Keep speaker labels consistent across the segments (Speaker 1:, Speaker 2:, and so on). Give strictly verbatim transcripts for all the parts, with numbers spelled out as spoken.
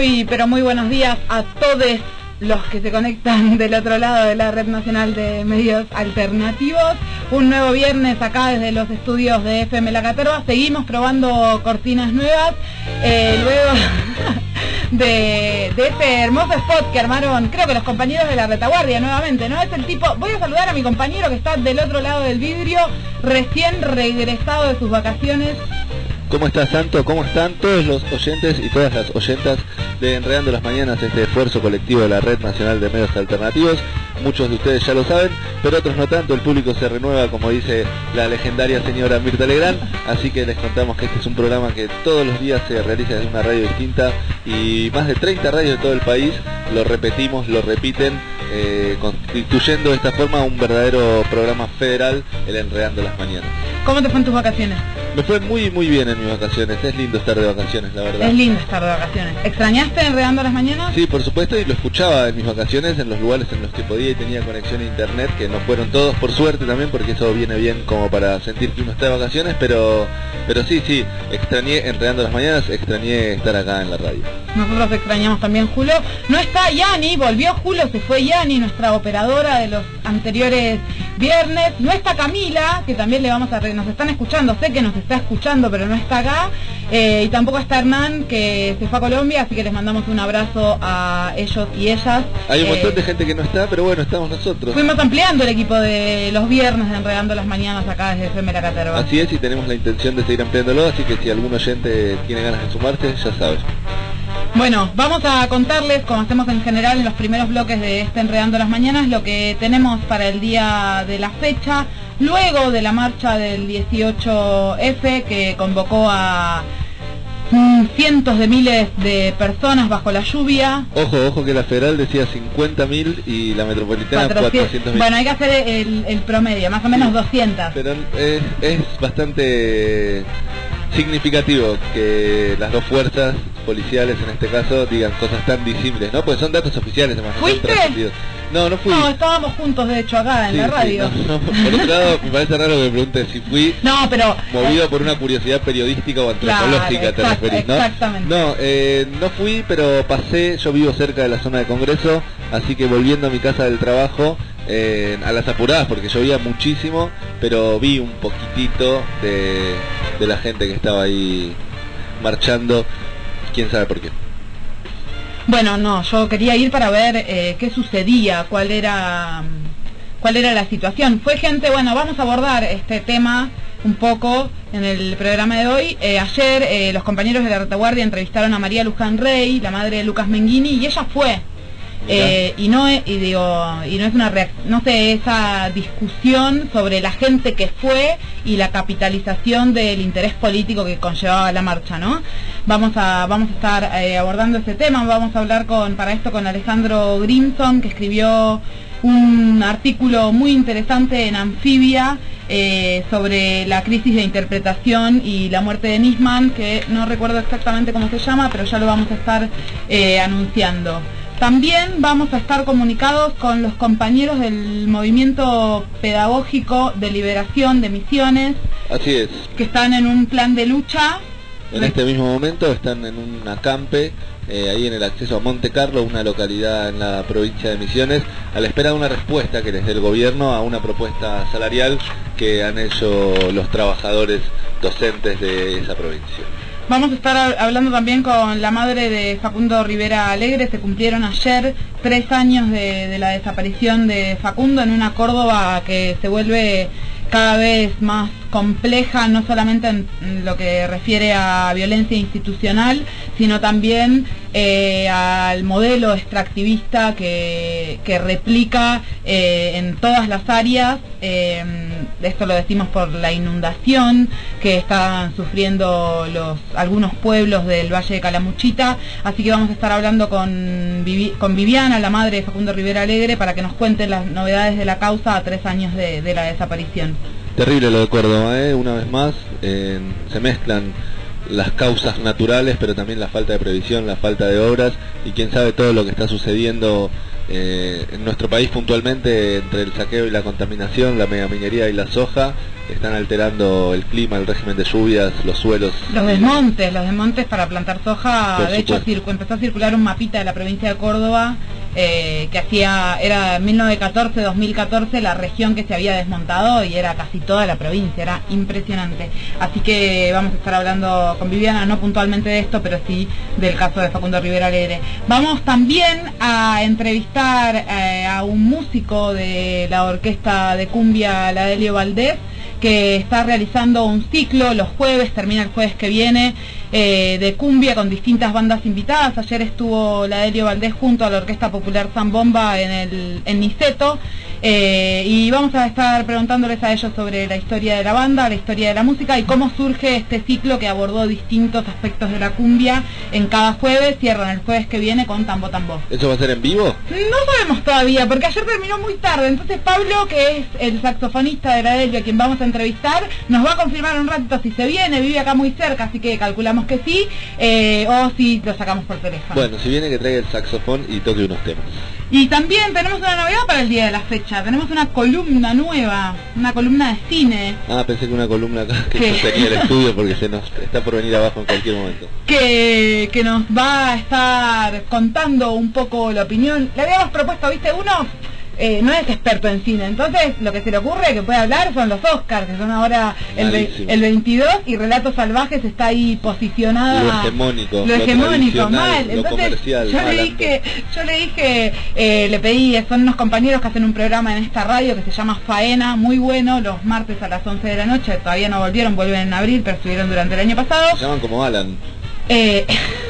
Speaker 1: Muy, pero muy buenos días a todos los que se conectan del otro lado de la Red Nacional de Medios Alternativos. Un nuevo viernes acá desde los estudios de F M La Caterva. Seguimos probando cortinas nuevas. Eh, luego de, de ese hermoso spot que armaron, creo que los compañeros de la retaguardia nuevamente, ¿no? Es el tipo... Voy a saludar a mi compañero que está del otro lado del vidrio, recién regresado de sus vacaciones.
Speaker 2: ¿Cómo estás, Santo? ¿Cómo están todos los oyentes y todas las oyentas de Enredando las Mañanas, este esfuerzo colectivo de la Red Nacional de Medios Alternativos? Muchos de ustedes ya lo saben, pero otros no tanto. El público se renueva, como dice la legendaria señora Mirta Legrand, así que les contamos que este es un programa que todos los días se realiza desde una radio distinta y más de treinta radios de todo el país lo repetimos, lo repiten, eh, constituyendo de esta forma un verdadero programa federal, el Enredando las Mañanas.
Speaker 1: ¿Cómo te fue en tus vacaciones?
Speaker 2: Me fue muy muy bien en mis vacaciones, es lindo estar de vacaciones, la verdad.
Speaker 1: Es lindo estar de vacaciones. ¿Extrañaste Enredando las Mañanas?
Speaker 2: Sí, por supuesto, y lo escuchaba en mis vacaciones, en los lugares en los que podía y tenía conexión a internet, que no fueron todos por suerte también, porque eso viene bien como para sentir que uno está de vacaciones, pero pero sí, sí, extrañé Enredando las Mañanas, extrañé estar acá en la radio.
Speaker 1: Nosotros extrañamos también, Julio. No está Yani, volvió Julio, se fue Yani, nuestra operadora de los anteriores viernes. No está Camila, que también le vamos a... Re... Nos están escuchando, sé que nos está escuchando, pero no está acá. Eh, y tampoco está Hernán, que se fue a Colombia, así que les mandamos un abrazo a ellos y ellas.
Speaker 2: Hay un
Speaker 1: eh,
Speaker 2: montón de gente que no está, pero bueno, estamos nosotros.
Speaker 1: Fuimos ampliando el equipo de los viernes de Enredando las Mañanas acá desde F M La Caterva.
Speaker 2: Así es, y tenemos la intención de seguir ampliándolo, así que si algún oyente tiene ganas de sumarse, ya sabes.
Speaker 1: Bueno, vamos a contarles, como hacemos en general en los primeros bloques de este Enredando las Mañanas, lo que tenemos para el día de la fecha, luego de la marcha del dieciocho F, que convocó a mm, cientos de miles de personas bajo la lluvia.
Speaker 2: Ojo, ojo que la federal decía cincuenta mil y la metropolitana cuatrocientos mil.
Speaker 1: Bueno, hay que hacer el, el promedio, más o menos sí, doscientos.
Speaker 2: Pero es, es bastante significativo que las dos fuerzas policiales en este caso digan cosas tan visibles, ¿no? Pues son datos oficiales además.
Speaker 1: ¿Fuiste?
Speaker 2: No, no fui.
Speaker 1: No, estábamos juntos de hecho acá en
Speaker 2: sí,
Speaker 1: la radio.
Speaker 2: Sí, no, no. Por otro lado, me parece raro que me preguntes si fui.
Speaker 1: No, pero...
Speaker 2: movido por una curiosidad periodística o antropológica, claro, te
Speaker 1: exact,
Speaker 2: referís, ¿no?
Speaker 1: Exactamente.
Speaker 2: No, eh, no fui, pero pasé, yo vivo cerca de la zona de Congreso, así que volviendo a mi casa del trabajo, eh, a las apuradas, porque llovía muchísimo, pero vi un poquitito de, de la gente que estaba ahí marchando, quién sabe por qué.
Speaker 1: Bueno, no, yo quería ir para ver eh, qué sucedía, cuál era cuál era la situación. Fue gente, bueno, vamos a abordar este tema un poco en el programa de hoy. Eh, ayer eh, los compañeros de la retaguardia entrevistaron a María Luján Rey, la madre de Lucas Menghini, y ella fue. Eh, y no y digo y no es una reacción, no sé, esa discusión sobre la gente que fue y la capitalización del interés político que conllevaba la marcha, ¿no? Vamos a vamos a estar eh, abordando ese tema. Vamos a hablar con para esto con Alejandro Grimson, que escribió un artículo muy interesante en Anfibia eh, sobre la crisis de interpretación y la muerte de Nisman, que no recuerdo exactamente cómo se llama, pero ya lo vamos a estar eh, anunciando. También vamos a estar comunicados con los compañeros del Movimiento Pedagógico de Liberación de Misiones.
Speaker 2: Así es.
Speaker 1: Que están en un plan de lucha.
Speaker 2: En este mismo momento están en un acampe, eh, ahí en el acceso a Monte Carlo, una localidad en la provincia de Misiones, a la espera de una respuesta que les dé el gobierno a una propuesta salarial que han hecho los trabajadores docentes de esa provincia.
Speaker 1: Vamos a estar hablando también con la madre de Facundo Rivera Alegre. Se cumplieron ayer tres años de, de la desaparición de Facundo en una Córdoba que se vuelve cada vez más compleja, no solamente en lo que refiere a violencia institucional, sino también eh, al modelo extractivista que, que replica eh, en todas las áreas. Eh, esto lo decimos por la inundación que están sufriendo los algunos pueblos del Valle de Calamuchita, así que vamos a estar hablando con, Vivi, con Viviana, la madre de Facundo Rivera Alegre, para que nos cuente las novedades de la causa a tres años de, de la desaparición.
Speaker 2: Terrible lo de Córdoba, ¿eh? Una vez más eh, se mezclan las causas naturales, pero también la falta de previsión, la falta de obras y quién sabe todo lo que está sucediendo eh, en nuestro país puntualmente entre el saqueo y la contaminación, la megaminería y la soja, están alterando el clima, el régimen de lluvias, los suelos.
Speaker 1: Los desmontes, los desmontes para plantar soja.
Speaker 2: Por
Speaker 1: de hecho
Speaker 2: supuesto.
Speaker 1: empezó a circular un mapita de la provincia de Córdoba eh, que hacía, era mil novecientos catorce, dos mil catorce la región que se había desmontado y era casi toda la provincia, era impresionante. Así que vamos a estar hablando con Viviana, no puntualmente de esto, pero sí del caso de Facundo Rivera Alegre. Vamos también a entrevistar eh, a un músico de la orquesta de cumbia La Delio Valdés, que está realizando un ciclo los jueves, termina el jueves que viene, eh, de cumbia con distintas bandas invitadas. Ayer estuvo La Delio Valdés junto a la Orquesta Popular Zambomba en el en Niceto, eh, y vamos a estar preguntándoles a ellos sobre la historia de la banda, la historia de la música y cómo surge este ciclo que abordó distintos aspectos de la cumbia en cada jueves. Cierran el jueves que viene con Tambo Tambo.
Speaker 2: ¿Eso va a ser en vivo?
Speaker 1: No sabemos todavía, porque ayer terminó muy tarde, entonces Pablo, que es el saxofonista de La Delio, a quien vamos a entrevistar, nos va a confirmar un ratito si se viene, vive acá muy cerca, así que calculamos que sí, eh, o si lo sacamos por teléfono.
Speaker 2: Bueno, si viene que traiga el saxofón y toque unos temas.
Speaker 1: Y también tenemos una novedad para el día de la fecha, tenemos una columna nueva, una columna de cine.
Speaker 2: Ah, pensé que una columna acá que
Speaker 1: ¿Qué?
Speaker 2: sostenía el estudio porque se nos está por venir abajo en cualquier momento.
Speaker 1: Que, que nos va a estar contando un poco la opinión. Le habíamos propuesto, viste, uno eh, no es experto en cine, entonces lo que se le ocurre que puede hablar son los Oscars, que son ahora el, ve, el veintidós, y Relatos Salvajes está ahí posicionada.
Speaker 2: Lo hegemónico,
Speaker 1: lo,
Speaker 2: lo
Speaker 1: hegemónico, mal.
Speaker 2: lo
Speaker 1: Entonces,
Speaker 2: comercial,
Speaker 1: yo
Speaker 2: mal,
Speaker 1: le dije, yo le dije, eh, le pedí, son unos compañeros que hacen un programa en esta radio que se llama Faena, muy bueno, los martes a las once de la noche, todavía no volvieron, vuelven en abril, pero estuvieron durante el año pasado.
Speaker 2: Se llaman como Alan.
Speaker 1: Eh,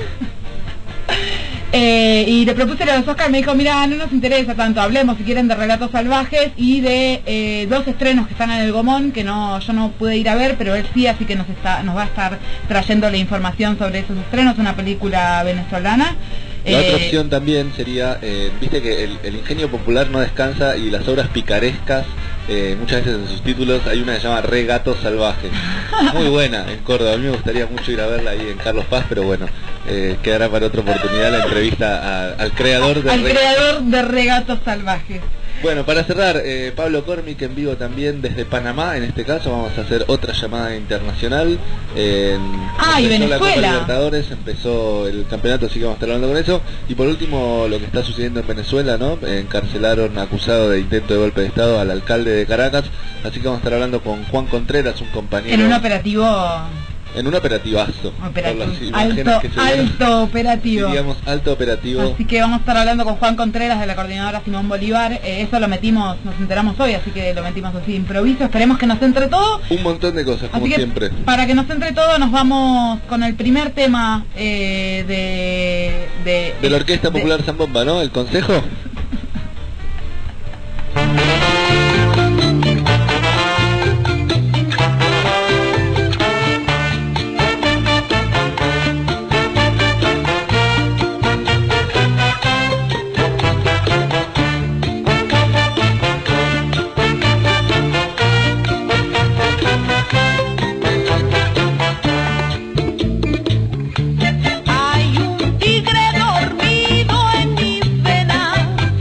Speaker 1: eh, y le propuse a los Oscar, me dijo, mira, no nos interesa tanto, hablemos si quieren de Relatos Salvajes y de eh, dos estrenos que están en el Gomón, que no yo no pude ir a ver, pero él sí, así que nos está nos va a estar trayendo la información sobre esos estrenos, una película venezolana.
Speaker 2: La
Speaker 1: eh,
Speaker 2: otra opción también sería, eh, viste que el, el ingenio popular no descansa y las obras picarescas, eh, muchas veces en sus títulos hay una que se llama Re Gatos Salvajes, muy buena en Córdoba. A mí me gustaría mucho ir a verla ahí en Carlos Paz, pero bueno, eh, quedará para otra oportunidad la entrevista a, al creador de
Speaker 1: al
Speaker 2: Re...
Speaker 1: creador de Re Gatos Salvajes.
Speaker 2: Bueno, para cerrar, eh, Pablo Cormick en vivo también desde Panamá. En este caso vamos a hacer otra llamada internacional. Eh,
Speaker 1: ah, y
Speaker 2: Venezuela. La Copa
Speaker 1: Venezuela.
Speaker 2: Libertadores, empezó el campeonato, así que vamos a estar hablando con eso. Y por último, lo que está sucediendo en Venezuela, ¿no? Encarcelaron acusado de intento de golpe de Estado al alcalde de Caracas, así que vamos a estar hablando con Juan Contreras, un compañero...
Speaker 1: En un operativo...
Speaker 2: En un operativazo.
Speaker 1: Operativo.
Speaker 2: Por las imágenes
Speaker 1: Alto,
Speaker 2: que se
Speaker 1: alto
Speaker 2: vieron.
Speaker 1: operativo.
Speaker 2: Diríamos alto operativo.
Speaker 1: Así que vamos a estar hablando con Juan Contreras de la coordinadora Simón Bolívar. Eh, eso lo metimos, nos enteramos hoy, así que lo metimos así de improviso. Esperemos que nos entre todo.
Speaker 2: Un montón de cosas, como
Speaker 1: así que,
Speaker 2: siempre.
Speaker 1: Para que nos entre todo, nos vamos con el primer tema eh, de, de...
Speaker 2: De la Orquesta
Speaker 1: de,
Speaker 2: Popular Zambomba, ¿no? ¿El consejo?
Speaker 3: Hay un tigre dormido en mis venas.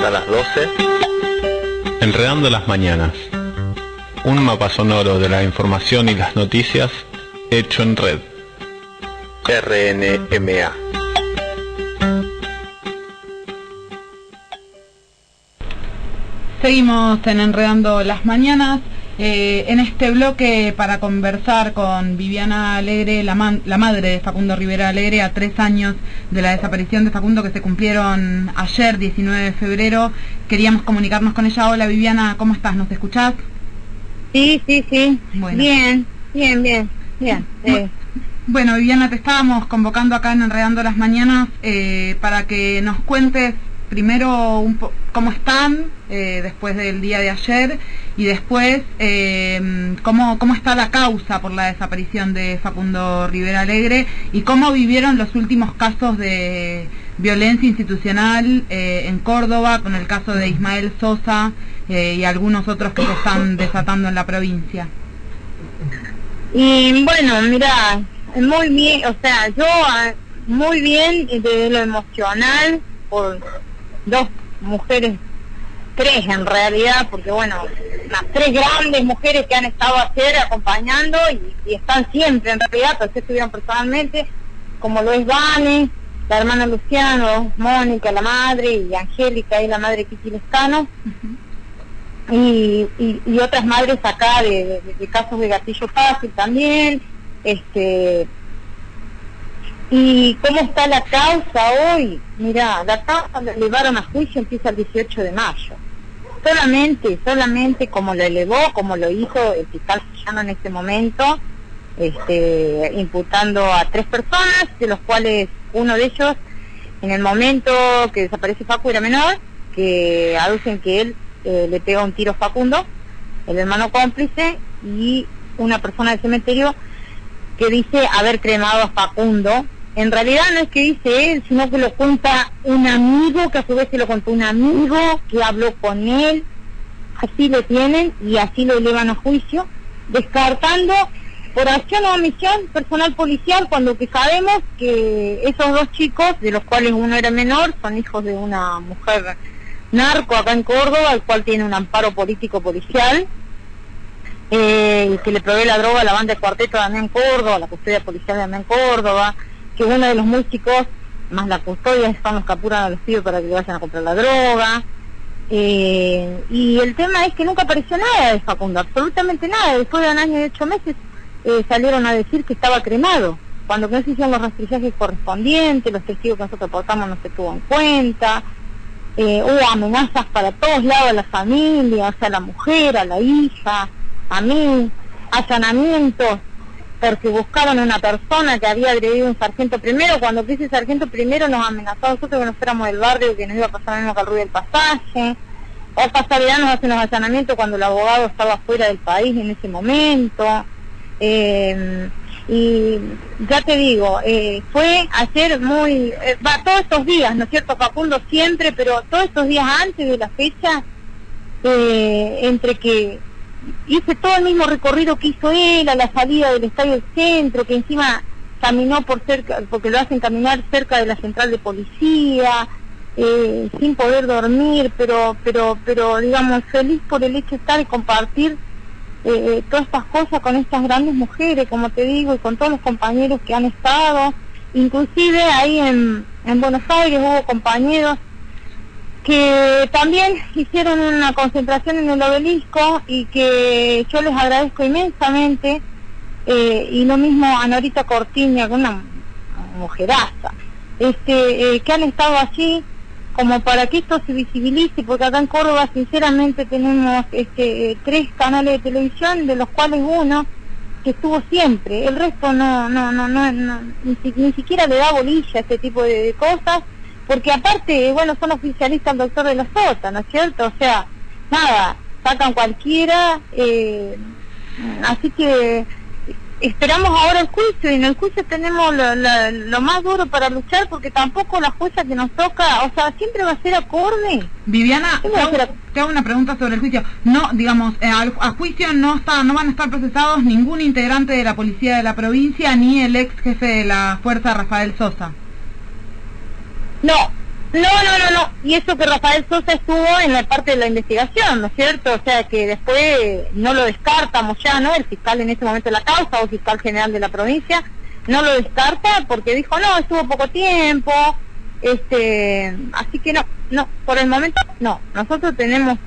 Speaker 2: hasta las doce.
Speaker 3: Enredando las mañanas. Un mapa sonoro de la información y las noticias hecho en red.
Speaker 2: R N M A.
Speaker 1: Seguimos en Enredando las Mañanas, eh, en este bloque para conversar con Viviana Alegre, la, man, la madre de Facundo Rivera Alegre, a tres años de la desaparición de Facundo que se cumplieron ayer, diecinueve de febrero. Queríamos comunicarnos con ella. Hola Viviana, ¿cómo estás? ¿Nos escuchás?
Speaker 4: Sí, sí, sí.
Speaker 1: Bueno.
Speaker 4: Bien, bien, bien, bien. Eh.
Speaker 1: Bueno, Viviana, te estábamos convocando acá en Enredando las Mañanas eh, para que nos cuentes primero un po cómo están eh, después del día de ayer y después eh, cómo, cómo está la causa por la desaparición de Facundo Rivera Alegre y cómo vivieron los últimos casos de violencia institucional eh, en Córdoba, con el caso de Ismael Sosa eh, y algunos otros que se están desatando en la provincia.
Speaker 4: Y bueno, mira, muy bien, o sea, yo muy bien desde lo emocional por dos mujeres, tres en realidad, porque bueno, las tres grandes mujeres que han estado ayer acompañando y, y están siempre en realidad, pero que estuvieron personalmente, como lo es Vane, la hermana Luciano, Mónica, la madre, y Angélica, y la madre Kiki Lescano, uh-huh. y, y, y otras madres acá de, de, de casos de gatillo fácil también, este... ¿Y cómo está la causa hoy? Mirá, la causa la elevaron a juicio, empieza el dieciocho de mayo. Solamente, solamente como lo elevó, como lo hizo el fiscal Llano en este momento, este, imputando a tres personas, de los cuales uno de ellos, en el momento que desaparece Facu, era menor, que aducen que él eh, le pega un tiro a Facundo, el hermano cómplice, y una persona del cementerio que dice haber cremado a Facundo. En realidad no es que dice él, sino que lo cuenta un amigo, que a su vez se lo contó un amigo, que habló con él. Así lo tienen y así lo elevan a juicio, descartando por acción o omisión personal policial, cuando que sabemos que esos dos chicos, de los cuales uno era menor, son hijos de una mujer narco acá en Córdoba, el cual tiene un amparo político policial, eh, que le provee la droga a la banda de cuarteto de Damián Córdoba, la custodia policial de Damián Córdoba, que uno de los músicos, más la custodia, son los que apuran a los pibes para que le vayan a comprar la droga. Eh, y el tema es que nunca apareció nada de Facundo, absolutamente nada. Después de un año y ocho meses eh, salieron a decir que estaba cremado, cuando no se hicieron los rastrillajes correspondientes, los testigos que nosotros aportamos no se tuvo en cuenta. Eh, hubo amenazas para todos lados a la familia, o sea, a la mujer, a la hija, a mí, allanamientos, porque buscaban a una persona que había agredido a un sargento primero. Cuando ese sargento primero nos amenazó a nosotros que nos fuéramos del barrio, que nos iba a pasar lo mismo que al ruido del pasaje. O casualidad nos hacen los allanamientos cuando el abogado estaba fuera del país en ese momento. Eh, y ya te digo, eh, fue ayer muy... Eh, va, todos estos días, ¿no es cierto? Facundo siempre, pero todos estos días antes de la fecha, eh, entre que... hice todo el mismo recorrido que hizo él a la salida del Estadio del Centro, que encima caminó por cerca, porque lo hacen caminar cerca de la central de policía, eh, sin poder dormir, pero, pero, pero digamos, feliz por el hecho de estar y compartir eh, todas estas cosas con estas grandes mujeres, como te digo, y con todos los compañeros que han estado. Inclusive ahí en, en Buenos Aires hubo compañeros que también hicieron una concentración en el Obelisco y que yo les agradezco inmensamente, eh, y lo mismo a Norita Cortiña, con una mujeraza, este, eh, que han estado allí como para que esto se visibilice, porque acá en Córdoba sinceramente tenemos este, eh, tres canales de televisión, de los cuales uno que estuvo siempre, el resto no, no, no, no, no ni, ni siquiera le da bolilla a este tipo de, de cosas, porque aparte, bueno, son oficialistas el doctor de la Sota, ¿no es cierto? O sea, nada, sacan cualquiera, eh, así que esperamos ahora el juicio, y en el juicio tenemos lo, lo, lo más duro para luchar, porque tampoco la jueza que nos toca, o sea, siempre va a ser acorde.
Speaker 1: Viviana, te hago, te hago una pregunta sobre el juicio. No, digamos, eh, a, a juicio no está, no van a estar procesados ningún integrante de la policía de la provincia, ni el ex jefe de la fuerza, Rafael Sosa.
Speaker 4: No, No, no, no, no. Y eso que Rafael Sosa estuvo en la parte de la investigación, ¿no es cierto? O sea, que después no lo descartamos ya, ¿no? El fiscal en ese momento de la causa, o fiscal general de la provincia, no lo descarta porque dijo, no, estuvo poco tiempo, este, así que no, no, por el momento no. Nosotros tenemos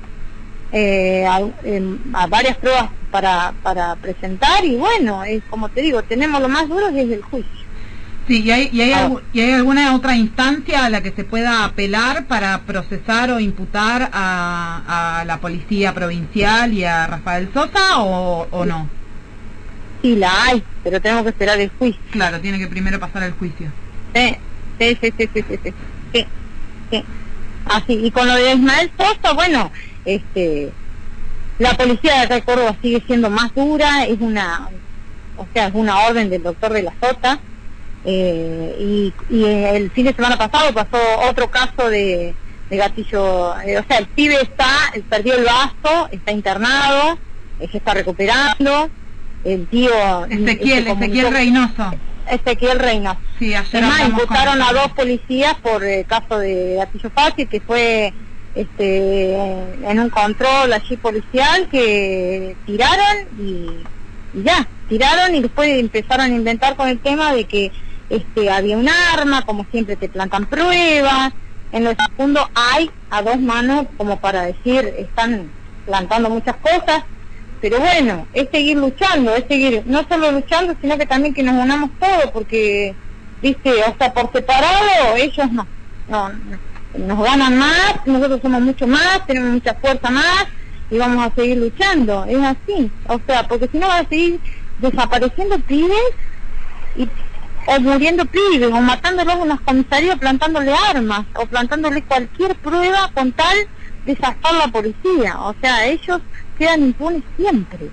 Speaker 4: eh, a, eh, a varias pruebas para, para presentar y bueno, es como te digo, tenemos lo más duro desde el juicio.
Speaker 1: Sí, ¿y hay, y, hay
Speaker 4: Ah.
Speaker 1: algu- ¿y hay alguna otra instancia a la que se pueda apelar para procesar o imputar a, a la policía provincial y a Rafael Sosa o, o no?
Speaker 4: Sí, la hay, pero tenemos que esperar el juicio.
Speaker 1: Claro, tiene que primero pasar el juicio.
Speaker 4: Sí, sí, sí, sí, sí, sí, sí, sí, sí. Así, y con lo de Ismael Sosa, bueno, este, la policía de acá de Córdoba sigue siendo más dura, es una, o sea, es una orden del doctor de la Sota, eh, y, y el fin de semana pasado pasó otro caso de, de gatillo, eh, o sea, el pibe está, perdió el vaso, está internado, eh, se está recuperando, el tío...
Speaker 1: Ezequiel,
Speaker 4: se comunicó-
Speaker 1: Ezequiel Reynoso.
Speaker 4: Ezequiel Reynoso.
Speaker 1: Sí, ayer
Speaker 4: Además,
Speaker 1: hablamos
Speaker 4: imputaron
Speaker 1: con
Speaker 4: a
Speaker 1: él.
Speaker 4: dos policías por el caso de gatillo fácil, que fue este en un control allí policial, que tiraron y, y ya, tiraron y después empezaron a inventar con el tema de que este había un arma, como siempre te plantan pruebas, en lo segundo hay a dos manos como para decir, están plantando muchas cosas, pero bueno, es seguir luchando, es seguir no solo luchando, sino que también que nos unamos todos, porque, viste, o sea, por separado ellos no, no, no, nos ganan más, nosotros somos mucho más, tenemos mucha fuerza más, y vamos a seguir luchando, es así, o sea, porque si no van a seguir desapareciendo pibes, y, o muriendo pibes, o matándolos en las comisarias, plantándole armas, o plantándole cualquier prueba con tal de zafar la policía, o sea, ellos quedan impunes siempre.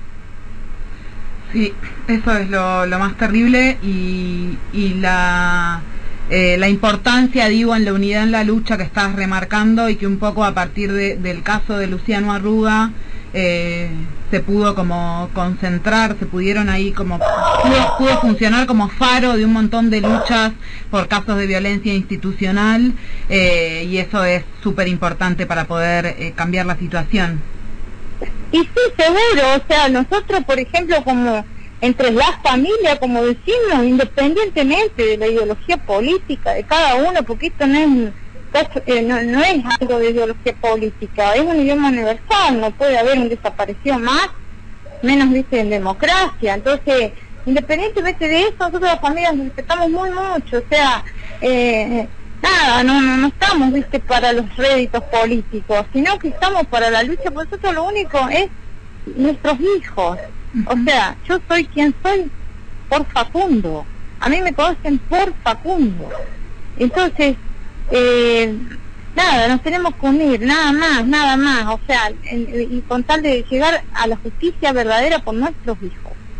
Speaker 1: Sí, eso es lo, lo más terrible y, y la, eh, la importancia, digo, en la unidad en la lucha que estás remarcando y que un poco a partir de, del caso de Luciano Arruga eh, se pudo como concentrar, se pudieron ahí como, pudo, pudo funcionar como faro de un montón de luchas por casos de violencia institucional eh, y eso es súper importante para poder eh, cambiar la situación.
Speaker 4: Y sí, seguro, o sea, nosotros, por ejemplo, como entre las familias, como decimos, independientemente de la ideología política de cada uno, porque esto no es, eh, no, no es algo de ideología política, es un idioma universal, no puede haber un desaparecido más, menos, viste, en democracia. Entonces, independientemente de eso, nosotros las familias nos respetamos muy mucho, o sea, eh, nada, no, no, no estamos, viste, para los réditos políticos, sino que estamos para la lucha, por nosotros lo único es nuestros hijos. O sea, yo soy quien soy por Facundo, a mí me conocen por Facundo. Entonces, eh, nada, nos tenemos que unir, nada más, nada más, o sea, en, y con tal de llegar a la justicia verdadera por nuestros hijos.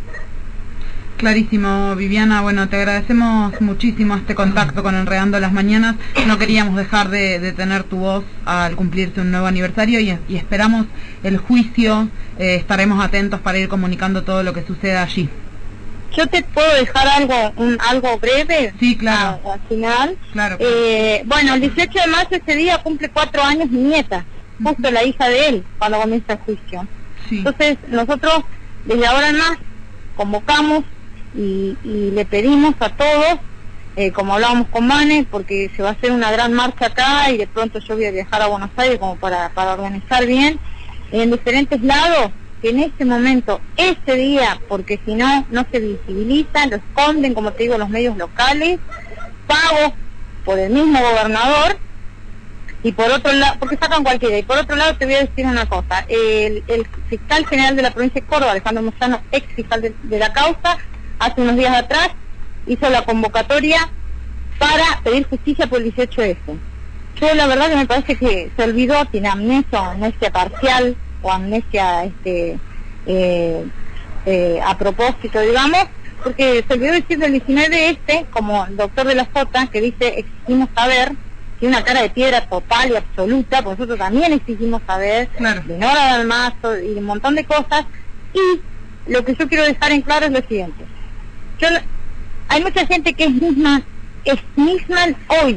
Speaker 1: Clarísimo, Viviana. Bueno, te agradecemos muchísimo este contacto con Enredando las Mañanas. No queríamos dejar de, de tener tu voz al cumplirse un nuevo aniversario y, y esperamos el juicio. Eh, estaremos atentos para ir comunicando todo lo que suceda allí.
Speaker 4: Yo te puedo dejar algo un, algo breve.
Speaker 1: Sí, claro.
Speaker 4: a- al final.
Speaker 1: Claro.
Speaker 4: Eh, bueno, el dieciocho de marzo ese día cumple cuatro años mi nieta, justo la hija de él, cuando comienza el juicio.
Speaker 1: Sí.
Speaker 4: Entonces, nosotros, desde ahora en más, convocamos y, y le pedimos a todos, eh, como hablábamos con Mane, porque se va a hacer una gran marcha acá y de pronto yo voy a viajar a Buenos Aires como para, para organizar bien, en diferentes lados, que en ese momento, ese día, porque si no, no se visibiliza, lo esconden, como te digo, los medios locales, pagos por el mismo gobernador, y por otro lado, porque sacan cualquiera, y por otro lado te voy a decir una cosa, el, el fiscal general de la provincia de Córdoba, Alejandro Moyano, ex fiscal de, de la causa, hace unos días atrás hizo la convocatoria para pedir justicia por el dieciocho efe. Yo la verdad que me parece que se olvidó, tiene amnesia, amnesia parcial o amnesia este eh, eh, a propósito, digamos, porque se olvidó decir del diecinueve este, como el doctor de la Sota, que dice exigimos saber, tiene una cara de piedra total y absoluta, porque nosotros también exigimos saber,
Speaker 1: Claro.
Speaker 4: de Nora Dalmazo y un montón de cosas, y lo que yo quiero dejar en claro es lo siguiente. Yo, hay mucha gente que es misma, es misma hoy,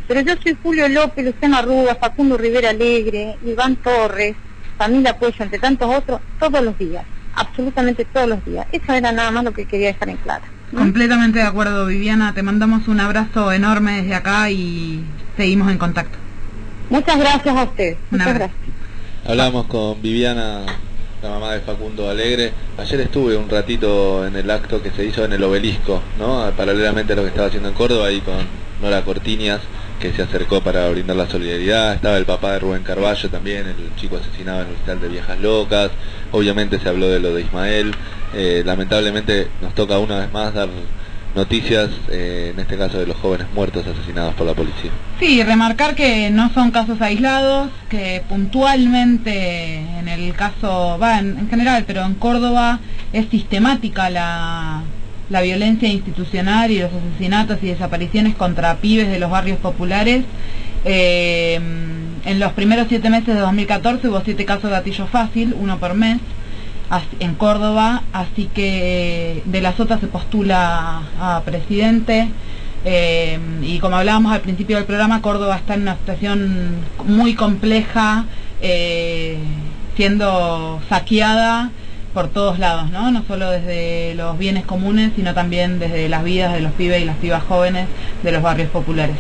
Speaker 4: Pero yo soy Julio López, Luciano Arruga, Facundo Rivera Alegre, Iván Torres, Familia Puello, entre tantos otros, todos los días, absolutamente todos los días. Eso era nada más lo que quería dejar en claro. ¿Mm?
Speaker 1: Completamente de acuerdo, Viviana, te mandamos un abrazo enorme desde acá y seguimos en contacto.
Speaker 4: Muchas gracias a ustedes, muchas gracias.
Speaker 2: Hablamos con Viviana, la mamá de Facundo Alegre. Ayer estuve un ratito en el acto que se hizo en el Obelisco, ¿no? Paralelamente a lo que estaba haciendo en Córdoba, ahí con Nora Cortiñas, que se acercó para brindar la solidaridad. Estaba el papá de Rubén Carballo también, el chico asesinado en el hospital de Viejas Locas. Obviamente se habló de lo de Ismael. Eh, lamentablemente nos toca una vez más dar noticias, eh, en este caso de los jóvenes muertos asesinados por la policía.
Speaker 1: Sí, remarcar que no son casos aislados, que puntualmente en el caso, va en, en general, pero en Córdoba es sistemática la, la violencia institucional y los asesinatos y desapariciones contra pibes de los barrios populares. Eh, en los primeros siete meses de dos mil catorce hubo siete casos de gatillo fácil, uno por mes, en Córdoba, así que De la Sota se postula a presidente, eh, y como hablábamos al principio del programa, Córdoba está en una situación muy compleja, eh, siendo saqueada por todos lados, ¿no? No solo desde los bienes comunes, sino también desde las vidas de los pibes y las pibas jóvenes de los barrios populares.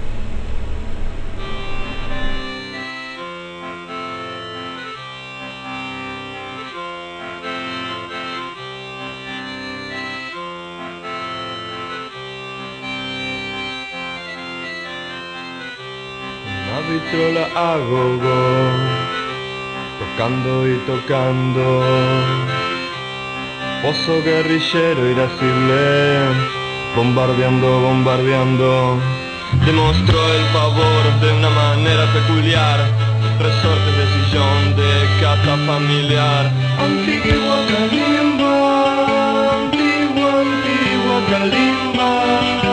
Speaker 5: Vitrola a gogo, tocando y tocando, pozo guerrillero irascible, bombardeando, bombardeando. Demostró el favor de una manera peculiar, resortes de sillón de casa familiar. Antigua calimba, antigua, antigua calimba.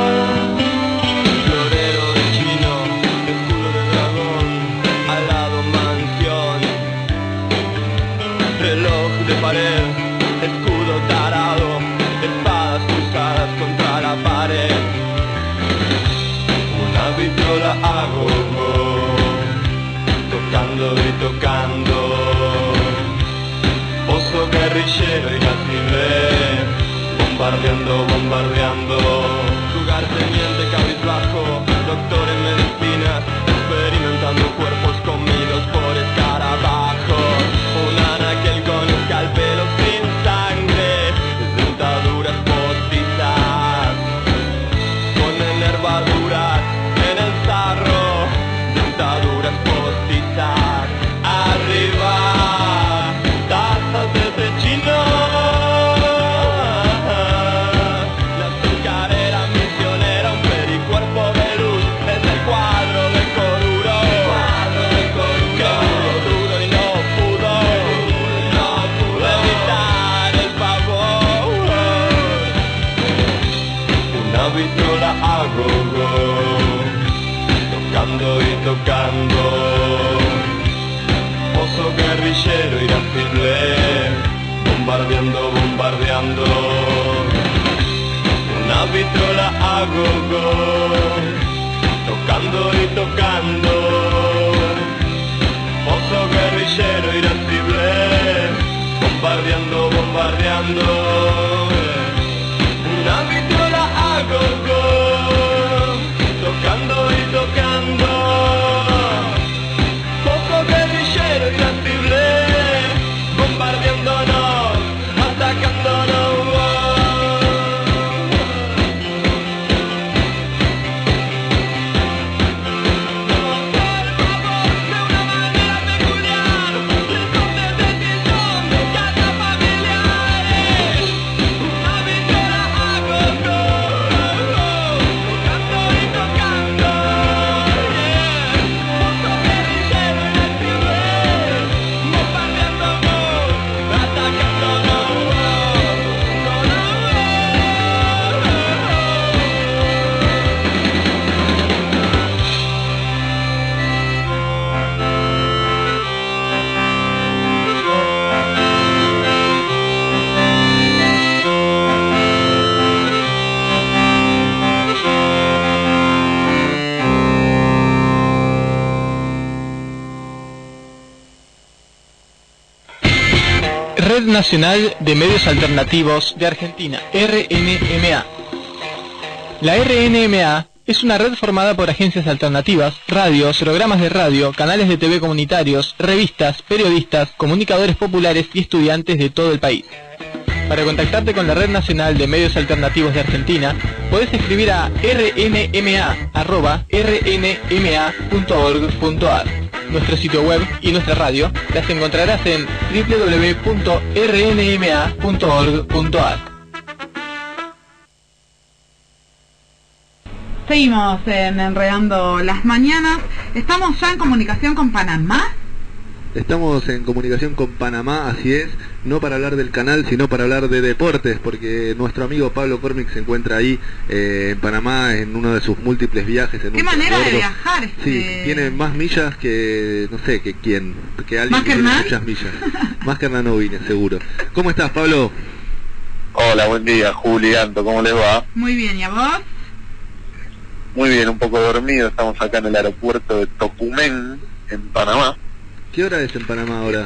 Speaker 6: Pared, escudo tarado, espadas cruzadas contra la pared. Una vitrola a gogo, tocando y tocando, pozo guerrillero irascible, bombardeando, bombardeando. Lugar teniente cabizbajo, doctor en medicina, experimentando cuerpos comidos por escarabajos. Un anaquel con el pelo sin sangre, dentaduras postizas, con enervaduras en el sarro, dentaduras postizas, arriba, tazas de cechino, la azucarera misionera, un pericuerpo de luz, es el cuadro de Coruro, cuadro de Coruro, que pudo duro y no pudo. Vitrola a gogo, tocando y tocando, pozo guerrillero irascible, bombardeando, bombardeando. Una vitrola a gogo, tocando y tocando, pozo guerrillero irascible, bombardeando, bombardeando. Una vitrola a gogo, tocando y tocando, pozo guerrillero irascible, bombardeándonos, atacándonos.
Speaker 7: Red Nacional de Medios Alternativos de Argentina, R N M A. La R N M A es una red formada por agencias alternativas, radios, programas de radio, canales de T V comunitarios, revistas, periodistas, comunicadores populares y estudiantes de todo el país. Para contactarte con la Red Nacional de Medios Alternativos de Argentina, podés escribir a r n m a arroba r n m a punto org punto a r. Nuestro sitio web y nuestra radio las encontrarás en w w w punto r n m a punto org punto a r.
Speaker 1: Seguimos en Enredando las Mañanas. Estamos ya en comunicación con Panamá.
Speaker 2: Estamos en comunicación con Panamá, así es, no para hablar del canal, sino para hablar de deportes, porque nuestro amigo Pablo Cormick se encuentra ahí eh, en Panamá en uno de sus múltiples viajes. En
Speaker 1: ¿Qué
Speaker 2: un
Speaker 1: manera
Speaker 2: transbordo.
Speaker 1: de viajar? Este...
Speaker 2: Sí, tiene más millas que, no sé, que quién, que alguien
Speaker 1: ¿Más
Speaker 2: que
Speaker 1: que
Speaker 2: tiene
Speaker 1: Hernán?
Speaker 2: muchas millas. Más que Hernán Ovine, seguro. ¿Cómo estás, Pablo?
Speaker 8: Hola, buen día, Julianto, ¿cómo les va?
Speaker 1: Muy bien, ¿y a vos?
Speaker 8: Muy bien, un poco dormido, estamos acá en el aeropuerto de Tocumen, en Panamá.
Speaker 2: ¿Qué hora es en Panamá ahora?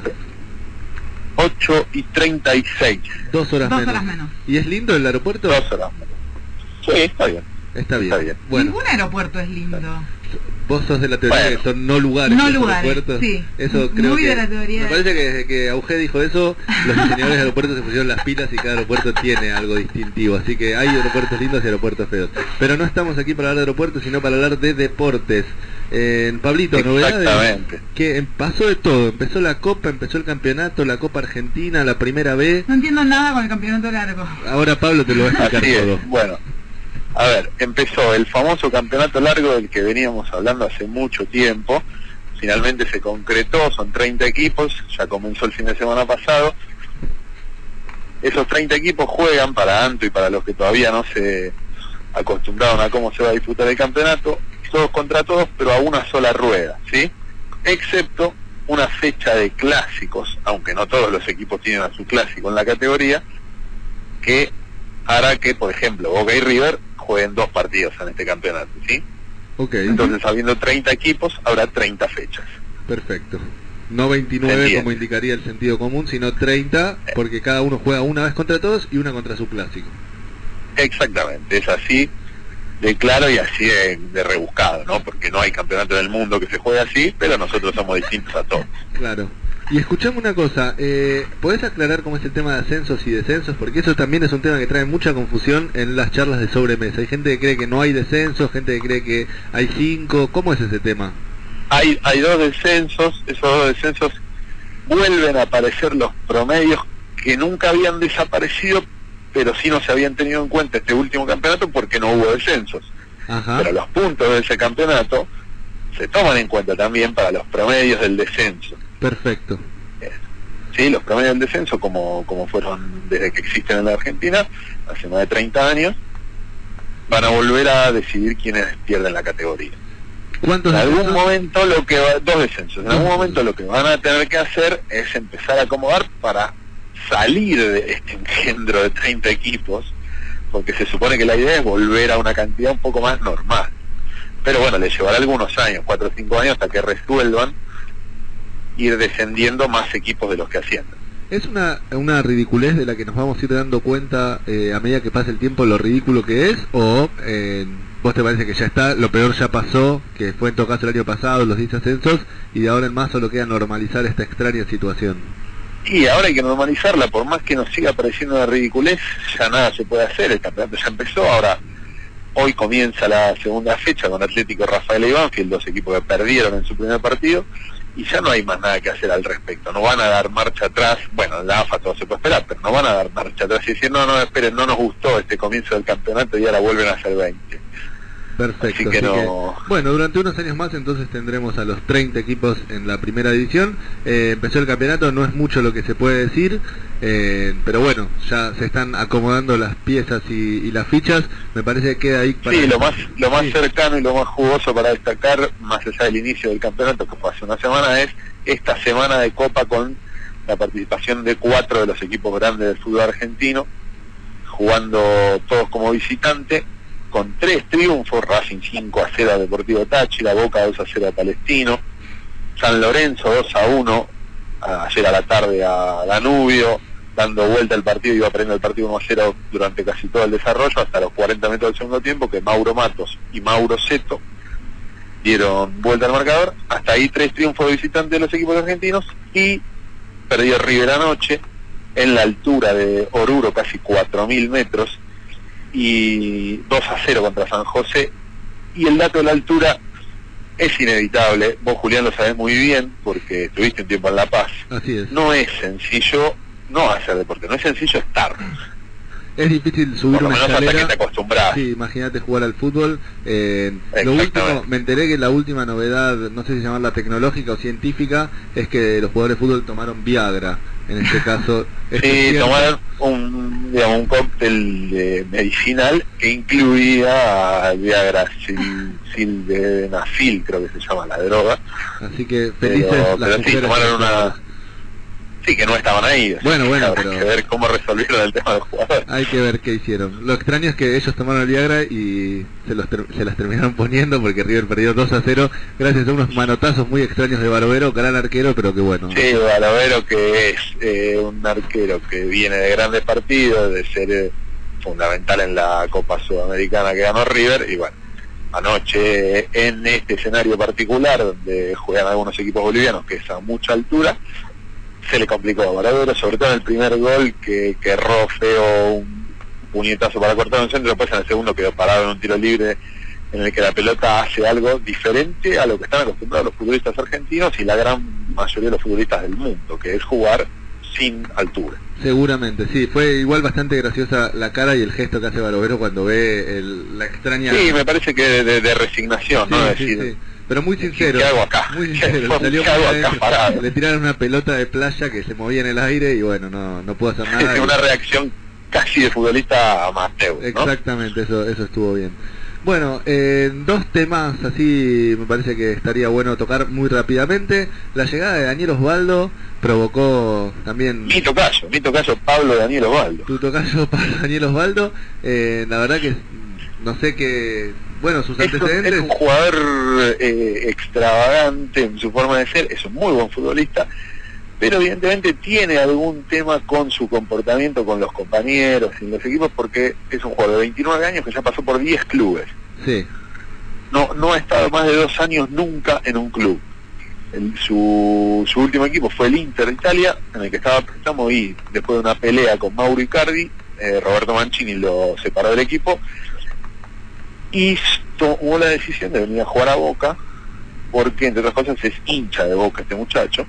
Speaker 8: ocho y treinta y seis.
Speaker 2: Dos horas
Speaker 1: Dos
Speaker 2: menos.
Speaker 1: horas menos.
Speaker 2: ¿Y es lindo el aeropuerto?
Speaker 8: Dos horas menos. Sí, está bien.
Speaker 2: Está bien.
Speaker 8: Está bien.
Speaker 2: Bueno,
Speaker 1: Ningún aeropuerto es lindo.
Speaker 2: vos sos de la teoría
Speaker 8: Bueno.
Speaker 2: que son no lugares,
Speaker 1: No
Speaker 2: los
Speaker 1: lugares,
Speaker 2: aeropuertos.
Speaker 1: sí.
Speaker 2: Eso creo
Speaker 1: Muy
Speaker 2: que
Speaker 1: de la teoría.
Speaker 2: me parece que desde que Auge dijo eso, los diseñadores de aeropuertos se pusieron las pilas y cada aeropuerto tiene algo distintivo, así que hay aeropuertos lindos y aeropuertos feos. Pero no estamos aquí para hablar de aeropuertos, sino para hablar de deportes. Eh, Pablito, novedades.
Speaker 8: Exactamente.
Speaker 2: Que em- pasó de todo, empezó la Copa, empezó el campeonato, la Copa Argentina, la Primera B.
Speaker 1: No entiendo nada con el campeonato largo.
Speaker 2: Ahora Pablo te lo va a explicar
Speaker 8: Así
Speaker 2: todo.
Speaker 8: es. Bueno, a ver, empezó el famoso campeonato largo del que veníamos hablando hace mucho tiempo. Finalmente se concretó, son treinta equipos, ya comenzó el fin de semana pasado. Esos treinta equipos juegan, para Anto y para los que todavía no se acostumbraron a cómo se va a disputar el campeonato, todos contra todos, pero a una sola rueda, ¿sí? Excepto una fecha de clásicos, aunque no todos los equipos tienen a su clásico en la categoría, que hará que, por ejemplo, Boca y River jueguen dos partidos en este campeonato, ¿sí?
Speaker 2: Ok,
Speaker 8: Entonces, habiendo treinta equipos, habrá treinta fechas.
Speaker 2: perfecto. No veintinueve
Speaker 8: Entiende.
Speaker 2: como indicaría el sentido común, sino treinta, porque cada uno juega una vez contra todos y una contra su clásico.
Speaker 8: Exactamente, es así de claro y así de, de rebuscado, ¿no? Porque no hay campeonato del mundo que se juegue así, pero nosotros somos distintos a todos.
Speaker 2: Claro. Y escuchame una cosa, eh, ¿podés aclarar cómo es el tema de ascensos y descensos? Porque eso también es un tema que trae mucha confusión en las charlas de sobremesa. Hay gente que cree que no hay descensos, gente que cree que hay cinco. ¿Cómo es ese tema?
Speaker 8: Hay, hay dos descensos, esos dos descensos vuelven a aparecer los promedios que nunca habían desaparecido, pero sí no se habían tenido en cuenta este último campeonato porque no hubo descensos.
Speaker 2: Ajá.
Speaker 8: Pero los puntos de ese campeonato se toman en cuenta también para los promedios del descenso.
Speaker 2: Perfecto.
Speaker 8: Sí, los promedios del descenso, como, como fueron desde que existen en la Argentina, hace más de treinta años, van a volver a decidir quiénes pierden la categoría.
Speaker 2: ¿Cuántos
Speaker 8: En algún
Speaker 2: descensos?
Speaker 8: momento lo que va, dos descensos, en algún momento lo que van a tener que hacer es empezar a acomodar para salir de este engendro de treinta equipos, porque se supone que la idea es volver a una cantidad un poco más normal. Pero bueno, les llevará algunos años, cuatro o cinco años, hasta que resuelvan ir descendiendo más equipos de los que ascienden.
Speaker 2: Es una, una ridiculez de la que nos vamos a ir dando cuenta eh, a medida que pasa el tiempo lo ridículo que es, o eh, vos te parece que ya está, lo peor ya pasó, que fue en todo caso el año pasado, los diez ascensos, y de ahora en más solo queda normalizar esta extraña situación.
Speaker 8: Y ahora hay que normalizarla, por más que nos siga pareciendo una ridiculez, ya nada se puede hacer, el campeonato ya empezó, ahora hoy comienza la segunda fecha con Atlético Rafaela y Banfield, dos equipos que perdieron en su primer partido, y ya no hay más nada que hacer al respecto, no van a dar marcha atrás, bueno, en la A F A todo se puede esperar, pero no van a dar marcha atrás y decir, no, no, esperen, no nos gustó este comienzo del campeonato y ahora vuelven a ser veinte.
Speaker 2: Perfecto.
Speaker 8: Así que
Speaker 2: así
Speaker 8: no-
Speaker 2: que, bueno, durante unos años más entonces tendremos a los treinta equipos en la primera división. Eh, empezó el campeonato, no es mucho lo que se puede decir, eh, pero bueno, ya se están acomodando las piezas y, y las fichas. Me parece que queda ahí para...
Speaker 8: Sí, lo más, lo más
Speaker 2: Sí.
Speaker 8: cercano y lo más jugoso para destacar, más allá del inicio del campeonato que fue hace una semana, es esta semana de Copa con la participación de cuatro de los equipos grandes del fútbol argentino, jugando todos como visitante, con tres triunfos: Racing cinco a cero a Deportivo Táchira, Boca dos a cero a Palestino, San Lorenzo dos a uno a- ayer a la tarde a Danubio, dando vuelta al partido, iba perdiendo el partido uno a cero durante casi todo el desarrollo, hasta los cuarenta metros del segundo tiempo, que Mauro Matos y Mauro Seto dieron vuelta al marcador. Hasta ahí tres triunfos de visitantes de los equipos argentinos, y perdió River anoche en la altura de Oruro, casi cuatro mil metros, y dos a cero contra San José. Y el dato de la altura es inevitable, vos, Julián, lo sabés muy bien porque estuviste un tiempo en La Paz.
Speaker 2: Así es.
Speaker 8: No es sencillo no hacer deporte, no es sencillo estar.
Speaker 2: Es difícil subir
Speaker 8: Por lo
Speaker 2: una
Speaker 8: menos
Speaker 2: escalera.
Speaker 8: hasta que te acostumbras.
Speaker 2: Sí, imagínate jugar al fútbol. Eh, lo último, me enteré que la última novedad, no sé si llamarla tecnológica o científica, es que los jugadores de fútbol tomaron Viagra. En este caso,
Speaker 8: sí, tomaron un, digamos, un cóctel de medicinal que incluía Viagra, sil, sildenafil, creo que se llama la droga.
Speaker 2: Así que felices
Speaker 8: pero,
Speaker 2: las
Speaker 8: pero sí, tomaron una... Sí, que no estaban ahí.
Speaker 2: Bueno, bueno,
Speaker 8: Habrá
Speaker 2: pero...
Speaker 8: que ver cómo resolvieron el tema de los jugadores.
Speaker 2: Hay que ver qué hicieron. Lo extraño es que ellos tomaron el Viagra y se, los ter se las terminaron poniendo porque River perdió dos a cero gracias a unos manotazos muy extraños de Barovero, gran arquero, pero que bueno.
Speaker 8: Sí, Barovero, que es eh, un arquero que viene de grandes partidos, de ser eh, fundamental en la Copa Sudamericana que ganó River, y bueno, anoche en este escenario particular donde juegan algunos equipos bolivianos, que es a mucha altura, se le complicó a Barovero, sobre todo en el primer gol, que, que erró feo un puñetazo para cortar un centro. Después en el segundo quedó parado en un tiro libre en el que la pelota hace algo diferente a lo que están acostumbrados los futbolistas argentinos y la gran mayoría de los futbolistas del mundo, que es jugar sin altura.
Speaker 2: Seguramente, sí, fue igual bastante graciosa la cara y el gesto que hace Barovero cuando ve el, la extraña...
Speaker 8: Sí, me parece que de, de, de resignación,
Speaker 2: sí,
Speaker 8: ¿no?
Speaker 2: Sí,
Speaker 8: decir,
Speaker 2: sí. Pero muy sincero,
Speaker 8: ¿qué hago acá?
Speaker 2: muy sincero,
Speaker 8: ¿Qué
Speaker 2: salió
Speaker 8: hago
Speaker 2: muy
Speaker 8: acá
Speaker 2: adentro,
Speaker 8: parado?
Speaker 2: le tiraron una pelota de playa que se movía en el aire y bueno, no, no pudo hacer nada.
Speaker 8: Es una
Speaker 2: y...
Speaker 8: reacción casi de futbolista amateur, ¿no?
Speaker 2: Exactamente, eso, eso estuvo bien. Bueno, eh, dos temas así me parece que estaría bueno tocar muy rápidamente. La llegada de Daniel Osvaldo provocó también...
Speaker 8: Mi tocayo, mi tocayo Pablo Daniel Osvaldo.
Speaker 2: Tu tocayo Pablo Daniel Osvaldo, eh, la verdad que no sé qué... Bueno, sus
Speaker 8: es
Speaker 2: antecedentes...
Speaker 8: Un, es un jugador eh, extravagante en su forma de ser, es un muy buen futbolista, pero evidentemente tiene algún tema con su comportamiento con los compañeros y los equipos, porque es un jugador de veintinueve años que ya pasó por diez clubes.
Speaker 2: Sí.
Speaker 8: No, no ha estado más de dos años nunca en un club. El, su, su último equipo fue el Inter de Italia, en el que estaba préstamo, y después de una pelea con Mauro Icardi, eh, Roberto Mancini lo separó del equipo y tomó la decisión de venir a jugar a Boca, porque entre otras cosas es hincha de Boca este muchacho.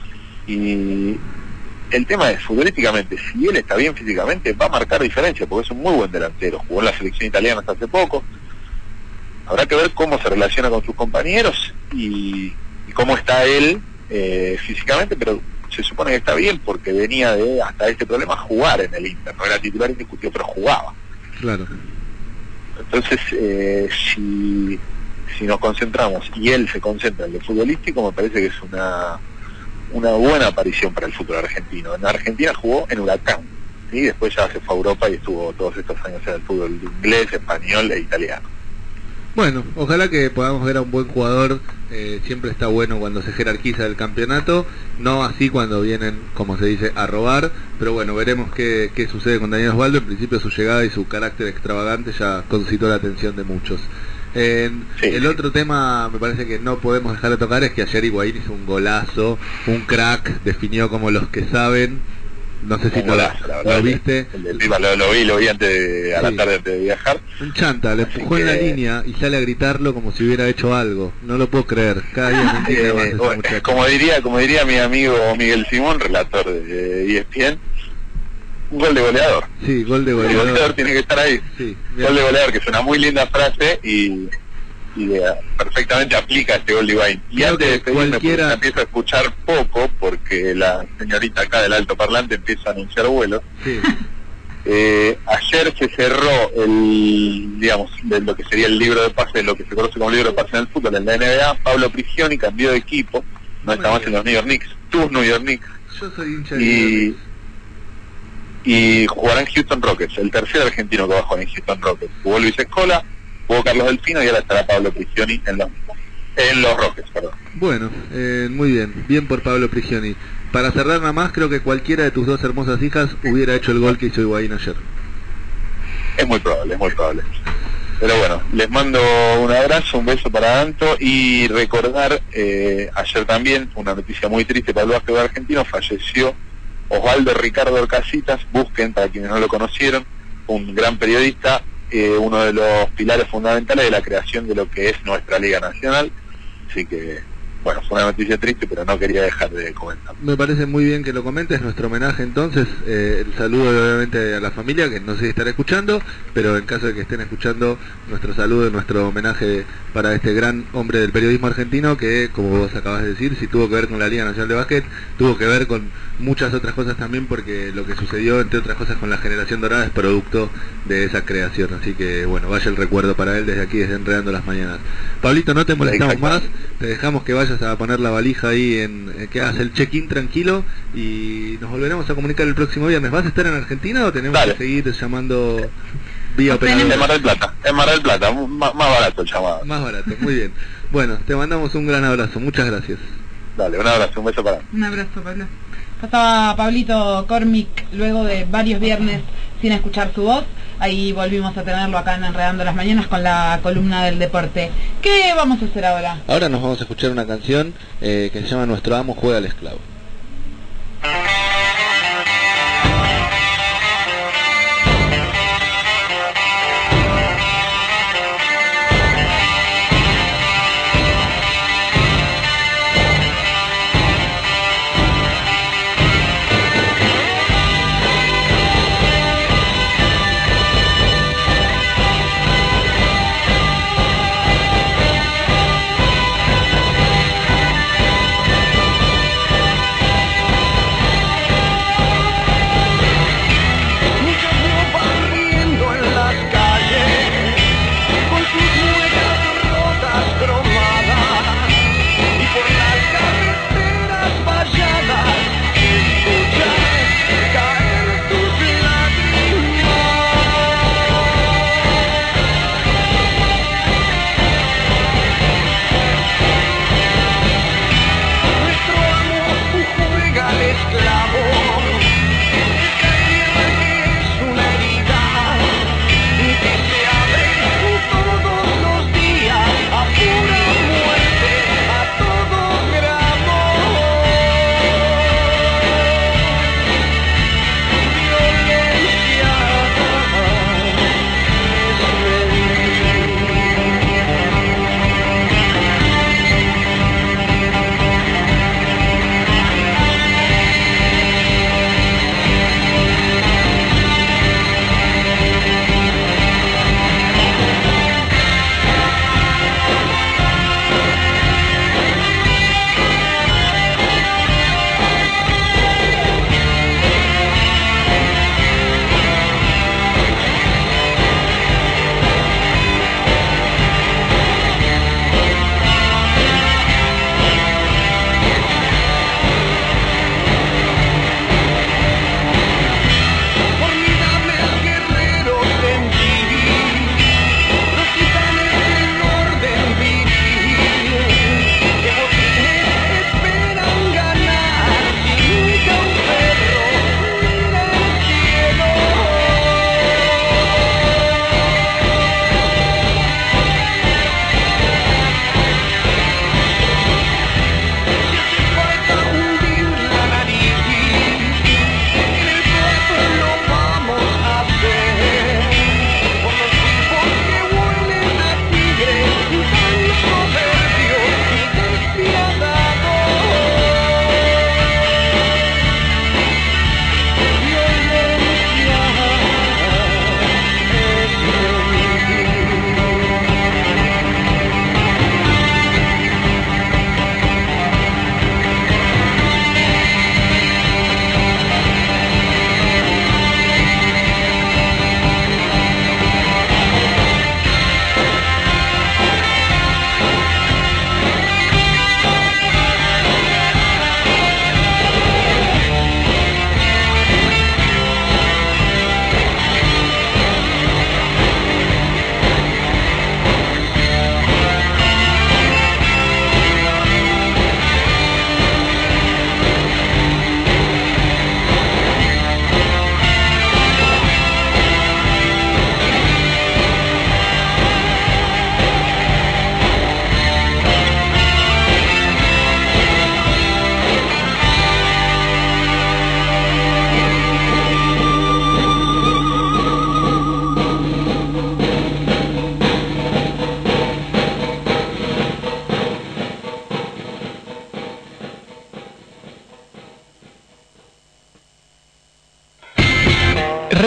Speaker 8: Y el tema es, futbolísticamente, si él está bien físicamente, va a marcar diferencia, porque es un muy buen delantero, jugó en la selección italiana hasta hace poco. Habrá que ver cómo se relaciona con sus compañeros y, y cómo está él eh, físicamente, pero se supone que está bien porque venía de, hasta este problema, jugar en el Inter. No era titular indiscutido, pero jugaba.
Speaker 2: Claro.
Speaker 8: Entonces, eh, si, si nos concentramos y él se concentra en lo futbolístico, me parece que es una... una buena aparición para el fútbol argentino. En Argentina jugó en Huracán, y después ya se fue a Europa y estuvo todos estos años en el fútbol inglés, español e italiano.
Speaker 2: Bueno, ojalá que podamos ver a un buen jugador. Eh, siempre está bueno cuando se jerarquiza el campeonato, no así cuando vienen, como se dice, a robar, pero bueno, veremos qué, qué sucede con Daniel Osvaldo. En principio su llegada y su carácter extravagante ya concitó la atención de muchos. Eh, sí. El otro tema me parece que no podemos dejar de tocar es que ayer Higuaín hizo un golazo, un crack, definió como los que saben. No sé si lo,
Speaker 8: golazo,
Speaker 2: lo, lo viste.
Speaker 8: El de Pipa lo, lo vi, lo vi antes de, a sí. la tarde antes de viajar.
Speaker 2: Un chanta, le empujó que... en la línea y sale a gritarlo como si hubiera hecho algo. No lo puedo creer. Cada día me entiende más ese
Speaker 8: bueno,
Speaker 2: muchacho.
Speaker 8: Como diría, como diría mi amigo Miguel Simón, relator de E S P N, un gol de goleador.
Speaker 2: Sí, gol de goleador.
Speaker 8: El goleador tiene que estar ahí.
Speaker 2: Sí,
Speaker 8: gol de goleador, que es una muy linda frase y, y de, perfectamente aplica este gol de Higuaín. Y
Speaker 2: Creo
Speaker 8: antes de despedirme,
Speaker 2: cualquiera...
Speaker 8: empiezo a escuchar poco, porque la señorita acá del altoparlante empieza a anunciar vuelos.
Speaker 2: Sí.
Speaker 8: Eh, ayer se cerró el, digamos, de lo que sería el libro de pase, lo que se conoce como libro de pase en el fútbol, en la N B A. Pablo Prigioni cambió de equipo, no está más en los New York Knicks, tus New York Knicks.
Speaker 2: Yo soy hincha de
Speaker 8: y, y jugará en Houston Rockets, el tercer argentino que va a jugar en Houston Rockets. Jugó Luis Escola, jugó Carlos Delfino y ahora estará Pablo Prigioni en los, en los Rockets, perdón.
Speaker 2: Bueno, eh, muy bien, bien por Pablo Prigioni. para cerrar nada más, creo que cualquiera de tus dos hermosas hijas hubiera hecho el gol que hizo Higuaín ayer.
Speaker 8: Es muy probable, es muy probable. Pero bueno, les mando un abrazo, un beso para Anto y recordar, eh, ayer también, una noticia muy triste para el básquetbol argentino, falleció Osvaldo Ricardo Orcasitas, busquen para quienes no lo conocieron, un gran periodista, eh, uno de los pilares fundamentales de la creación de lo que es nuestra Liga Nacional, así que bueno, fue una noticia triste, pero no quería dejar de comentar.
Speaker 2: Me parece muy bien que lo comentes, nuestro homenaje entonces, eh, el saludo obviamente a la familia, que no sé si estará escuchando, pero en caso de que estén escuchando, nuestro saludo y nuestro homenaje para este gran hombre del periodismo argentino, que como vos acabas de decir, si tuvo que ver con la Liga Nacional de Básquet, tuvo que ver con muchas otras cosas también, porque lo que sucedió, entre otras cosas, con la Generación Dorada es producto de esa creación, así que bueno, vaya el recuerdo para él desde aquí, desde Enredando las Mañanas. Pablito, no te molestamos más, te dejamos que vayas a poner la valija ahí, en eh, que hagas el check-in tranquilo y nos volveremos a comunicar el próximo viernes. ¿Vas a estar en Argentina o tenemos Dale. que seguir llamando vía operador?
Speaker 8: En Mar del Plata, en Mar del Plata, más, más barato el llamado.
Speaker 2: Más barato, muy bien. Bueno, te mandamos un gran abrazo, muchas gracias.
Speaker 8: Dale, un abrazo, un beso para
Speaker 1: Un abrazo, Pablo. Pasaba Pablito Cormick luego de varios viernes sin escuchar su voz. Ahí volvimos a tenerlo acá en Enredando las Mañanas con la columna del deporte. ¿Qué vamos a hacer ahora?
Speaker 2: Ahora nos vamos a escuchar una canción eh, que se llama Nuestro Amo Juega al Esclavo.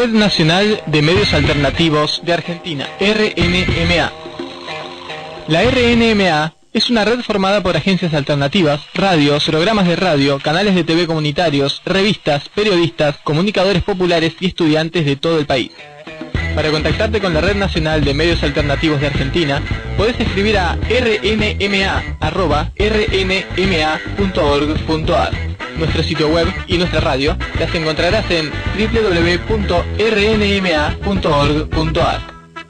Speaker 7: Red Nacional de Medios Alternativos de Argentina, R N M A. La R N M A es una red formada por agencias alternativas, radios, programas de radio, canales de T V comunitarios, revistas, periodistas, comunicadores populares y estudiantes de todo el país. Para contactarte con la Red Nacional de Medios Alternativos de Argentina, podés escribir a r n m a arroba r n m a punto org punto a r. Nuestro sitio web y nuestra radio las encontrarás en w w w punto r n m a punto org punto a r.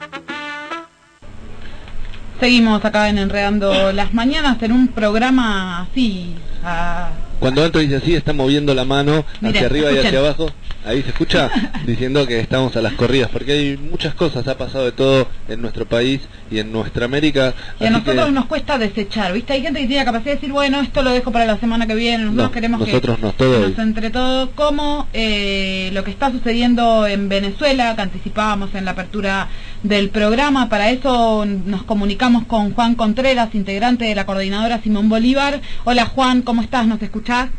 Speaker 1: Seguimos acá en Enredando las Mañanas en un programa así. A...
Speaker 2: Cuando Anto dice así, está moviendo la mano
Speaker 1: Mire,
Speaker 2: hacia arriba
Speaker 1: escuchen.
Speaker 2: y hacia abajo. Ahí se escucha diciendo que estamos a las corridas, porque hay muchas cosas, ha pasado de todo en nuestro país y en nuestra América.
Speaker 1: Y a
Speaker 2: así
Speaker 1: nosotros
Speaker 2: que...
Speaker 1: nos cuesta desechar, ¿viste? Hay gente que tiene la capacidad de decir, bueno, esto lo dejo para la semana que viene, nosotros
Speaker 2: No,
Speaker 1: queremos
Speaker 2: nosotros
Speaker 1: que,
Speaker 2: no, todo
Speaker 1: que
Speaker 2: hoy.
Speaker 1: nos entre todo, como eh, lo que está sucediendo en Venezuela, que anticipábamos en la apertura del programa. Para eso nos comunicamos con Juan Contreras, integrante de la coordinadora Simón Bolívar. Hola Juan, ¿cómo estás? ¿Nos escuchás?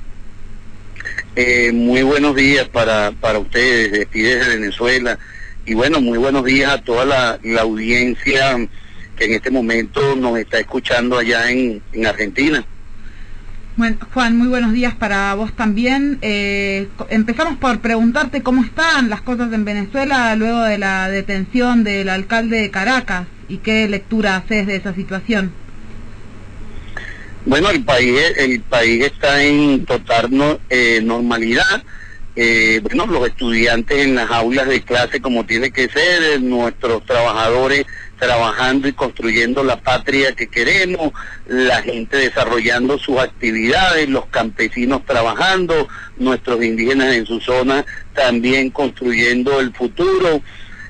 Speaker 9: Eh, muy buenos días para, para ustedes, de aquí desde Venezuela, y bueno, muy buenos días a toda la, la audiencia que en este momento nos está escuchando allá en, en Argentina.
Speaker 1: Bueno, Juan, muy buenos días para vos también. Eh, empezamos por preguntarte cómo están las cosas en Venezuela luego de la detención del alcalde de Caracas y qué lectura haces de esa situación.
Speaker 9: Bueno, el país el país está en total no, eh, normalidad. Eh, bueno, los estudiantes en las aulas de clase como tiene que ser, eh, nuestros trabajadores trabajando y construyendo la patria que queremos, la gente desarrollando sus actividades, los campesinos trabajando, nuestros indígenas en su zona también construyendo el futuro,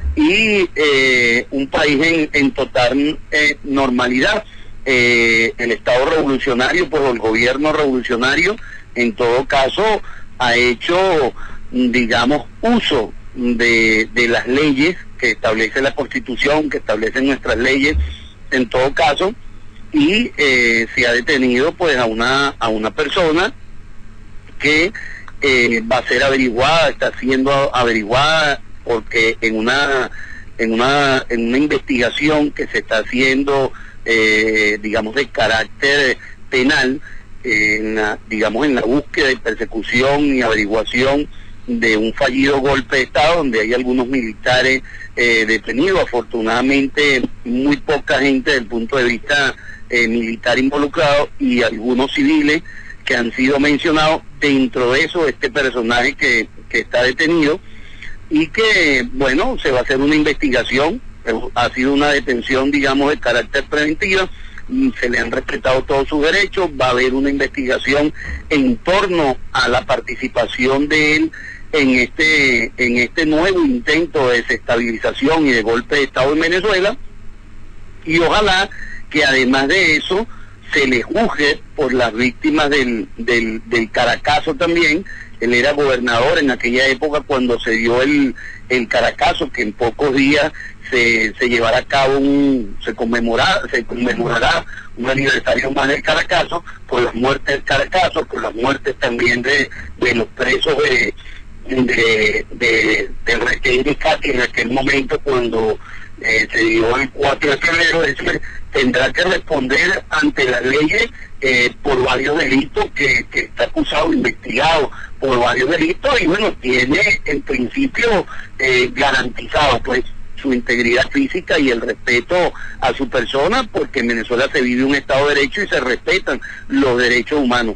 Speaker 9: y eh, un país en, en total eh, normalidad. Eh, el Estado revolucionario, pues el gobierno revolucionario, en todo caso, ha hecho, digamos, uso de, de las leyes que establece la Constitución, que establecen nuestras leyes, en todo caso, y eh, se ha detenido, pues, a una a una persona que eh, va a ser averiguada, está siendo averiguada, porque en una en una en una investigación que se está haciendo, Eh, digamos, de carácter penal, eh, en la, digamos, en la búsqueda y persecución y averiguación de un fallido golpe de Estado donde hay algunos militares eh, detenidos. Afortunadamente muy poca gente desde el punto de vista eh, militar involucrado, y algunos civiles que han sido mencionados. Dentro de eso, este personaje que, que está detenido, y que, bueno, se va a hacer una investigación. Ha sido una detención, digamos, de carácter preventiva, se le han respetado todos sus derechos, va a haber una investigación en torno a la participación de él en este en este nuevo intento de desestabilización y de golpe de Estado en Venezuela, y ojalá que además de eso se le juzgue por las víctimas del, del, del Caracazo también. Él era gobernador en aquella época cuando se dio el, el Caracazo, que en pocos días se, se llevará a cabo un, se conmemorará, se conmemorará un aniversario más del Caracazo, por las muertes del Caracazo, por las muertes también de, de los presos de de, de, de Requén y Cati en aquel momento cuando eh, se dio el cuatro de febrero. Es decir, tendrá que responder ante las leyes eh, por varios delitos, que, que está acusado, investigado por varios delitos, y bueno, tiene en principio eh, garantizado pues su integridad física y el respeto a su persona, porque en Venezuela se vive un Estado de Derecho y se respetan los derechos humanos,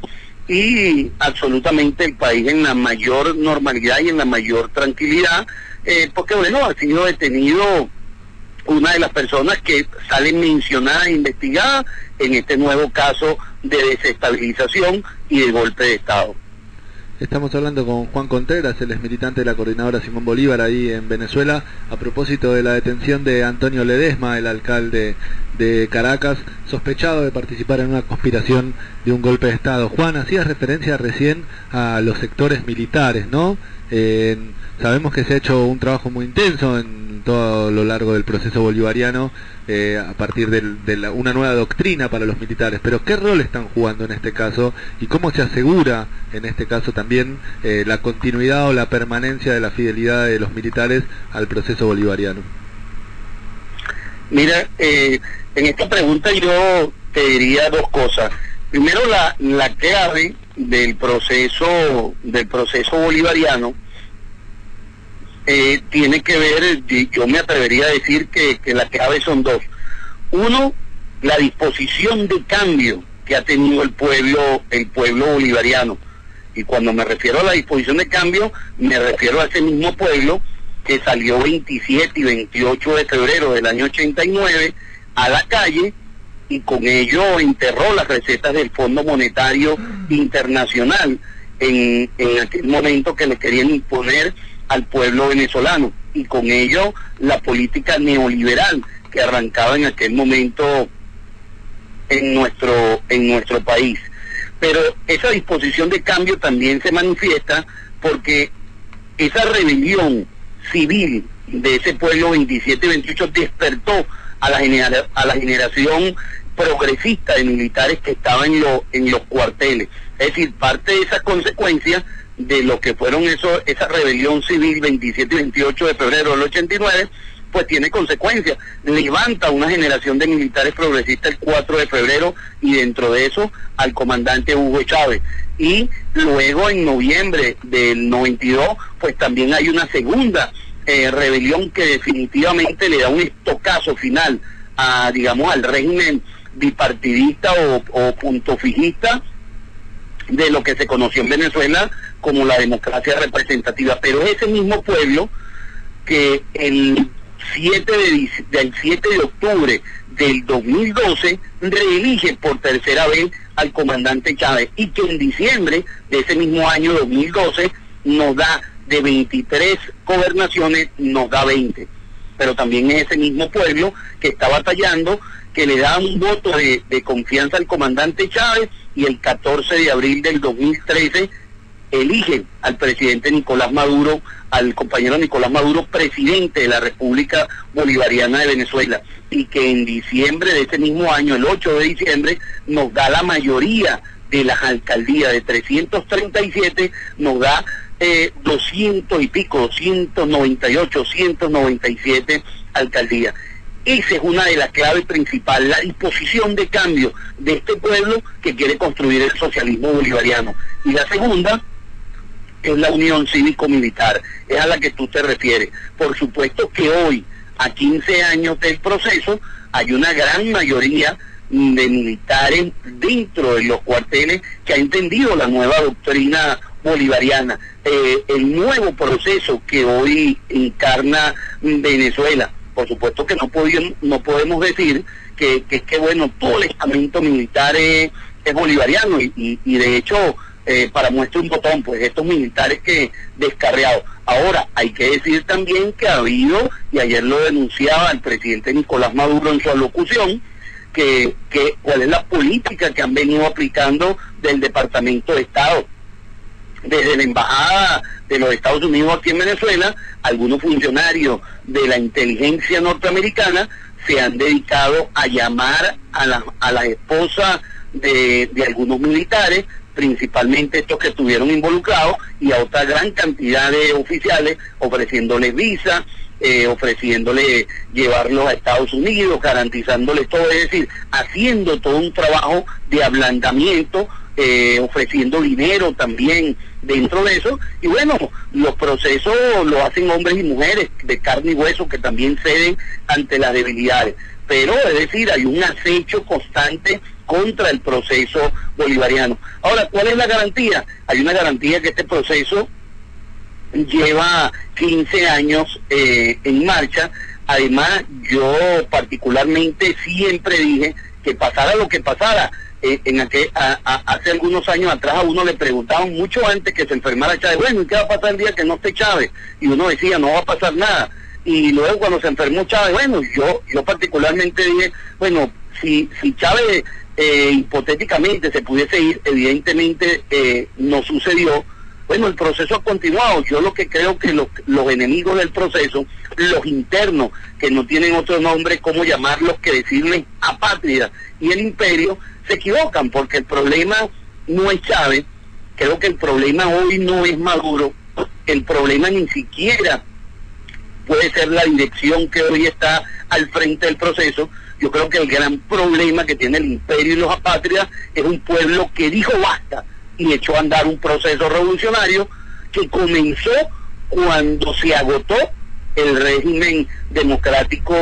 Speaker 9: y absolutamente el país en la mayor normalidad y en la mayor tranquilidad, eh, porque bueno, ha sido detenido una de las personas que salen mencionadas e investigadas en este nuevo caso de desestabilización y de golpe de Estado.
Speaker 2: Estamos hablando con Juan Contreras, él es militante de la coordinadora Simón Bolívar ahí en Venezuela, a propósito de la detención de Antonio Ledesma, el alcalde de Caracas, sospechado de participar en una conspiración de un golpe de Estado. Juan, hacías referencia recién a los sectores militares, ¿no? Eh, sabemos que se ha hecho un trabajo muy intenso en todo lo largo del proceso bolivariano eh, a partir del, de la, una nueva doctrina para los militares, pero ¿qué rol están jugando en este caso y cómo se asegura en este caso también eh, la continuidad o la permanencia de la fidelidad de los militares al proceso bolivariano?
Speaker 9: Mira, eh, en esta pregunta yo te diría dos cosas. Primero, la, la clave del proceso del proceso bolivariano eh, tiene que ver, yo me atrevería a decir que, que la clave son dos. Uno, la disposición de cambio que ha tenido el pueblo el pueblo bolivariano. Y cuando me refiero a la disposición de cambio, me refiero a ese mismo pueblo que salió veintisiete y veintiocho de febrero del año ochenta y nueve a la calle y con ello enterró las recetas del Fondo Monetario Internacional en, en aquel momento que le querían imponer al pueblo venezolano, y con ello la política neoliberal que arrancaba en aquel momento en nuestro en nuestro país. Pero esa disposición de cambio también se manifiesta porque esa rebelión civil de ese pueblo veintisiete y veintiocho despertó a la genera a la generación progresista de militares que estaban en, lo, en los cuarteles. Es decir, parte de esa consecuencia de lo que fueron eso, esa rebelión civil veintisiete y veintiocho de febrero del ochenta y nueve, pues tiene consecuencias. Levanta una generación de militares progresistas el cuatro de febrero y dentro de eso al comandante Hugo Chávez. Y luego en noviembre del noventa y dos, pues también hay una segunda eh, rebelión que definitivamente le da un estocazo final a, digamos, al régimen bipartidista o, o punto fijista de lo que se conoció en Venezuela como la democracia representativa. Pero es ese mismo pueblo que el siete de, del siete de octubre del dos mil doce reelige por tercera vez al comandante Chávez, y que en diciembre de ese mismo año dos mil doce nos da de veintitrés gobernaciones, nos da veinte. Pero también es ese mismo pueblo que está batallando, que le da un voto de, de confianza al comandante Chávez, y el catorce de abril del dos mil trece eligen al presidente Nicolás Maduro, al compañero Nicolás Maduro, presidente de la República Bolivariana de Venezuela, y que en diciembre de ese mismo año, el ocho de diciembre, nos da la mayoría de las alcaldías, de trescientos treinta y siete, nos da eh, doscientos y pico, doscientos noventa y ocho, ciento noventa y siete alcaldías. Esa es una de las claves principales, la disposición de cambio de este pueblo que quiere construir el socialismo bolivariano. Y la segunda es la unión cívico-militar, es a la que tú te refieres. Por supuesto que hoy, a quince años del proceso, hay una gran mayoría de militares dentro de los cuarteles que ha entendido la nueva doctrina bolivariana, eh, el nuevo proceso que hoy encarna Venezuela. Por supuesto que no podemos, no podemos decir que, que, que bueno, todo el estamento militar es, es bolivariano, y, y, y de hecho, eh, para muestra un botón, pues estos militares que descarriados. Ahora, hay que decir también que ha habido, y ayer lo denunciaba el presidente Nicolás Maduro en su alocución, que, que cuál es la política que han venido aplicando del Departamento de Estado. Desde la Embajada de los Estados Unidos aquí en Venezuela, algunos funcionarios de la inteligencia norteamericana se han dedicado a llamar a la, a las esposas de, de algunos militares, principalmente estos que estuvieron involucrados, y a otra gran cantidad de oficiales, ofreciéndoles visa, eh, ofreciéndoles llevarlos a Estados Unidos, garantizándoles todo, es decir, haciendo todo un trabajo de ablandamiento, eh, ofreciendo dinero también dentro de eso. Y bueno, los procesos los hacen hombres y mujeres de carne y hueso que también ceden ante las debilidades. Pero es decir, hay un acecho constante contra el proceso bolivariano. Ahora, ¿cuál es la garantía? Hay una garantía que este proceso lleva quince años eh, en marcha. Además, yo particularmente siempre dije que pasara lo que pasara, eh, en aquel, a, a, hace algunos años atrás a uno le preguntaban mucho antes que se enfermara Chávez, bueno, ¿y qué va a pasar el día que no esté Chávez? Y uno decía, no va a pasar nada. y luego cuando se enfermó Chávez, bueno, yo yo particularmente dije, bueno, si, si Chávez eh, hipotéticamente se pudiese ir, evidentemente eh, no sucedió. Bueno, el proceso ha continuado. Yo lo que creo que los, los enemigos del proceso, los internos, que no tienen otro nombre, cómo llamarlos, que decirles apátrida y el imperio, se equivocan, porque el problema no es Chávez, creo que el problema hoy no es Maduro, el problema ni siquiera puede ser la dirección que hoy está al frente del proceso. Yo creo que el gran problema que tiene el imperio y los apátridas es un pueblo que dijo basta y echó a andar un proceso revolucionario que comenzó cuando se agotó el régimen democrático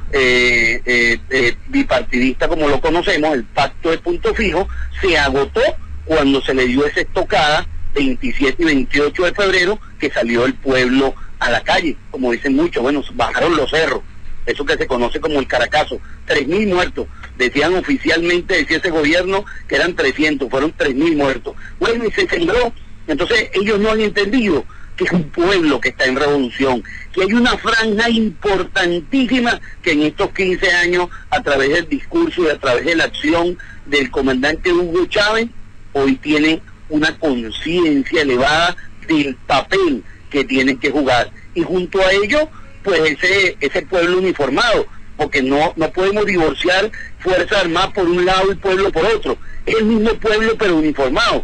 Speaker 9: eh, eh, eh, bipartidista como lo conocemos, el pacto de punto fijo, se agotó cuando se le dio esa estocada veintisiete y veintiocho de febrero, que salió el pueblo a la calle, como dicen muchos, bueno, bajaron los cerros, eso que se conoce como el Caracazo, tres mil muertos, decían oficialmente, decía ese gobierno que eran trescientos, fueron tres mil muertos, bueno, y se sembró. Entonces ellos no han entendido que es un pueblo que está en revolución, que hay una franja importantísima que en estos quince años, a través del discurso y a través de la acción del comandante Hugo Chávez, hoy tiene una conciencia elevada del papel que tienen que jugar, y junto a ello pues ese ese pueblo uniformado, porque no no podemos divorciar Fuerzas Armadas por un lado y pueblo por otro, es el mismo pueblo pero uniformado.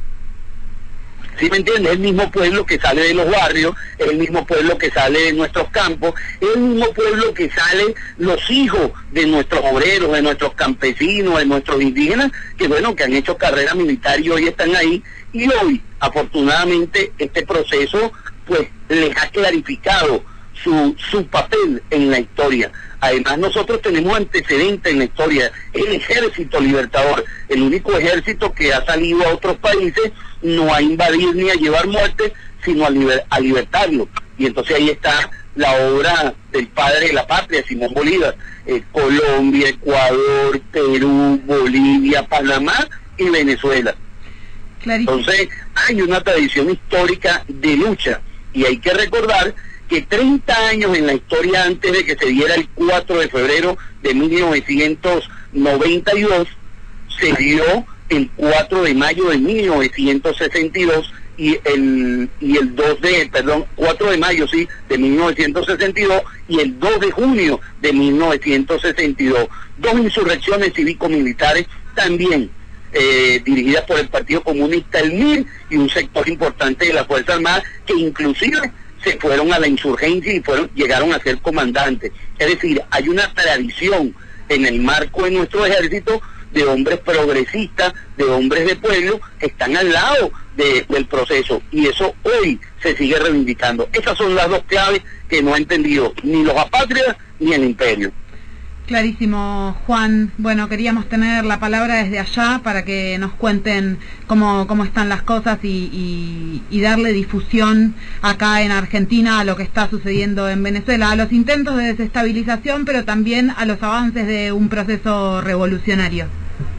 Speaker 9: ¿Sí me entiendes? Es el mismo pueblo que sale de los barrios, es el mismo pueblo que sale de nuestros campos, es el mismo pueblo que sale los hijos de nuestros obreros, de nuestros campesinos, de nuestros indígenas, que bueno, que han hecho carrera militar y hoy están ahí, y hoy, afortunadamente, este proceso pues les ha clarificado su, su papel en la historia. Además, nosotros tenemos antecedentes en la historia, el Ejército Libertador, el único ejército que ha salido a otros países, no a invadir ni a llevar muerte, sino a, liber, a libertarlo. Y entonces ahí está la obra del padre de la patria, Simón Bolívar, eh, Colombia, Ecuador, Perú, Bolivia, Panamá y Venezuela. Clarísimo. Entonces hay una tradición histórica de lucha, y hay que recordar que treinta años en la historia antes de que se diera el cuatro de febrero de mil novecientos noventa y dos, se dio el cuatro de mayo de mil novecientos sesenta y dos y el y el dos de, perdón, cuatro de mayo, sí, de mil novecientos sesenta y dos y el dos de junio de mil novecientos sesenta y dos. Dos insurrecciones cívico-militares también eh, dirigidas por el Partido Comunista, el M I R, y un sector importante de la Fuerza Armada que inclusive se fueron a la insurgencia y fueron llegaron a ser comandantes. Es decir, hay una tradición en el marco de nuestro ejército de hombres progresistas, de hombres de pueblo que están al lado de, del proceso, y eso hoy se sigue reivindicando. Esas son las dos claves que no ha entendido ni los apátridas ni el imperio.
Speaker 1: Clarísimo, Juan. Bueno, queríamos tener la palabra desde allá para que nos cuenten cómo, cómo están las cosas y, y, y darle difusión acá en Argentina a lo que está sucediendo en Venezuela, a los intentos de desestabilización, pero también a los avances de un proceso revolucionario.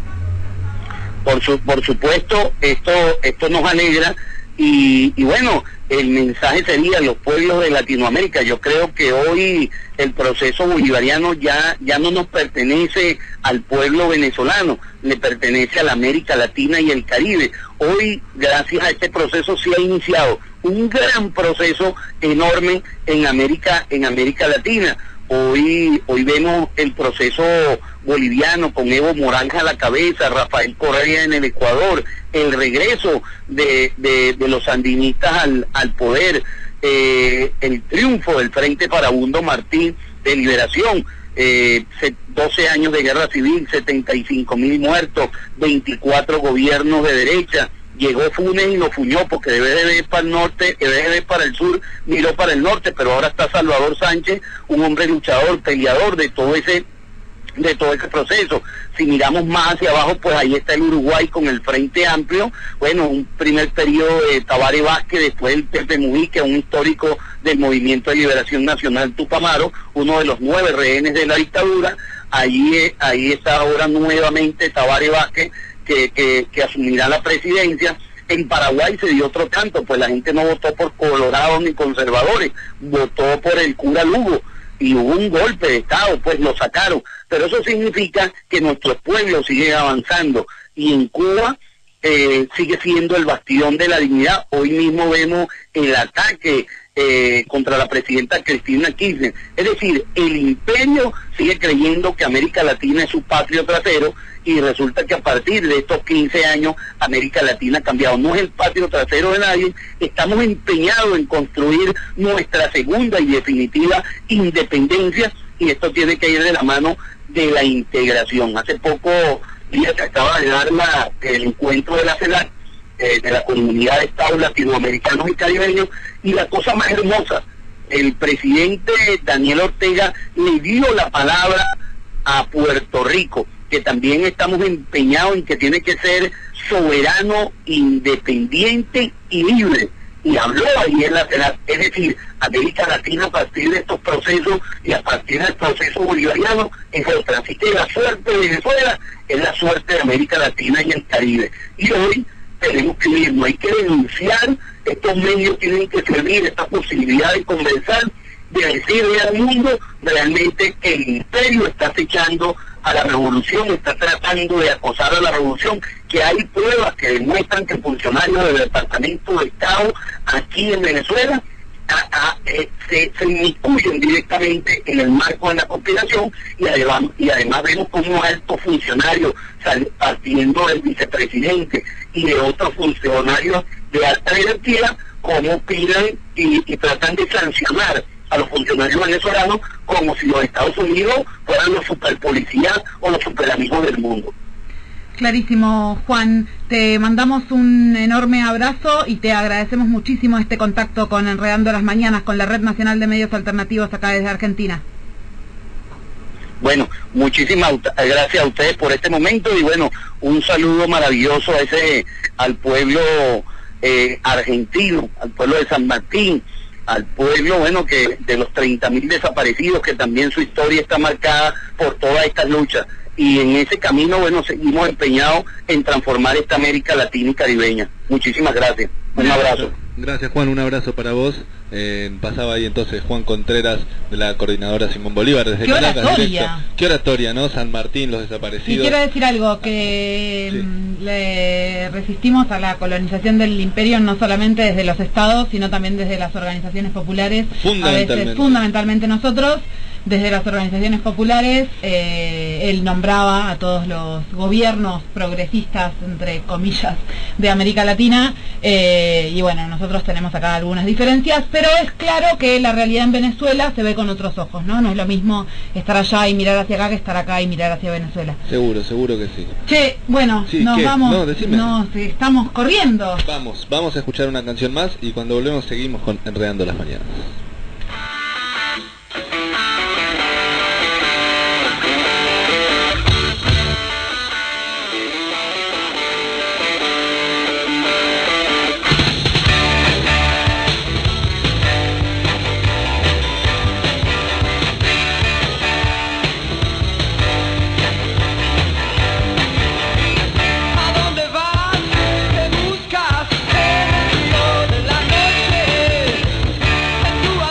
Speaker 9: Por, su, por supuesto, esto, esto nos alegra. Y, y bueno, el mensaje sería a los pueblos de Latinoamérica. Yo creo que hoy el proceso bolivariano ya, ya no nos pertenece al pueblo venezolano, le pertenece a la América Latina y el Caribe. Hoy, gracias a este proceso, se ha iniciado un gran proceso enorme en América, en América Latina. Hoy, hoy vemos el proceso boliviano con Evo Morales a la cabeza, Rafael Correa en el Ecuador, el regreso de, de, de los sandinistas al, al poder, eh, el triunfo del Frente Farabundo Martín de Liberación, eh, doce años de guerra civil, setenta y cinco mil muertos, veinticuatro gobiernos de derecha. Llegó Funes y lo fuñó porque debe de ver para el norte, debe de ver para el sur, miró para el norte, pero ahora está Salvador Sánchez, un hombre luchador, peleador de todo ese de todo ese proceso. Si miramos más hacia abajo, pues ahí está el Uruguay con el Frente Amplio, bueno, un primer periodo de Tabaré Vázquez, después el Pepe Mujica, un histórico del Movimiento de Liberación Nacional Tupamaro, uno de los nueve rehenes de la dictadura. Ahí, ahí está ahora nuevamente Tabaré Vázquez, Que, que, que asumirá la presidencia. En Paraguay se dio otro tanto, pues la gente no votó por colorados ni conservadores, votó por el cura Lugo, y hubo un golpe de Estado, pues lo sacaron, pero eso significa que nuestro pueblo sigue avanzando, y en Cuba eh, sigue siendo el bastión de la dignidad. Hoy mismo vemos el ataque eh, contra la presidenta Cristina Kirchner, es decir, el imperio sigue creyendo que América Latina es su patrio trasero, y resulta que a partir de estos quince años América Latina ha cambiado, no es el patio trasero de nadie. Estamos empeñados en construir nuestra segunda y definitiva independencia, y esto tiene que ir de la mano de la integración. Hace poco día se acaba de dar la, el encuentro de la CELAC, eh, de la Comunidad de Estados Latinoamericanos y Caribeños, y la cosa más hermosa, el presidente Daniel Ortega le dio la palabra a Puerto Rico, que también estamos empeñados en que tiene que ser soberano, independiente y libre. Y habló ahí en la CELAC, es decir, América Latina a partir de estos procesos y a partir del proceso bolivariano es otra. Así que la suerte de Venezuela es la suerte de América Latina y el Caribe. Y hoy tenemos que irnos, hay que denunciar, estos medios tienen que servir esta posibilidad de conversar, de decirle al mundo realmente que el imperio está acechando a la revolución, está tratando de acosar a la revolución, que hay pruebas que demuestran que funcionarios del Departamento de Estado aquí en Venezuela a, a, eh, se, se inmiscuyen directamente en el marco de la conspiración, y además, y además vemos como altos funcionarios sal, partiendo del vicepresidente y de otros funcionarios de alta jerarquía, como pidan y, y tratan de sancionar a los funcionarios venezolanos como si los Estados Unidos fueran los superpolicías o los superamigos del mundo.
Speaker 1: Clarísimo, Juan. Te mandamos un enorme abrazo y te agradecemos muchísimo este contacto con Enredando las Mañanas, con la Red Nacional de Medios Alternativos acá desde Argentina.
Speaker 9: Bueno, muchísimas gracias a ustedes por este momento, y bueno, un saludo maravilloso a ese, al pueblo eh, argentino, al pueblo de San Martín, al pueblo, bueno, que de los treinta mil desaparecidos, que también su historia está marcada por todas estas luchas. Y en ese camino, bueno, seguimos empeñados en transformar esta América Latina y Caribeña. Muchísimas gracias. Un abrazo.
Speaker 2: Gracias, Juan, un abrazo para vos. Eh, pasaba ahí entonces Juan Contreras, de la coordinadora Simón Bolívar, desde
Speaker 1: ¡Qué
Speaker 2: Caracas.
Speaker 1: oratoria!
Speaker 2: Directo. ¡Qué oratoria, ¿no? San Martín, los desaparecidos.
Speaker 1: Y quiero decir algo, que sí. le resistimos a la colonización del imperio no solamente desde los estados, sino también desde las organizaciones populares.
Speaker 2: Fundamentalmente.
Speaker 1: A veces, fundamentalmente nosotros, desde las organizaciones populares, eh, él nombraba a todos los gobiernos progresistas, entre comillas, de América Latina, eh, y bueno, nosotros tenemos acá algunas diferencias, pero es claro que la realidad en Venezuela se ve con otros ojos, ¿no? No es lo mismo estar allá y mirar hacia acá que estar acá y mirar hacia Venezuela.
Speaker 2: Seguro, seguro que sí.
Speaker 1: Che, bueno,
Speaker 2: Sí,
Speaker 1: nos
Speaker 2: ¿qué?
Speaker 1: vamos,
Speaker 2: No, decime.
Speaker 1: nos estamos corriendo.
Speaker 2: Vamos, vamos a escuchar una canción más y cuando volvemos seguimos con Enredando las Mañanas.
Speaker 6: ¿A dónde vas? ¿Qué buscas? En el río de la noche, en tu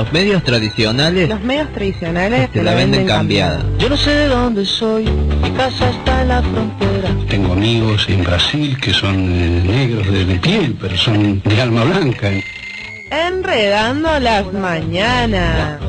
Speaker 10: Los medios tradicionales...
Speaker 11: Los medios tradicionales
Speaker 10: te la venden cambiada.
Speaker 6: Yo no sé de dónde soy, mi casa está en la frontera.
Speaker 12: Tengo amigos en Brasil que son eh, negros de, de piel, pero son de alma blanca.
Speaker 11: Enredando las mañanas.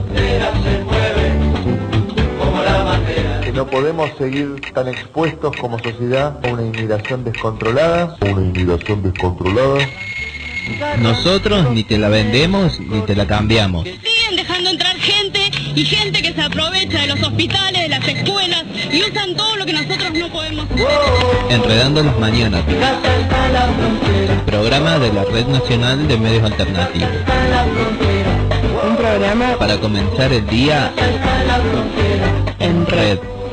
Speaker 13: Que no podemos seguir tan expuestos como sociedad a una inmigración descontrolada. Una inmigración descontrolada.
Speaker 10: Nosotros ni te la vendemos ni te la cambiamos.
Speaker 14: Siguen dejando entrar gente y gente que se aprovecha de los hospitales, de las escuelas y usan todo lo que nosotros no podemos hacer.
Speaker 10: Enredando las mañanas. Programa de la Red Nacional de Medios Alternativos.
Speaker 11: Un programa
Speaker 10: para comenzar el día en red.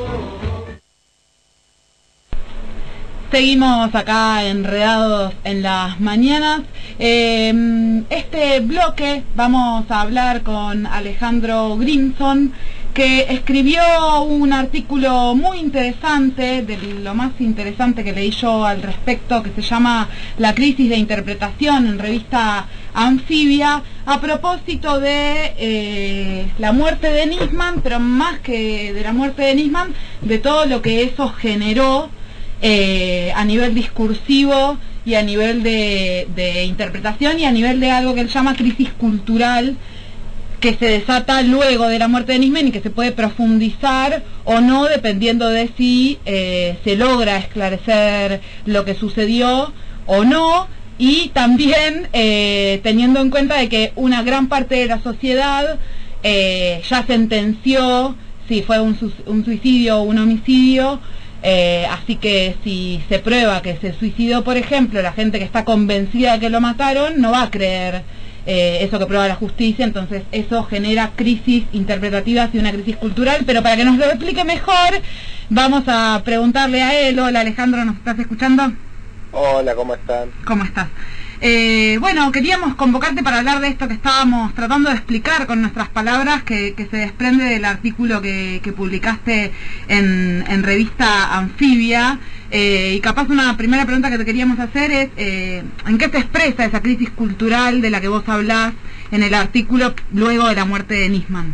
Speaker 1: Seguimos acá enredados en las mañanas. Eh, este bloque vamos a hablar con Alejandro Grimson, que escribió un artículo muy interesante, de lo más interesante que leí yo al respecto, que se llama La crisis de interpretación, en revista Anfibia, a propósito de eh, la muerte de Nisman, pero más que de la muerte de Nisman, de todo lo que eso generó Eh, a nivel discursivo y a nivel de, de interpretación y a nivel de algo que él llama crisis cultural, que se desata luego de la muerte de Nisman y que se puede profundizar o no dependiendo de si eh, se logra esclarecer lo que sucedió o no, y también eh, teniendo en cuenta de que una gran parte de la sociedad eh, ya sentenció si fue un, un suicidio o un homicidio. Eh, así que si se prueba que se suicidó, por ejemplo, la gente que está convencida de que lo mataron no va a creer eh, eso que prueba la justicia. Entonces eso genera crisis interpretativas y una crisis cultural. Pero para que nos lo explique mejor, vamos a preguntarle a él. Hola Alejandro, ¿nos estás escuchando?
Speaker 15: Hola, ¿cómo están?
Speaker 1: ¿Cómo estás? Eh, bueno, queríamos convocarte para hablar de esto que estábamos tratando de explicar con nuestras palabras, que, que se desprende del artículo que, que publicaste en, en revista Anfibia. Eh, y capaz una primera pregunta que te queríamos hacer es, eh, ¿en qué se expresa esa crisis cultural de la que vos hablás en el artículo luego de la muerte de Nisman?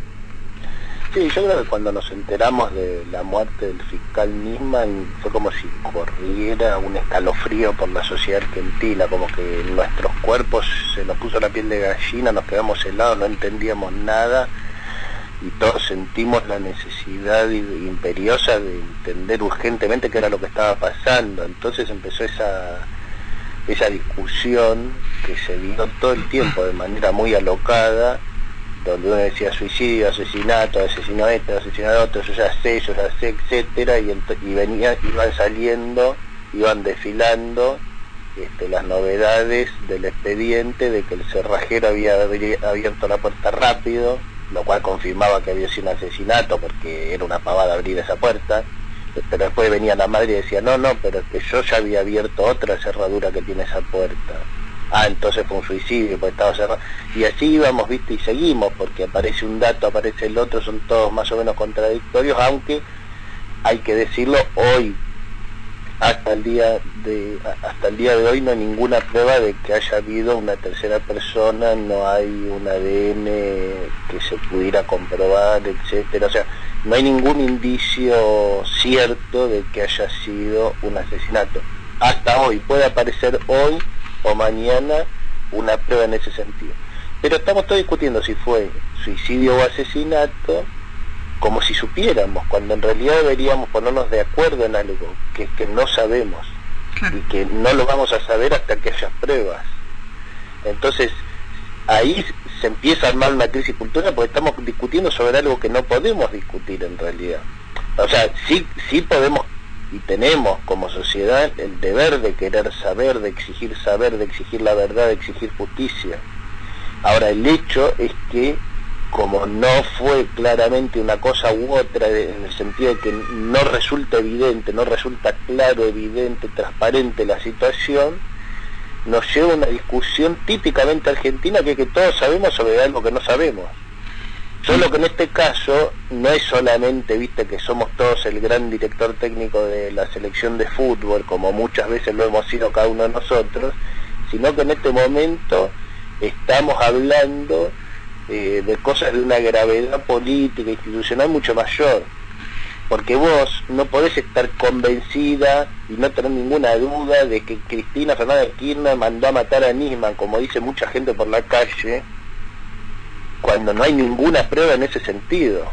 Speaker 15: Sí, yo creo que cuando nos enteramos de la muerte del fiscal Nisman fue como si corriera un escalofrío por la sociedad argentina, como que en nuestros cuerpos se nos puso la piel de gallina, nos quedamos helados, no entendíamos nada y todos sentimos la necesidad imperiosa de entender urgentemente qué era lo que estaba pasando. Entonces empezó esa, esa discusión que se dio todo el tiempo de manera muy alocada, donde uno decía suicidio, asesinato, asesinó a este, asesinó a otro, yo ya sé, yo ya sé, etcétera, y, y venía, iban saliendo, iban desfilando este, las novedades del expediente de que el cerrajero había abierto la puerta rápido, lo cual confirmaba que había sido un asesinato porque era una pavada abrir esa puerta, pero después venía la madre y decía, no, no, pero es que yo ya había abierto otra cerradura que tiene esa puerta. Ah, entonces fue un suicidio, porque estaba cerrado. Y así íbamos, viste, y seguimos, porque aparece un dato, aparece el otro, son todos más o menos contradictorios, aunque hay que decirlo, hoy, hasta el día de hasta el día de hoy no hay ninguna prueba de que haya habido una tercera persona, no hay un A D N que se pudiera comprobar, etcétera. O sea, no hay ningún indicio cierto de que haya sido un asesinato. Hasta hoy, puede aparecer hoy o mañana una prueba en ese sentido. Pero estamos todos discutiendo si fue suicidio o asesinato, como si supiéramos, cuando en realidad deberíamos ponernos de acuerdo en algo que, que no sabemos y que no lo vamos a saber hasta que haya pruebas. Entonces ahí se empieza a armar una crisis cultural porque estamos discutiendo sobre algo que no podemos discutir en realidad. O sea, sí, sí podemos y tenemos como sociedad el deber de querer saber, de exigir saber, de exigir la verdad, de exigir justicia. Ahora, el hecho es que, como no fue claramente una cosa u otra, en el sentido de que no resulta evidente, no resulta claro, evidente, transparente la situación, nos lleva a una discusión típicamente argentina, que es que todos sabemos sobre algo que no sabemos. Solo que en este caso no es solamente, viste, que somos todos el gran director técnico de la selección de fútbol, como muchas veces lo hemos sido cada uno de nosotros, sino que en este momento estamos hablando eh, de cosas de una gravedad política, institucional mucho mayor. Porque vos no podés estar convencida y no tener ninguna duda de que Cristina Fernández de Kirchner mandó a matar a Nisman, como dice mucha gente por la calle, cuando no hay ninguna prueba en ese sentido.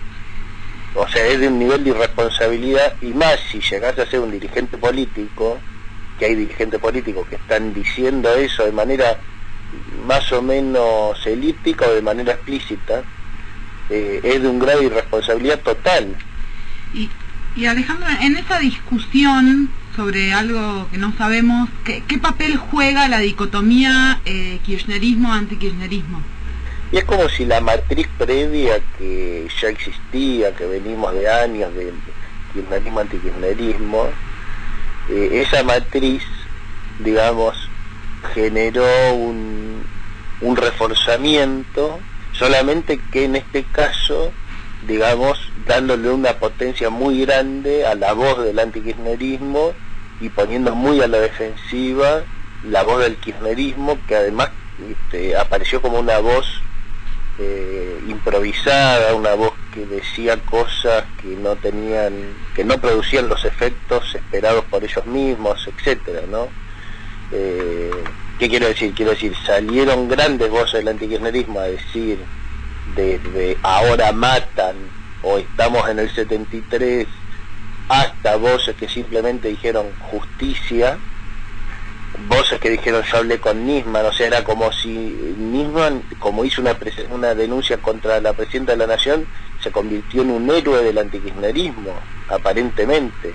Speaker 15: O sea, es de un nivel de irresponsabilidad, y más si llegás a ser un dirigente político, que hay dirigentes políticos que están diciendo eso de manera más o menos elíptica o de manera explícita, eh, es de un grado de irresponsabilidad total.
Speaker 1: Y, y Alejandro, en esa discusión sobre algo que no sabemos, ¿qué, qué papel juega la dicotomía eh, kirchnerismo-antikirchnerismo?
Speaker 15: Y es como si la matriz previa que ya existía, que venimos de años de kirchnerismo-antikirchnerismo, eh, esa matriz, digamos, generó un, un reforzamiento, solamente que en este caso, digamos, dándole una potencia muy grande a la voz del antikirchnerismo y poniendo muy a la defensiva la voz del kirchnerismo, que además este, apareció como una voz eh, improvisada, una voz que decía cosas que no tenían, que no producían los efectos esperados por ellos mismos, etcétera, ¿no? Eh, ¿Qué quiero decir? Quiero decir, salieron grandes voces del antikirchnerismo a decir desde ahora matan o estamos en el setenta y tres, hasta voces que simplemente dijeron justicia, voces que dijeron yo hablé con Nisman, o sea, era como si Nisman, como hizo una, una denuncia contra la presidenta de la Nación, se convirtió en un héroe del antikirchnerismo, aparentemente.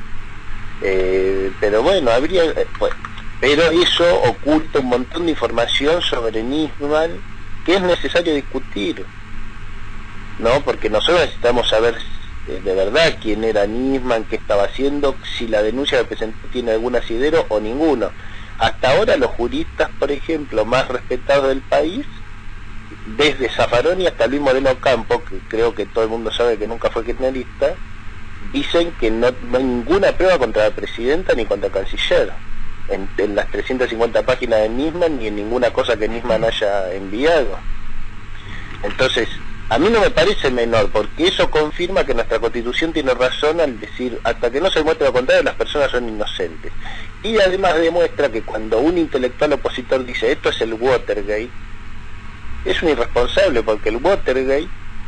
Speaker 15: Eh, pero bueno, habría... Eh, pues, pero eso oculta un montón de información sobre Nisman que es necesario discutir, ¿no? Porque nosotros necesitamos saber eh, de verdad quién era Nisman, qué estaba haciendo, si la denuncia que presentó tiene algún asidero o ninguno. Hasta ahora los juristas, por ejemplo, más respetados del país, desde Zaffaroni hasta Luis Moreno Campo, que creo que todo el mundo sabe que nunca fue kirchnerista, dicen que no, no hay ninguna prueba contra la presidenta ni contra el canciller, en, en las trescientas cincuenta páginas de Nisman, ni en ninguna cosa que Nisman haya enviado. Entonces, a mí no me parece menor, porque eso confirma que nuestra Constitución tiene razón al decir, hasta que no se muestre lo contrario, las personas son inocentes. Y además demuestra que cuando un intelectual opositor dice, esto es el Watergate, es un irresponsable, porque el Watergate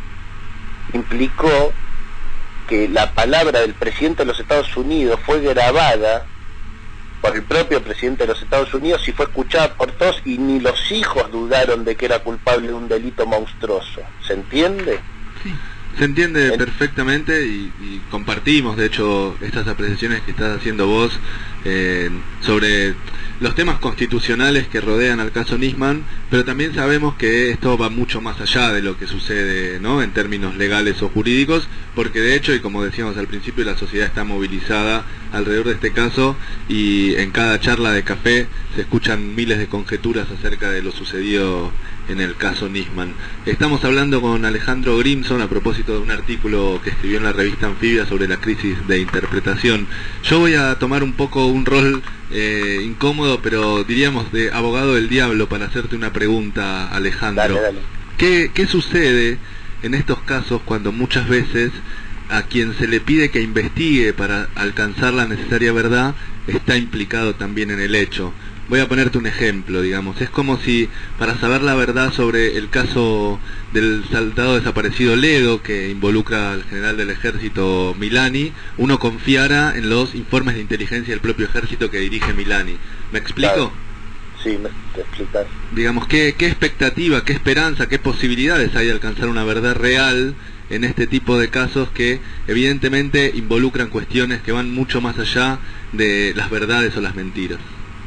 Speaker 15: implicó que la palabra del presidente de los Estados Unidos fue grabada por el propio presidente de los Estados Unidos y fue escuchada por todos, y ni los hijos dudaron de que era culpable de un delito monstruoso. ¿Se entiende?
Speaker 2: Sí. Se entiende perfectamente y, y compartimos, de hecho, estas apreciaciones que estás haciendo vos eh, sobre los temas constitucionales que rodean al caso Nisman, pero también sabemos que esto va mucho más allá de lo que sucede, ¿no?, en términos legales o jurídicos, porque de hecho, y como decíamos al principio, la sociedad está movilizada alrededor de este caso, y en cada charla de café se escuchan miles de conjeturas acerca de lo sucedido en el caso Nisman. Estamos hablando con Alejandro Grimson a propósito de un artículo que escribió en la revista Anfibia sobre la crisis de interpretación. Yo voy a tomar un poco un rol eh, incómodo, pero diríamos de abogado del diablo, para hacerte una pregunta, Alejandro.
Speaker 15: Dale, dale.
Speaker 2: ¿Qué, qué sucede en estos casos cuando muchas veces a quien se le pide que investigue para alcanzar la necesaria verdad está implicado también en el hecho? Voy a ponerte un ejemplo, digamos. Es como si para saber la verdad sobre el caso del soldado desaparecido Ledo, que involucra al general del ejército Milani, uno confiara en los informes de inteligencia del propio ejército que dirige Milani. ¿Me explico?
Speaker 15: Claro. Sí, me te explicas.
Speaker 2: Digamos, ¿qué, qué expectativa, qué esperanza, qué posibilidades hay de alcanzar una verdad real en este tipo de casos que evidentemente involucran cuestiones que van mucho más allá de las verdades o las mentiras?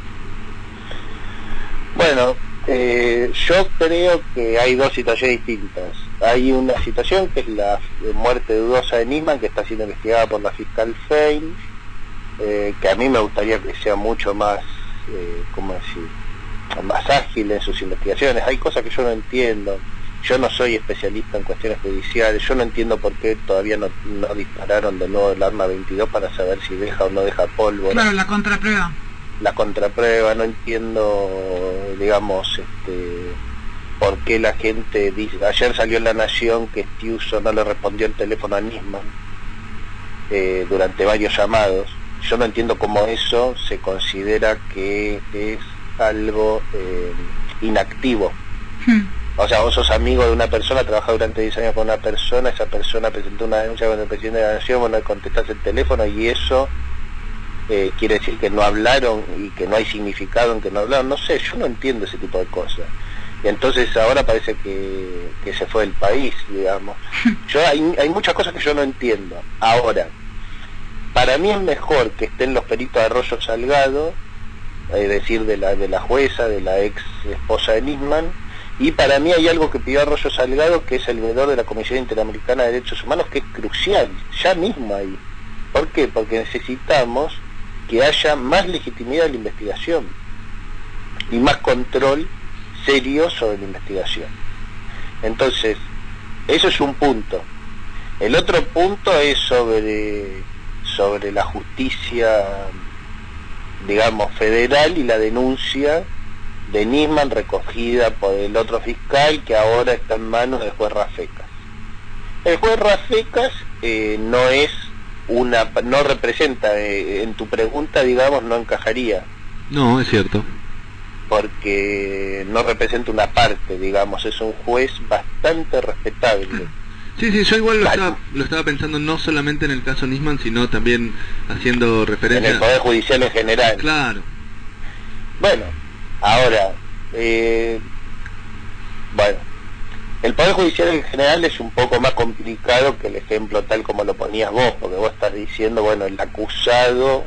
Speaker 15: Bueno, eh, yo creo que hay dos situaciones distintas. Hay una situación que es la muerte dudosa de Nisman, que está siendo investigada por la fiscal Fein, eh, que a mí me gustaría que sea mucho más, eh, ¿cómo decir?, más ágil en sus investigaciones. Hay cosas que yo no entiendo. Yo no soy especialista en cuestiones judiciales. Yo no entiendo por qué todavía no, no dispararon de nuevo el arma veintidós para saber si deja o no deja pólvora.
Speaker 1: Claro, la contraprueba.
Speaker 15: La contraprueba, no entiendo, digamos, este, por qué la gente dice, ayer salió en La Nación que Stiuso no le respondió el teléfono a Nisman eh, durante varios llamados. Yo no entiendo cómo eso se considera que es algo eh, inactivo. Hmm. O sea, vos sos amigo de una persona, trabajás durante diez años con una persona, esa persona presentó una denuncia con el presidente de la Nación, vos no le contestás el teléfono y eso eh, quiere decir que no hablaron y que no hay significado en que no hablaron. No sé, yo no entiendo ese tipo de cosas. Y entonces ahora parece que, que se fue del país, digamos. Yo hay, hay muchas cosas que yo no entiendo. Ahora, para mí es mejor que estén los peritos de Arroyo Salgado, es decir, de la, de la jueza, de la ex esposa de Nisman, y para mí hay algo que pidió Arroyo Salgado, que es el veedor de la Comisión Interamericana de Derechos Humanos, que es crucial, ya mismo ahí. ¿Por qué? Porque necesitamos que haya más legitimidad de la investigación y más control serio sobre la investigación. Entonces, eso es un punto. El otro punto es sobre, sobre la justicia, digamos, federal y la denuncia de Nisman recogida por el otro fiscal que ahora está en manos del juez Rafecas. El juez Rafecas eh, no es una, no representa, eh, en tu pregunta, digamos, no encajaría.
Speaker 2: No, es cierto.
Speaker 15: Porque no representa una parte, digamos, es un juez bastante respetable.
Speaker 2: Sí, sí, yo igual lo estaba, lo estaba pensando no solamente en el caso Nisman, sino también haciendo referencia...
Speaker 15: En el Poder Judicial en general.
Speaker 2: Claro.
Speaker 15: Bueno, ahora, eh, bueno, el Poder Judicial en general es un poco más complicado que el ejemplo tal como lo ponías vos, porque vos estás diciendo, bueno, el acusado...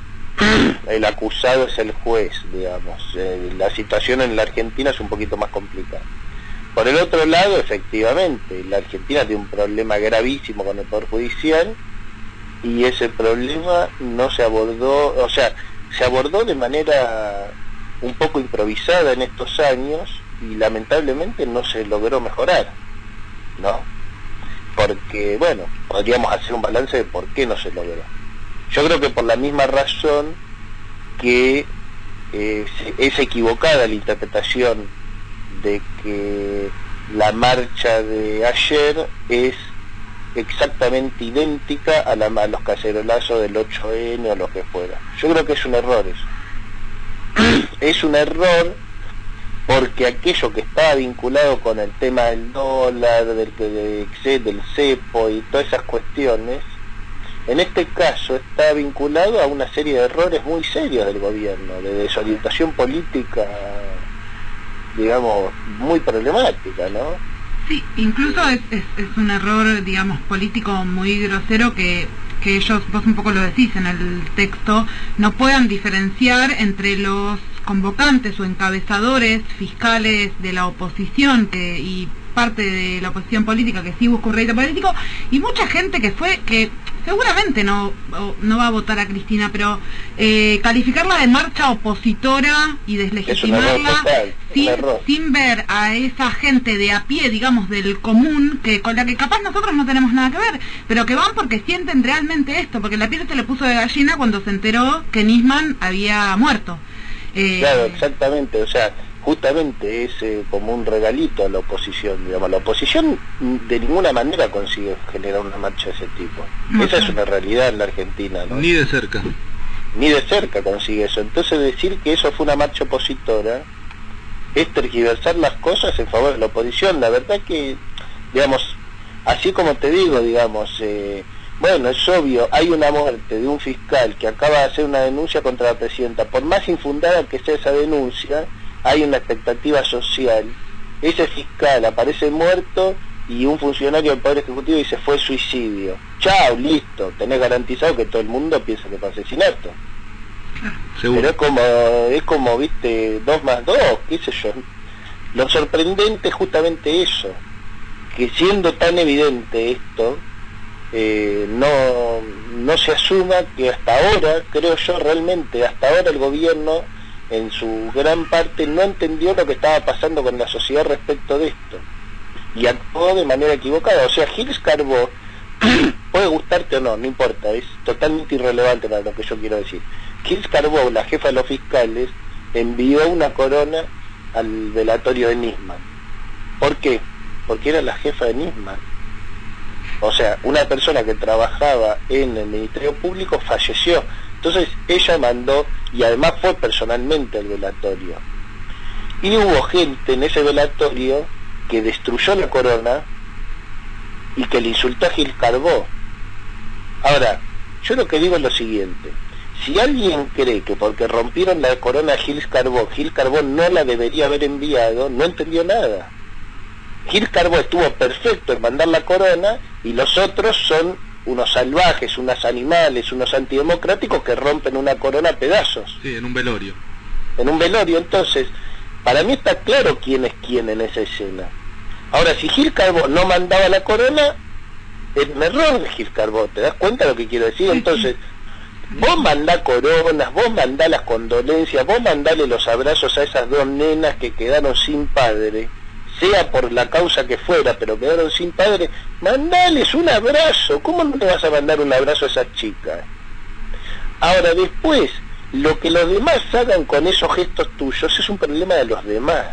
Speaker 15: el acusado es el juez, digamos. Eh, la situación en la Argentina es un poquito más complicada. Por el otro lado, efectivamente, la Argentina tiene un problema gravísimo con el Poder Judicial y ese problema no se abordó, o sea, se abordó de manera un poco improvisada en estos años y lamentablemente no se logró mejorar, ¿no? Porque, bueno, podríamos hacer un balance de por qué no se logró. Yo creo que por la misma razón que eh, es equivocada la interpretación de que la marcha de ayer es exactamente idéntica a, la, a los cacerolazos del ocho ene o lo que fuera. Yo creo que es un error eso. Es un error porque aquello que estaba vinculado con el tema del dólar, del, del, del cepo y todas esas cuestiones, en este caso está vinculado a una serie de errores muy serios del gobierno, de desorientación política, digamos, muy problemática, ¿no?
Speaker 1: Sí, incluso es, es, es un error, digamos, político muy grosero que, que ellos, vos un poco lo decís en el texto, no puedan diferenciar entre los convocantes o encabezadores fiscales de la oposición que y parte de la oposición política que sí busca un rédito político y mucha gente que fue que seguramente no no va a votar a Cristina, pero eh, calificarla de marcha opositora y deslegitimarla sin, sin ver a esa gente de a pie, digamos, del común, que con la que capaz nosotros no tenemos nada que ver, pero que van porque sienten realmente esto, porque la piel se le puso de gallina cuando se enteró que Nisman había muerto. Eh,
Speaker 15: claro, exactamente, o sea, justamente es eh, como un regalito a la oposición, digamos. La oposición de ninguna manera consigue generar una marcha de ese tipo. No, esa es una realidad en la Argentina, ¿no?
Speaker 2: Ni de cerca.
Speaker 15: Ni de cerca consigue eso. Entonces decir que eso fue una marcha opositora es tergiversar las cosas en favor de la oposición. La verdad que, digamos, así como te digo, digamos, eh, bueno, es obvio, hay una muerte de un fiscal que acaba de hacer una denuncia contra la presidenta. Por más infundada que sea esa denuncia, hay una expectativa social. Ese fiscal aparece muerto y un funcionario del Poder Ejecutivo dice fue suicidio. Chao, listo, tenés garantizado que todo el mundo piensa que fue asesinato. Seguro. Pero es como, es como, viste, dos más dos, qué sé yo. Lo sorprendente es justamente eso, que siendo tan evidente esto, eh, no, no se asuma que hasta ahora, creo yo realmente, hasta ahora el gobierno en su gran parte no entendió lo que estaba pasando con la sociedad respecto de esto y actuó de manera equivocada. O sea, Gils Carbó, puede gustarte o no, no importa, es totalmente irrelevante para lo que yo quiero decir. Gils Carbó, la jefa de los fiscales, envió una corona al velatorio de Nisman ¿Por qué? Porque era la jefa de Nisman. O sea, una persona que trabajaba en el Ministerio Público falleció. Entonces ella mandó, y además fue personalmente al velatorio. Y hubo gente en ese velatorio que destruyó la corona y que le insultó a Gil Carbó. Ahora, yo lo que digo es lo siguiente: si alguien cree que porque rompieron la corona a Gil Carbó, Gil Carbó no la debería haber enviado, no entendió nada. Gil Carbó estuvo perfecto en mandar la corona y los otros son unos salvajes, unos animales, unos antidemocráticos que rompen una corona a pedazos.
Speaker 2: Sí, en un velorio.
Speaker 15: En un velorio, entonces, para mí está claro quién es quién en esa escena. Ahora, si Gil Carbó no mandaba la corona, es un error de Gil Carbó, ¿te das cuenta lo que quiero decir? Entonces, vos mandá coronas, vos mandá las condolencias, vos mandale los abrazos a esas dos nenas que quedaron sin padre, sea por la causa que fuera, pero quedaron sin padre, mandales un abrazo. ¿Cómo no le vas a mandar un abrazo a esas chicas? Ahora, después, lo que los demás hagan con esos gestos tuyos es un problema de los demás.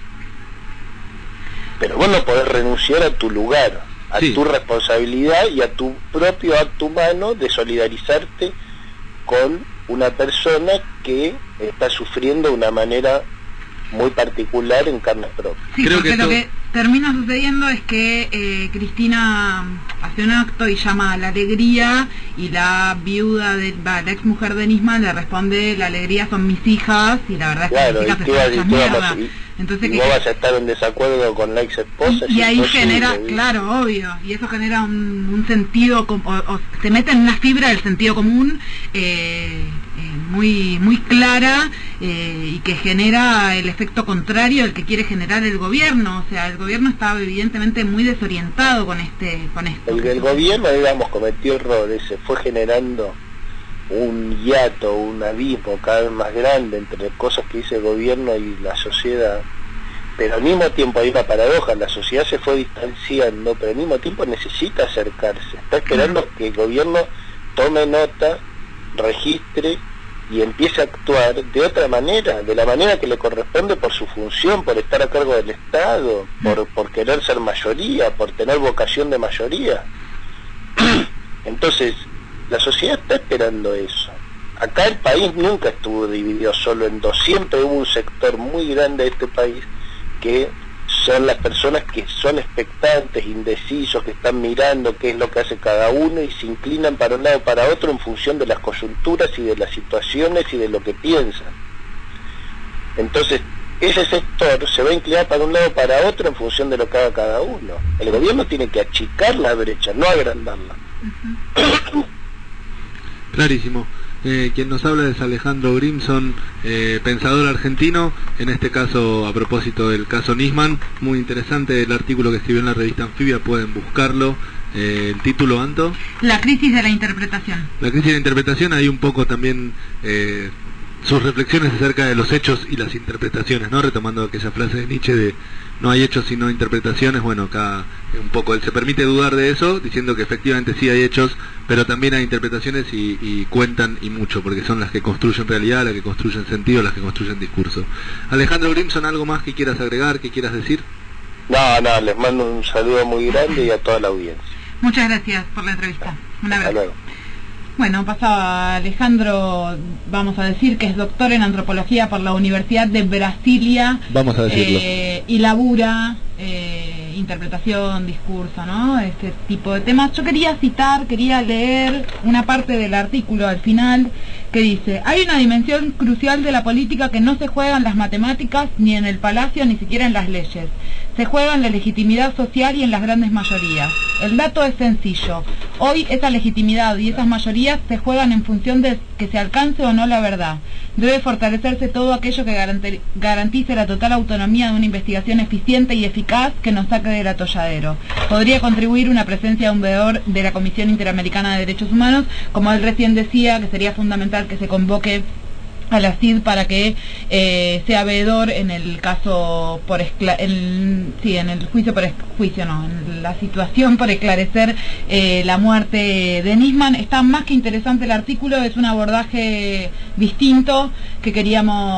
Speaker 15: Pero vos no podés renunciar a tu lugar, a sí. tu responsabilidad y a tu propio acto humano de solidarizarte con una persona que está sufriendo de una manera muy particular en carne propia.
Speaker 1: Sí, Creo porque que lo que termina sucediendo es que eh, Cristina hace un acto y llama a la alegría, y la viuda, de la ex mujer de Nisman le responde: la alegría son mis hijas, y la verdad es que
Speaker 15: claro,
Speaker 1: mis hijas
Speaker 15: y
Speaker 1: se están hechas mierda.
Speaker 15: Y,
Speaker 1: Entonces,
Speaker 15: y
Speaker 1: que,
Speaker 15: vos vas a estar en desacuerdo con la ex esposa.
Speaker 1: Y, y ahí genera, ¿sí? claro, obvio, y eso genera un, un sentido, o, o se mete en una fibra del sentido común eh, eh, muy muy clara, eh, y que genera el efecto contrario al que quiere generar el gobierno. O sea, el gobierno está evidentemente muy desorientado con este con esto.
Speaker 15: El, el gobierno, digamos, cometió errores, se fue generando un hiato, un abismo cada vez más grande entre cosas que dice el gobierno y la sociedad, pero al mismo tiempo hay una paradoja: la sociedad se fue distanciando, pero al mismo tiempo necesita acercarse, está esperando que el gobierno tome nota, registre y empiece a actuar de otra manera, de la manera que le corresponde por su función, por estar a cargo del Estado, por, por querer ser mayoría, por tener vocación de mayoría. Entonces, la sociedad está esperando eso. Acá el país nunca estuvo dividido solo en dos, siempre hubo un sector muy grande de este país que son las personas que son expectantes, indecisos, que están mirando qué es lo que hace cada uno y se inclinan para un lado o para otro en función de las coyunturas y de las situaciones y de lo que piensan. Entonces, ese sector se va a inclinar para un lado o para otro en función de lo que haga cada uno. El gobierno tiene que achicar la brecha, no agrandarla.
Speaker 2: Uh-huh. Clarísimo. Eh, quien nos habla es Alejandro Grimson, eh, pensador argentino, en este caso a propósito del caso Nisman. Muy interesante el artículo que escribió en la revista Anfibia, pueden buscarlo. Eh, el título, Anto:
Speaker 1: La crisis de la interpretación.
Speaker 2: La crisis de la interpretación, hay un poco también eh, sus reflexiones acerca de los hechos y las interpretaciones, ¿no? Retomando aquella frase de Nietzsche de no hay hechos sino interpretaciones. Bueno, acá un poco él se permite dudar de eso, diciendo que efectivamente sí hay hechos, pero también hay interpretaciones y, y cuentan y mucho, porque son las que construyen realidad, las que construyen sentido, las que construyen discurso. Alejandro Grimson, ¿algo más que quieras agregar, que quieras decir?
Speaker 15: No, no, les mando un saludo muy grande y a toda la audiencia.
Speaker 1: Muchas gracias por la entrevista. Un abrazo.
Speaker 15: Hasta luego.
Speaker 1: Bueno, pasaba Alejandro, vamos a decir que es doctor en antropología por la Universidad de Brasilia.
Speaker 2: Vamos a decirlo.
Speaker 1: Eh, y labura eh, interpretación, discurso, ¿no? Este tipo de temas. Yo quería citar, quería leer una parte del artículo al final que dice: hay una dimensión crucial de la política que no se juega en las matemáticas, ni en el palacio, ni siquiera en las leyes. Se juega en la legitimidad social y en las grandes mayorías. El dato es sencillo. Hoy esa legitimidad y esas mayorías se juegan en función de que se alcance o no la verdad. Debe fortalecerse todo aquello que garantice la total autonomía de una investigación eficiente y eficaz que nos saque del atolladero. Podría contribuir una presencia de un veedor de la Comisión Interamericana de Derechos Humanos, como él recién decía, que sería fundamental que se convoque a la C I D para que eh, sea veedor en el caso por escla el, sí, en el juicio por juicio no, en la situación por esclarecer eh, la muerte de Nisman. Está más que interesante el artículo, es un abordaje distinto que queríamos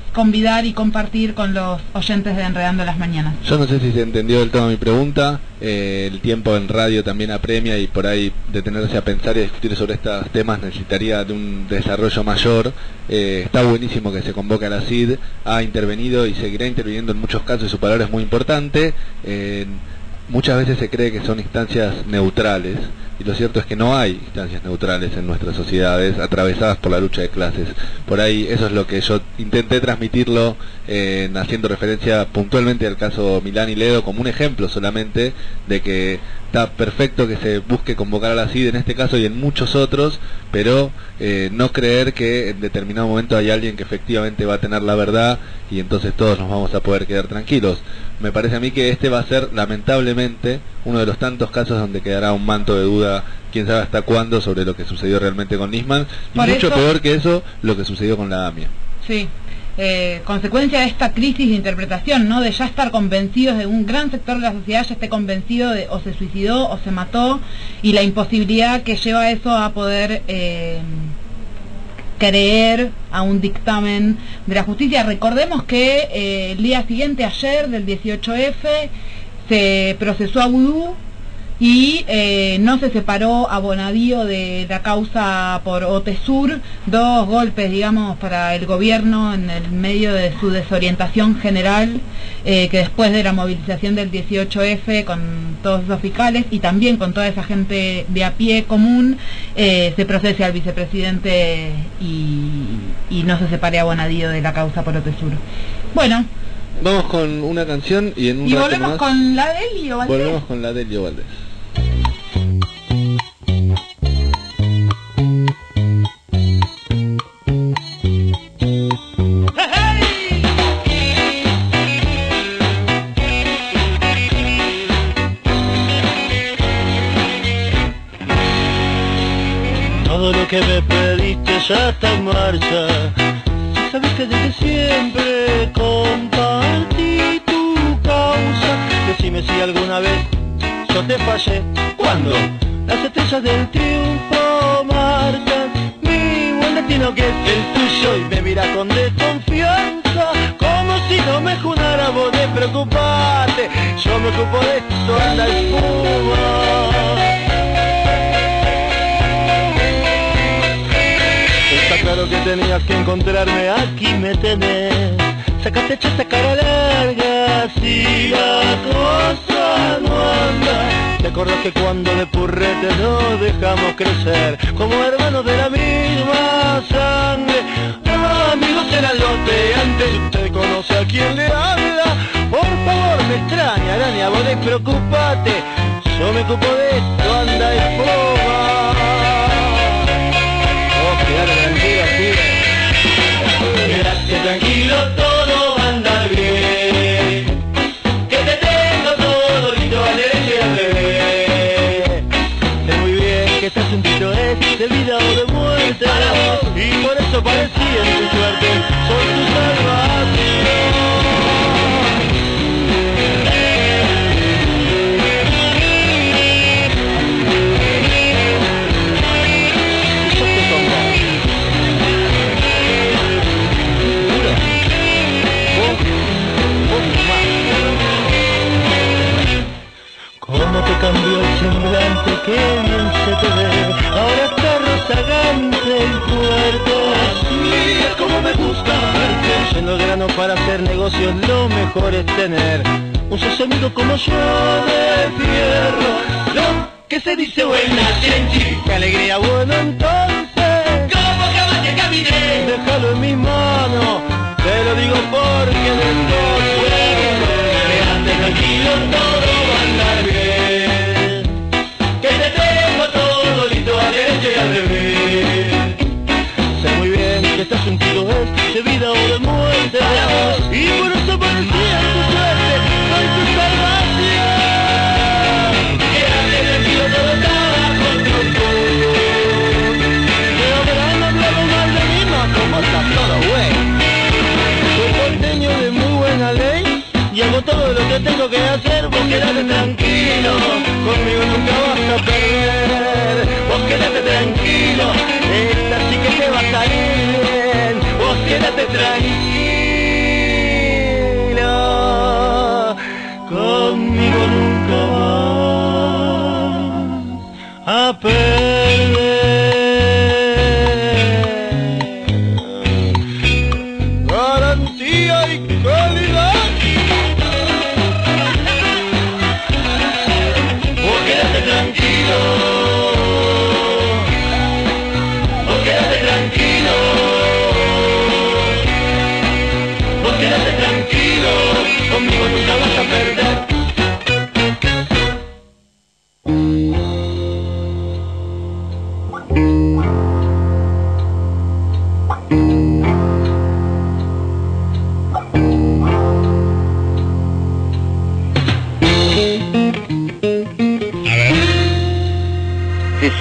Speaker 1: convidar y compartir con los oyentes de Enredando las Mañanas.
Speaker 2: Yo no sé si se entendió del todo mi pregunta. Eh, el tiempo en radio también apremia y por ahí detenerse a pensar y a discutir sobre estos temas necesitaría de un desarrollo mayor. Eh, está buenísimo que se convoque a la C I D, ha intervenido y seguirá interviniendo en muchos casos y su palabra es muy importante. Eh, muchas veces se cree que son instancias neutrales y lo cierto es que no hay instancias neutrales en nuestras sociedades atravesadas por la lucha de clases. Por ahí eso es lo que yo intenté transmitirlo, eh, haciendo referencia puntualmente al caso Milán y Ledo como un ejemplo solamente de que está perfecto que se busque convocar a la C I D en este caso y en muchos otros, pero eh, no creer que en determinado momento hay alguien que efectivamente va a tener la verdad y entonces todos nos vamos a poder quedar tranquilos. Me parece a mí que este va a ser lamentablemente uno de los tantos casos donde quedará un manto de duda, quién sabe hasta cuándo, sobre lo que sucedió realmente con Nisman y
Speaker 1: Por
Speaker 2: mucho
Speaker 1: eso,
Speaker 2: peor que eso, lo que sucedió con la AMIA.
Speaker 1: Sí, eh, consecuencia de esta crisis de interpretación, ¿no? De ya estar convencidos, de un gran sector de la sociedad ya esté convencido de o se suicidó o se mató, y la imposibilidad que lleva eso a poder eh, creer a un dictamen de la justicia. Recordemos que eh, el día siguiente, ayer, del dieciocho efe, se procesó a Vudú y eh, no se separó a Bonadío de la causa por OTESUR, dos golpes, digamos, para el gobierno en el medio de su desorientación general, eh, que después de la movilización del dieciocho efe con todos esos fiscales y también con toda esa gente de a pie común, eh, se procese al vicepresidente y, y no se separe a Bonadío de la causa por OTESUR. Bueno,
Speaker 2: vamos con una canción y en un
Speaker 1: y
Speaker 2: rato
Speaker 1: volvemos
Speaker 2: más
Speaker 1: con la de Elio Valdés.
Speaker 2: volvemos con la de Elio Valdés.
Speaker 6: Todo lo que me pediste ya está en marcha. Si sabes que desde siempre compartí tu causa, decime si alguna vez yo te fallé. ¿Cuándo? Las estrellas del triunfo marcan mi buen destino que es el tuyo y me mira con desconfianza, como si no me junara vos de preocuparte. Yo me ocupo de esto, anda espuma. Claro que tenías que encontrarme, aquí me tenés. Sacaste esta cara larga, si la cosa no anda. ¿Te acordás que cuando de purrete nos dejamos crecer como hermanos de la misma sangre? Ah, amigos eran los de antes, usted conoce a quién le habla. Por favor, me extraña, araña, vos despreocupate. Yo me ocupo de esto, anda y fuma. Quédate tranquilo, pibe. Quédate tranquilo, todo va a andar bien. Que te tengo todo listo al derecho y al revés. Sé muy bien que este asuntito es de vida o de muerte. Y por eso parecía en tu suerte, soy tu salvación. Cómo te cambió el semblante, qué bien se te ve. Ahora está rozagante el puerto. Mira cómo me gusta verte. Lleno de grano para hacer negocios, lo mejor es tener un socio amigo como yo de fierro. Lo que se dice buena gente. Qué alegría, bueno entonces. Como caballo caminé. Déjalo en mis manos, te lo digo porque no estoy. Quédate tranquilo, todo va a andar bien. Que te tengo todo listo al derecho y al revés. Sé muy bien que este asunto es de vida o de muerte. Y por eso parecía tu suerte, soy tu salvación. Quédate tranquilo, todo está bajo control. Pero me han hablado mal de mí, no, como está todo, güey. Soy porteño de muy buena ley y hago todo lo que tengo que hacer. Vos quedate tranquilo, conmigo nunca vas a perder. Vos quedate tranquilo, esta sí que te va a salir bien. Vos quedate tranquilo.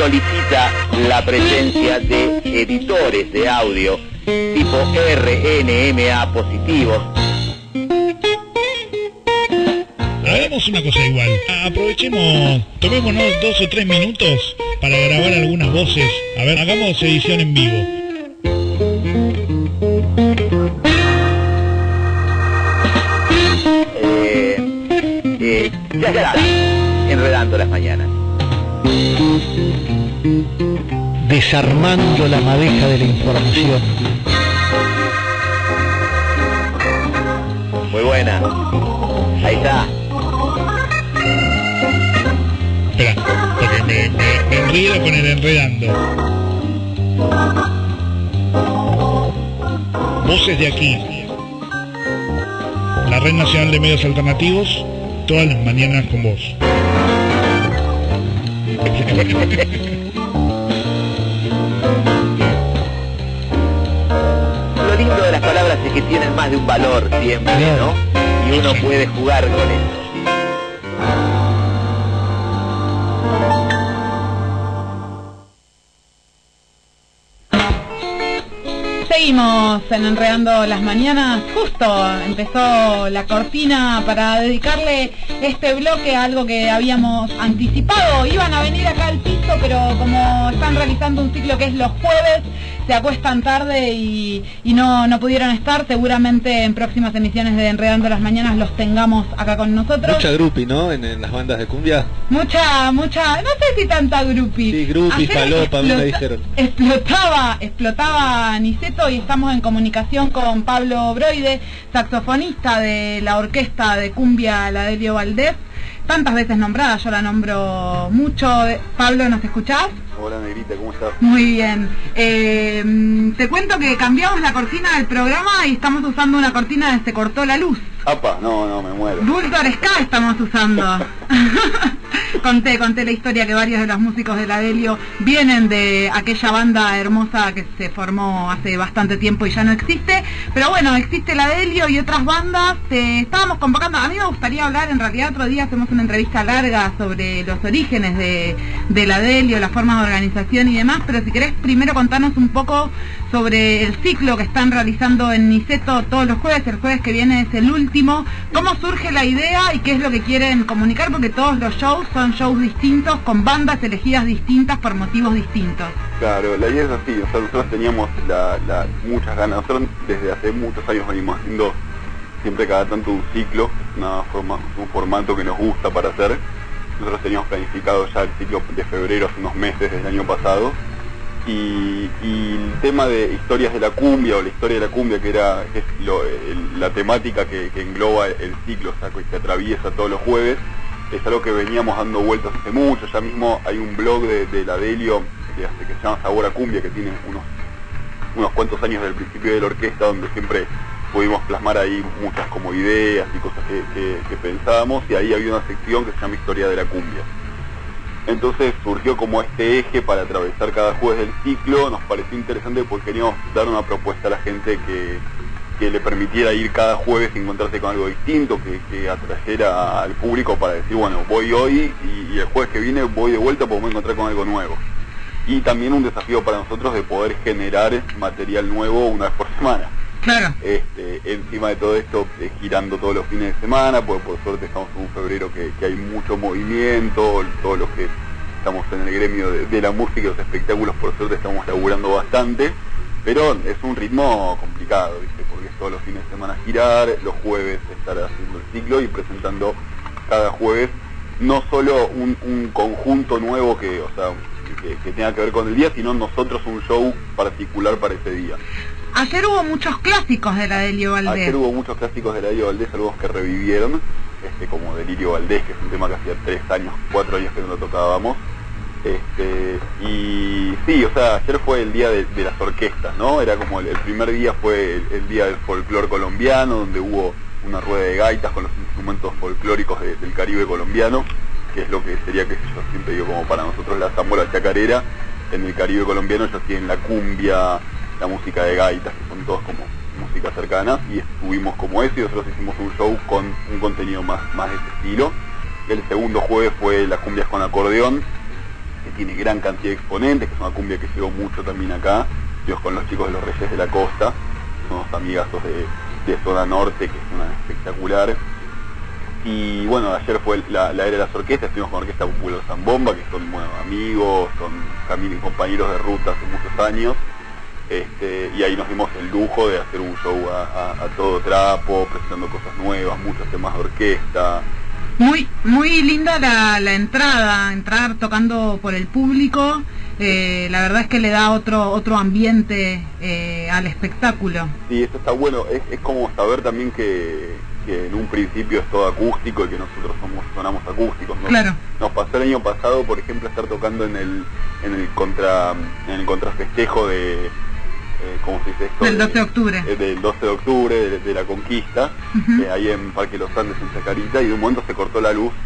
Speaker 16: solicita la presencia de editores de audio tipo R N M A positivos.
Speaker 17: Hagamos una cosa igual, aprovechemos, tomémonos dos o tres minutos para grabar algunas voces. A ver, hagamos edición en vivo.
Speaker 16: Eh, eh, ya está, enredando las mañanas.
Speaker 18: Desarmando la madeja de la información.
Speaker 16: Muy buena. Ahí está.
Speaker 17: Espera, porque me, me, me enredo con el enredando. Voces de aquí. La Red Nacional de Medios Alternativos, todas las mañanas con vos.
Speaker 16: Lo lindo de las palabras es que tienen más de un valor siempre, ¿no? Y uno puede jugar con eso.
Speaker 1: Seguimos en Enredando las Mañanas. Justo empezó la cortina para dedicarle este bloque a algo que habíamos anticipado. Iban a venir acá al piso, pero como están realizando un ciclo que es los jueves, se acuestan tarde y, y no, no pudieron estar. Seguramente en próximas emisiones de Enredando las Mañanas los tengamos acá con nosotros.
Speaker 2: Mucha grupi, ¿no? En, en las bandas de cumbia.
Speaker 1: Mucha, mucha, no sé si tanta grupi.
Speaker 2: Sí, grupi, falopa, me dijeron.
Speaker 1: Explotaba, explotaba Niceto y estamos en comunicación con Pablo Broide, saxofonista de la orquesta de cumbia La Delio Valdés. Tantas veces nombrada, yo la nombro mucho. Pablo, ¿nos escuchás?
Speaker 8: Hola Negrita, ¿cómo estás?
Speaker 1: Muy bien. Eh, te cuento que cambiamos la cortina del programa y estamos usando una cortina de Se Cortó la Luz.
Speaker 8: Apa, no, no, me muero.
Speaker 1: Vultor Ska estamos usando. conté, conté la historia que varios de los músicos de La Delio vienen de aquella banda hermosa que se formó hace bastante tiempo y ya no existe. Pero bueno, existe La Delio y otras bandas. Eh, estábamos convocando, a mí me gustaría hablar, en realidad otro día hacemos una entrevista larga sobre los orígenes de, de La Delio, la forma de organización y demás, pero si querés primero contarnos un poco sobre el ciclo que están realizando en Niceto todos los jueves. El jueves que viene es el último. ¿Cómo surge la idea y qué es lo que quieren comunicar? Porque todos los shows son shows distintos, con bandas elegidas distintas por motivos distintos.
Speaker 8: Claro, la idea es así, o sea, nosotros teníamos la, la, muchas ganas, nosotros desde hace muchos años venimos haciendo siempre cada tanto un ciclo, una forma, un formato que nos gusta para hacer. Nosotros teníamos planificado ya el ciclo de febrero hace unos meses desde el año pasado. Y, y el tema de historias de la cumbia, o la historia de la cumbia, que era que es lo, el, la temática que, que engloba el ciclo, o sea, que se atraviesa todos los jueves, es algo que veníamos dando vueltas hace mucho. Ya mismo hay un blog de, de La Delio que, que se llama Sabor a Cumbia, que tiene unos, unos cuantos años del principio de la orquesta, donde siempre pudimos plasmar ahí muchas como ideas y cosas que, que, que pensábamos, y ahí había una sección que se llama Historia de la Cumbia. Entonces surgió como este eje para atravesar cada jueves del ciclo. Nos pareció interesante porque queríamos dar una propuesta a la gente que, que le permitiera ir cada jueves y encontrarse con algo distinto, que, que atrayera al público para decir, bueno, voy hoy y, y el jueves que viene voy de vuelta porque me voy a encontrar con algo nuevo. Y también un desafío para nosotros de poder generar material nuevo una vez por semana.
Speaker 1: Claro.
Speaker 8: Este, encima de todo esto, eh, girando todos los fines de semana, porque por suerte estamos en un febrero que, que hay mucho movimiento, todos los que estamos en el gremio de, de la música y los espectáculos, por suerte estamos laburando bastante, pero es un ritmo complicado, ¿viste? Porque es todos los fines de semana girar, los jueves estar haciendo el ciclo y presentando cada jueves no solo un, un conjunto nuevo que, o sea, que, que tenga que ver con el día, sino nosotros un show particular para ese día.
Speaker 1: Ayer hubo muchos clásicos de La Delio Valdés.
Speaker 8: Ayer hubo muchos clásicos de La Delio Valdés, algunos que revivieron, este, como Delirio Valdés, que es un tema que hacía tres años, cuatro años que no lo tocábamos. Este, y sí, o sea, ayer fue el día de, de las orquestas, ¿no? Era como el, el primer día fue el, el día del folclore colombiano, donde hubo una rueda de gaitas con los instrumentos folclóricos de, del Caribe colombiano, que es lo que sería, que yo siempre digo, como para nosotros la zambola chacarera. En el Caribe colombiano ellos tienen la cumbia, la música de gaitas, que son todos como música cercana, y estuvimos como eso, y nosotros hicimos un show con un contenido más, más de ese estilo. El segundo jueves fue las cumbias con acordeón,
Speaker 19: que tiene gran cantidad de exponentes, que es una cumbia que llegó mucho también acá, Dios, con los chicos de los Reyes de la Costa, son unos amigazos de, de Zona Norte, que es una espectacular. Y bueno, ayer fue la, la era de las orquestas, estuvimos con Orquesta Popular Zambomba, que son buenos amigos, son también compañeros de ruta hace muchos años. Este, y ahí nos dimos el lujo de hacer un show a, a, a todo trapo, presentando cosas nuevas, muchos temas de orquesta.
Speaker 1: Muy muy linda la, la entrada, entrar tocando por el público, eh, la verdad es que le da otro otro ambiente eh, al espectáculo.
Speaker 19: Sí, eso está bueno, es, es como saber también que, que en un principio es todo acústico y que nosotros somos sonamos acústicos, ¿no?
Speaker 1: Claro.
Speaker 19: Nos pasó el año pasado, por ejemplo, estar tocando en el en el contra en el contrafestejo de Eh, ¿cómo se dice esto?
Speaker 1: Del doce de octubre.
Speaker 19: Eh, del doce de octubre, de, de la Conquista, uh-huh. eh, ahí en Parque Los Andes, en Chacarita, y de un momento se cortó la luz,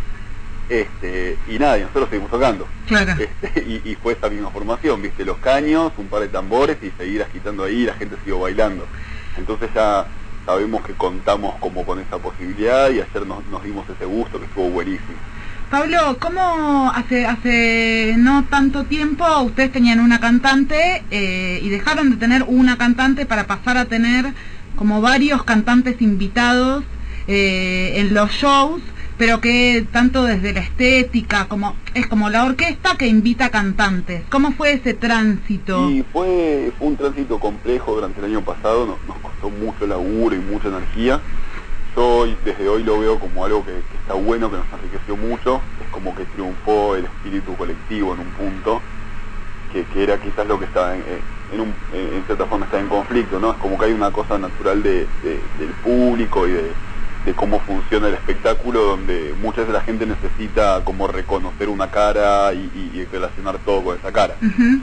Speaker 19: este y nada, y nosotros seguimos tocando.
Speaker 1: Claro.
Speaker 19: Este, y, y fue esa misma formación, viste, los caños, un par de tambores, y seguir agitando ahí, y la gente siguió bailando. Entonces ya sabemos que contamos como con esa posibilidad, y ayer nos, nos dimos ese gusto, que estuvo buenísimo.
Speaker 1: Pablo, ¿cómo hace hace no tanto tiempo ustedes tenían una cantante eh, y dejaron de tener una cantante para pasar a tener como varios cantantes invitados eh, en los shows, pero que tanto desde la estética, como es como la orquesta que invita cantantes? ¿Cómo fue ese tránsito?
Speaker 19: Y fue, fue un tránsito complejo durante el año pasado, nos, nos costó mucho laburo y mucha energía. Yo desde hoy lo veo como algo que, que está bueno, que nos enriqueció mucho, es como que triunfó el espíritu colectivo en un punto, que, que era quizás lo que estaba en, en, un, en cierta forma está en conflicto, ¿no? Es como que hay una cosa natural de, de, del público y de, de cómo funciona el espectáculo, donde muchas veces la gente necesita como reconocer una cara y, y, y relacionar todo con esa cara.
Speaker 1: Uh-huh.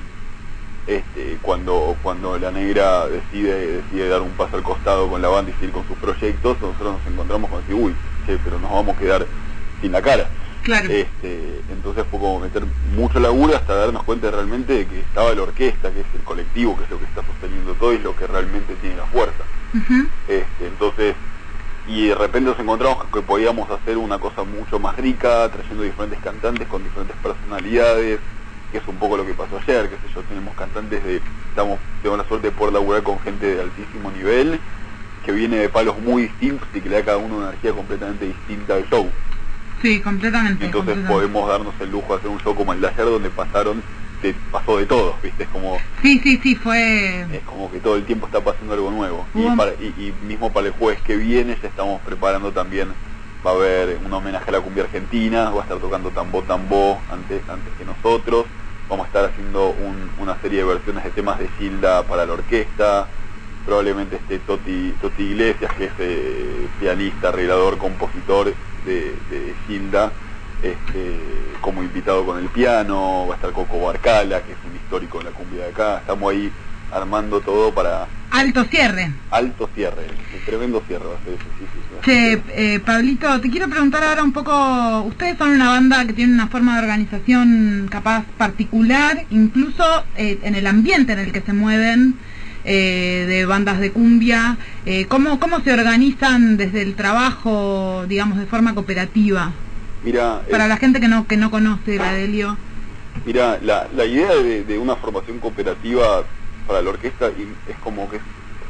Speaker 19: Este, cuando cuando la negra decide decide dar un paso al costado con la banda y seguir con sus proyectos, nosotros nos encontramos con decir, uy, che, pero nos vamos a quedar sin la cara.
Speaker 1: Claro.
Speaker 19: Este, entonces fue como meter mucho laburo hasta darnos cuenta realmente de que estaba la orquesta, que es el colectivo, que es lo que está sosteniendo todo y es lo que realmente tiene la fuerza.
Speaker 1: Uh-huh.
Speaker 19: Este, entonces, y de repente nos encontramos que podíamos hacer una cosa mucho más rica, trayendo diferentes cantantes con diferentes personalidades, que es un poco lo que pasó ayer, qué sé yo, tenemos cantantes de, estamos, tengo la suerte de poder laburar con gente de altísimo nivel, que viene de palos muy distintos y que le da a cada uno una energía completamente distinta al show.
Speaker 1: Sí, completamente.
Speaker 19: Entonces
Speaker 1: completamente.
Speaker 19: podemos darnos el lujo de hacer un show como el de ayer, donde pasaron, te, pasó de todo, ¿viste? Es como...
Speaker 1: Sí, sí, sí, fue...
Speaker 19: Es como que todo el tiempo está pasando algo nuevo.
Speaker 1: Uh-huh.
Speaker 19: Y, para, y, y mismo para el jueves que viene ya estamos preparando también, va a haber un homenaje a la cumbia argentina, va a estar tocando Tambó Tambó antes, antes que nosotros. Vamos a estar haciendo un, una serie de versiones de temas de Gilda para la orquesta. Probablemente esté Toti, Toti Iglesias, que es eh, pianista, arreglador, compositor de, de Gilda, este, como invitado con el piano. Va a estar Coco Barcala, que es un histórico de la cumbia de acá. Estamos ahí armando todo para...
Speaker 1: Alto cierre.
Speaker 19: Alto cierre, un tremendo cierre va a ser ese, sí, sí, sí.
Speaker 1: Che, eh, Pablito, te quiero preguntar ahora un poco, ustedes son una banda que tiene una forma de organización capaz particular, incluso eh, en el ambiente en el que se mueven, eh, de bandas de cumbia, eh, ¿cómo, ¿cómo se organizan desde el trabajo, digamos, de forma cooperativa?
Speaker 19: Mira,
Speaker 1: para
Speaker 19: eh,
Speaker 1: la gente que no que no conoce la Delio.
Speaker 19: Mira, la, la idea de, de una formación cooperativa para la orquesta es como que,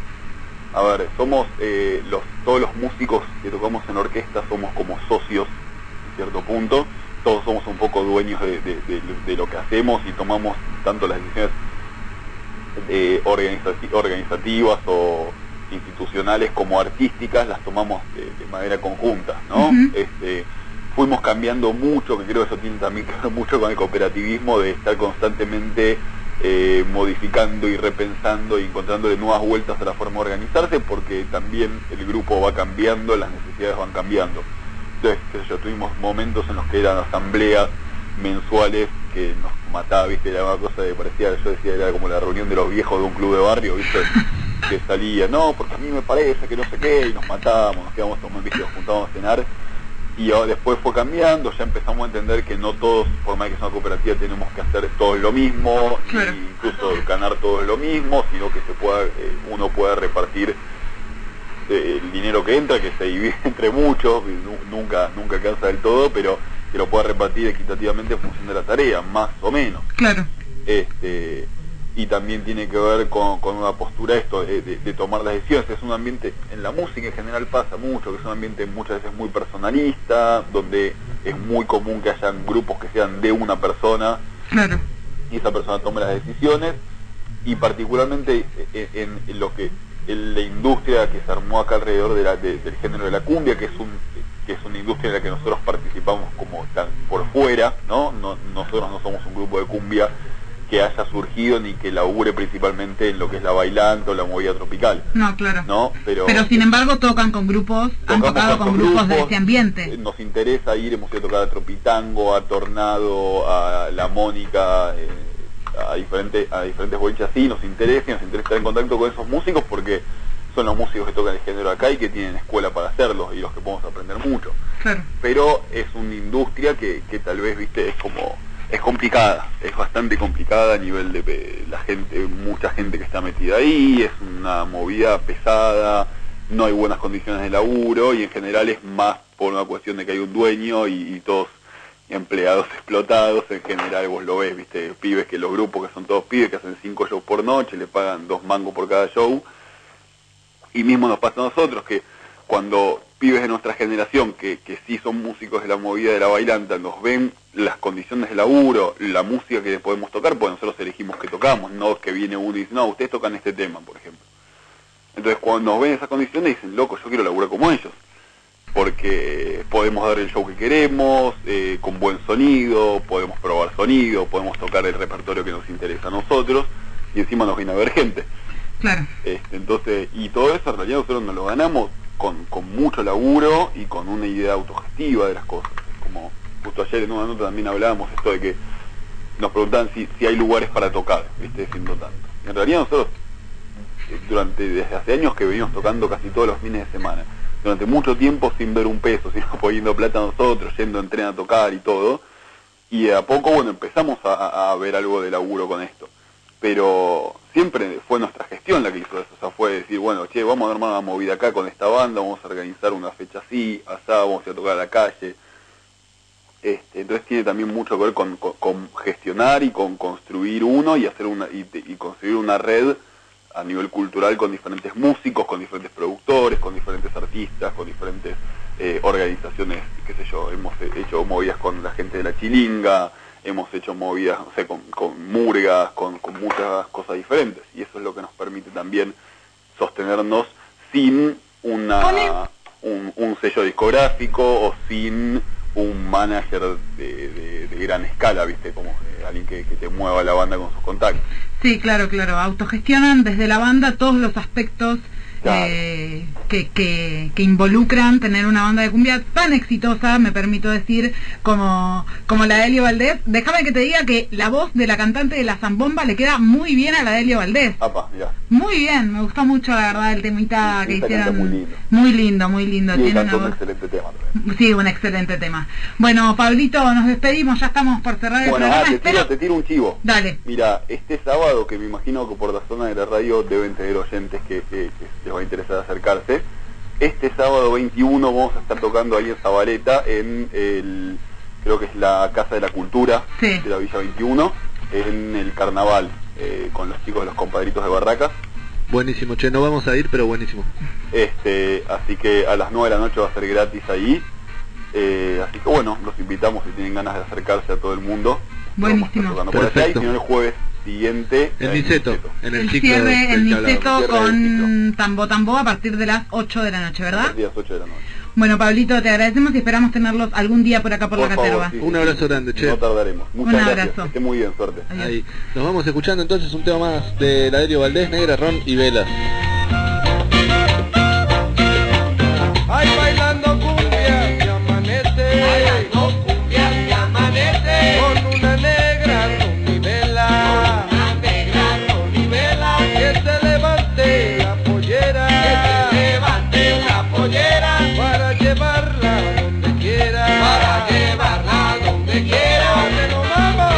Speaker 19: a ver, somos eh, los todos los músicos que tocamos en orquesta somos como socios, en cierto punto, todos somos un poco dueños de, de, de, de lo que hacemos y tomamos tanto las decisiones eh, organizati organizativas o institucionales como artísticas, las tomamos de, de manera conjunta, ¿no? Uh-huh. Este, fuimos cambiando mucho, que creo que eso tiene también que ver mucho con el cooperativismo, de estar constantemente eh, modificando y repensando y encontrándole nuevas vueltas a la forma de organizarse, porque también el grupo va cambiando, las necesidades van cambiando. Entonces, qué sé yo, tuvimos momentos en los que eran asambleas mensuales que nos mataba, viste, era una cosa que parecía, yo decía, era como la reunión de los viejos de un club de barrio, viste, que salía, no, porque a mí me parece que no sé qué, y nos matábamos, nos quedábamos a tomar, viste, nos juntábamos a cenar. Y después fue cambiando, ya empezamos a entender que no todos, por más que sea una cooperativa, tenemos que hacer todos lo mismo, claro, incluso ganar todos lo mismo, sino que se pueda, eh, uno puede repartir eh, el dinero que entra, que se divide entre muchos, nunca nunca cansa del todo, pero que lo pueda repartir equitativamente en función de la tarea, más o menos.
Speaker 1: Claro.
Speaker 19: Este, y también tiene que ver con, con una postura esto de, de, de tomar las decisiones. Es un ambiente, en la música en general pasa mucho, que es un ambiente muchas veces muy personalista, donde es muy común que hayan grupos que sean de una persona,
Speaker 1: claro,
Speaker 19: y esa persona tome las decisiones, y particularmente en, en lo que en la industria que se armó acá alrededor de la, de, del género de la cumbia, que es un que es una industria en la que nosotros participamos como tan por fuera, ¿no? No, nosotros no somos un grupo de cumbia que haya surgido ni que labure principalmente en lo que es la bailanta o la movida tropical.
Speaker 1: No, claro.
Speaker 19: ¿No? Pero,
Speaker 1: Pero sin embargo tocan con grupos, han tocado con, con grupos, grupos de este ambiente.
Speaker 19: Nos interesa ir, hemos ido a tocar a Tropitango, a Tornado, a La Mónica, eh, a diferentes a diferentes bolichas así, nos interesa, nos interesa estar en contacto con esos músicos porque son los músicos que tocan el género acá y que tienen escuela para hacerlo y los que podemos aprender mucho.
Speaker 1: Claro.
Speaker 19: Pero es una industria que, que tal vez, viste, es como es complicada, es bastante complicada a nivel de la gente, mucha gente que está metida ahí, es una movida pesada, no hay buenas condiciones de laburo y en general es más por una cuestión de que hay un dueño y, y todos empleados explotados. En general vos lo ves, viste, pibes que los grupos que son todos pibes que hacen cinco shows por noche, le pagan dos mangos por cada show. Y mismo nos pasa a nosotros que cuando pibes de nuestra generación que, que sí son músicos de la movida de la bailanta, nos ven las condiciones de laburo, la música que podemos tocar, pues nosotros elegimos que tocamos, no que viene uno y dice, no, ustedes tocan este tema, por ejemplo. Entonces cuando nos ven esas condiciones dicen, loco, yo quiero laburar como ellos, porque podemos dar el show que queremos, eh, con buen sonido, podemos probar sonido, podemos tocar el repertorio que nos interesa a nosotros, y encima nos viene a ver gente.
Speaker 1: Claro.
Speaker 19: Este, entonces, y todo eso en realidad nosotros nos lo ganamos con, con mucho laburo y con una idea autogestiva de las cosas. Como justo ayer en una nota también hablábamos esto de que nos preguntaban si, si hay lugares para tocar, viste, siendo tanto. En realidad nosotros, durante desde hace años que venimos tocando casi todos los fines de semana, durante mucho tiempo sin ver un peso, sino poniendo plata a nosotros, yendo en tren a tocar y todo, y de a poco, bueno, empezamos a, a ver algo de laburo con esto. Pero siempre fue nuestra gestión la que hizo eso, o sea, fue decir, bueno, che, vamos a armar una movida acá con esta banda, vamos a organizar una fecha así, asá, vamos a ir a tocar a la calle. Este, entonces tiene también mucho que ver con, con, con gestionar y con construir uno y hacer una y, y construir una red a nivel cultural con diferentes músicos, con diferentes productores, con diferentes artistas, con diferentes eh, organizaciones, qué sé yo, hemos hecho movidas con la gente de la Chilinga, hemos hecho movidas, no sé, con, con murgas, con, con muchas cosas diferentes, y eso es lo que nos permite también sostenernos sin una un, un sello discográfico o sin un manager de, de, de gran escala, viste, como eh, alguien que, que te mueva la banda con sus contactos.
Speaker 1: Sí, claro, claro, autogestionan desde la banda todos los aspectos claro. eh, que, que, que involucran tener una banda de cumbia tan exitosa, me permito decir, como, como la de Helio Valdés. Déjame que te diga que la voz de la cantante de la Zambomba le queda muy bien a la de Helio Valdés.
Speaker 19: Apa, mirá.
Speaker 1: Muy bien, me gustó mucho la verdad el temita sí, que hicieron.
Speaker 19: Muy lindo,
Speaker 1: muy lindo. Muy lindo.
Speaker 19: Sí,
Speaker 1: Tiene una
Speaker 19: un
Speaker 1: voz...
Speaker 19: excelente tema también.
Speaker 1: Sí, un excelente tema. Bueno, Pablito, nos despedimos, ya estamos por cerrar el
Speaker 19: bueno,
Speaker 1: programa.
Speaker 19: Ah, te,
Speaker 1: Espero...
Speaker 19: tiro, te tiro un chivo.
Speaker 1: Dale.
Speaker 19: Mira, este sábado, que me imagino que por la zona de la radio deben tener oyentes que, que, que les va a interesar acercarse, este sábado veintiuno vamos a estar tocando ahí en Zabaleta, en el, creo que es la Casa de la Cultura
Speaker 1: sí.
Speaker 19: de la Villa veintiuno, en el carnaval, eh, con los chicos de los compadritos de Barracas.
Speaker 2: Buenísimo, che, no vamos a ir, pero buenísimo.
Speaker 19: Este, así que a las nueve de la noche va a ser gratis ahí. Eh, así que bueno, los invitamos si tienen ganas de acercarse a todo el mundo.
Speaker 1: Buenísimo.
Speaker 19: Por allá, y si no el jueves siguiente
Speaker 2: el Niceto, en el,
Speaker 1: el
Speaker 2: ciclo
Speaker 1: cierre, el Niceto con
Speaker 19: del
Speaker 1: Tambo Tambo a partir de las ocho de la noche, ¿verdad?
Speaker 19: A partir de las ocho de la noche.
Speaker 1: Bueno, Pablito, te agradecemos y esperamos tenerlos algún día por acá por,
Speaker 19: por
Speaker 1: la
Speaker 19: favor,
Speaker 1: Caterva.
Speaker 19: Sí,
Speaker 2: un abrazo grande, che.
Speaker 19: No tardaremos. Muchas
Speaker 1: un
Speaker 19: gracias.
Speaker 1: Abrazo.
Speaker 19: Que esté muy bien, suerte.
Speaker 2: Ahí. Nos vamos escuchando entonces un tema más de la Helio Valdés, Negra, Ron y Velas.
Speaker 6: Ay, bailando cumbia se amanece. Bailando cumbia se amanece. Con una negra ron y vela. Con una negra ron y vela. Que se levante la pollera. Que se levante la pollera. Para llevarla donde quiera. Para llevarla donde quiera. ¡Que nos vamos!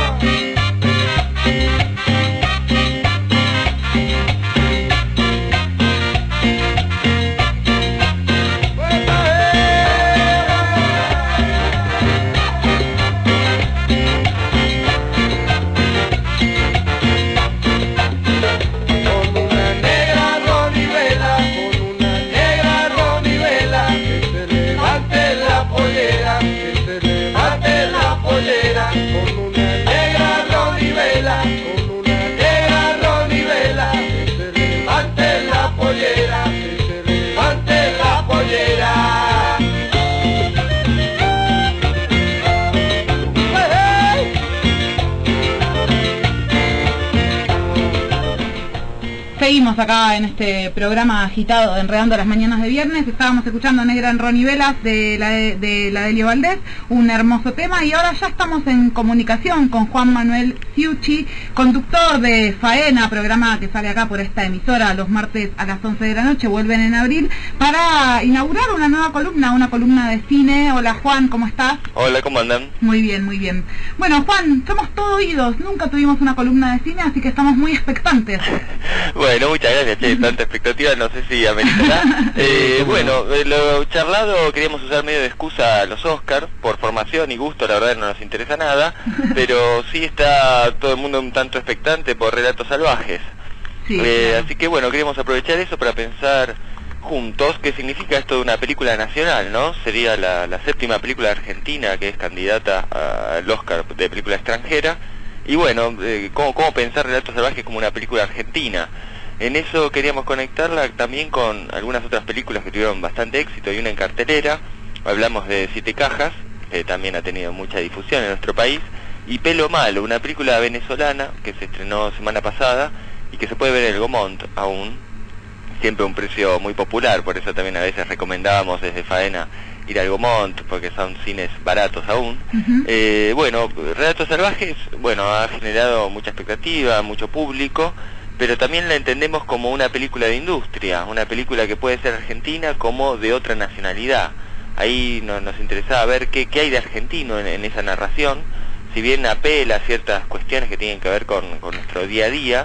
Speaker 1: seguimos acá en este programa agitado de Enredando las Mañanas de Viernes. Estábamos escuchando Negra en Ronnie Velas de la de, de la Delio Valdés, un hermoso tema, y ahora ya estamos en comunicación con Juan Manuel Ciucci, conductor de Faena, programa que sale acá por esta emisora los martes a las once de la noche, vuelven en abril, para inaugurar una nueva columna, una columna de cine. Hola Juan, ¿cómo estás?
Speaker 20: Hola, ¿cómo andan?
Speaker 1: Muy bien, muy bien. Bueno Juan, somos todo oídos, nunca tuvimos una columna de cine, así que estamos muy expectantes.
Speaker 20: Bueno, muchas gracias, che, tanta expectativa, no sé si ameritará. Eh, bueno, eh, lo charlado queríamos usar medio de excusa a los Oscars, por formación y gusto, la verdad no nos interesa nada, pero sí está todo el mundo un tanto expectante por Relatos Salvajes.
Speaker 1: Sí,
Speaker 20: eh,
Speaker 1: claro.
Speaker 20: Así que bueno, queríamos aprovechar eso para pensar juntos qué significa esto de una película nacional, ¿no? Sería la, la séptima película argentina que es candidata al Oscar de película extranjera. Y bueno, eh, ¿cómo, ¿cómo pensar Relatos Salvajes como una película argentina? En eso queríamos conectarla también con algunas otras películas que tuvieron bastante éxito y una en cartelera. Hablamos de Siete Cajas, que también ha tenido mucha difusión en nuestro país, y Pelo Malo, una película venezolana que se estrenó semana pasada y que se puede ver en el Gomont aún, siempre a un precio muy popular, por eso también a veces recomendábamos desde Faena ir al Gomont, porque son cines baratos aún.
Speaker 1: Uh-huh.
Speaker 20: eh, bueno, Relatos Salvajes, bueno, ha generado mucha expectativa, mucho público, pero también la entendemos como una película de industria, una película que puede ser argentina como de otra nacionalidad. Ahí no, nos interesaba ver qué, qué hay de argentino en, en esa narración, si bien apela a ciertas cuestiones que tienen que ver con, con nuestro día a día,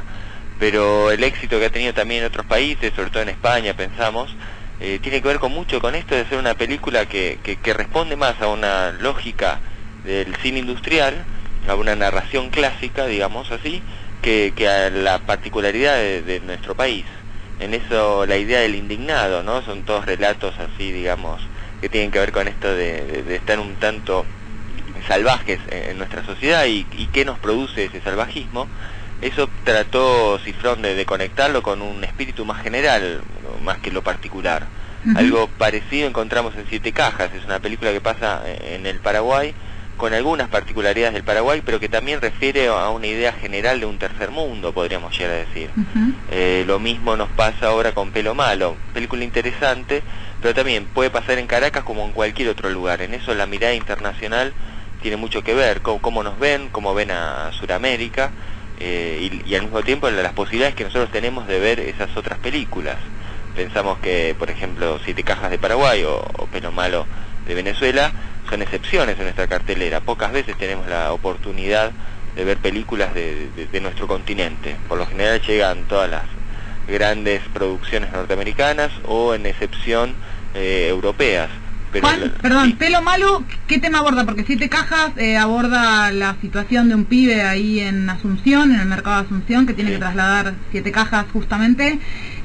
Speaker 20: pero el éxito que ha tenido también en otros países, sobre todo en España, pensamos, Eh, tiene que ver con mucho con esto de ser una película que, que, que responde más a una lógica del cine industrial, a una narración clásica, digamos así, que, que a la particularidad de, de nuestro país. En eso la idea del indignado, ¿no? Son todos relatos así, digamos, que tienen que ver con esto de, de, de estar un tanto salvajes en, en nuestra sociedad y, y qué nos produce ese salvajismo. Eso trató Cifrón de, de conectarlo con un espíritu más general, más que lo particular. Uh-huh. Algo parecido encontramos en Siete Cajas, es una película que pasa en el Paraguay, con algunas particularidades del Paraguay, pero que también refiere a una idea general de un tercer mundo, podríamos llegar a decir. Uh-huh. Eh, lo mismo nos pasa ahora con Pelo Malo, película interesante, pero también puede pasar en Caracas como en cualquier otro lugar. En eso la mirada internacional tiene mucho que ver, cómo, cómo nos ven, cómo ven a Sudamérica, eh, y, y al mismo tiempo las posibilidades que nosotros tenemos de ver esas otras películas. Pensamos que, por ejemplo, Siete Cajas de Paraguay o, o Pelo Malo de Venezuela son excepciones en nuestra cartelera. Pocas veces tenemos la oportunidad de ver películas de, de, de nuestro continente. Por lo general llegan todas las grandes producciones norteamericanas o, en excepción, eh, europeas. Pero
Speaker 1: Juan,
Speaker 20: la,
Speaker 1: perdón,
Speaker 20: sí.
Speaker 1: Pelo Malo, ¿qué tema aborda? Porque Siete Cajas eh, aborda la situación de un pibe ahí en Asunción, en el mercado de Asunción, que tiene sí. que trasladar siete cajas justamente.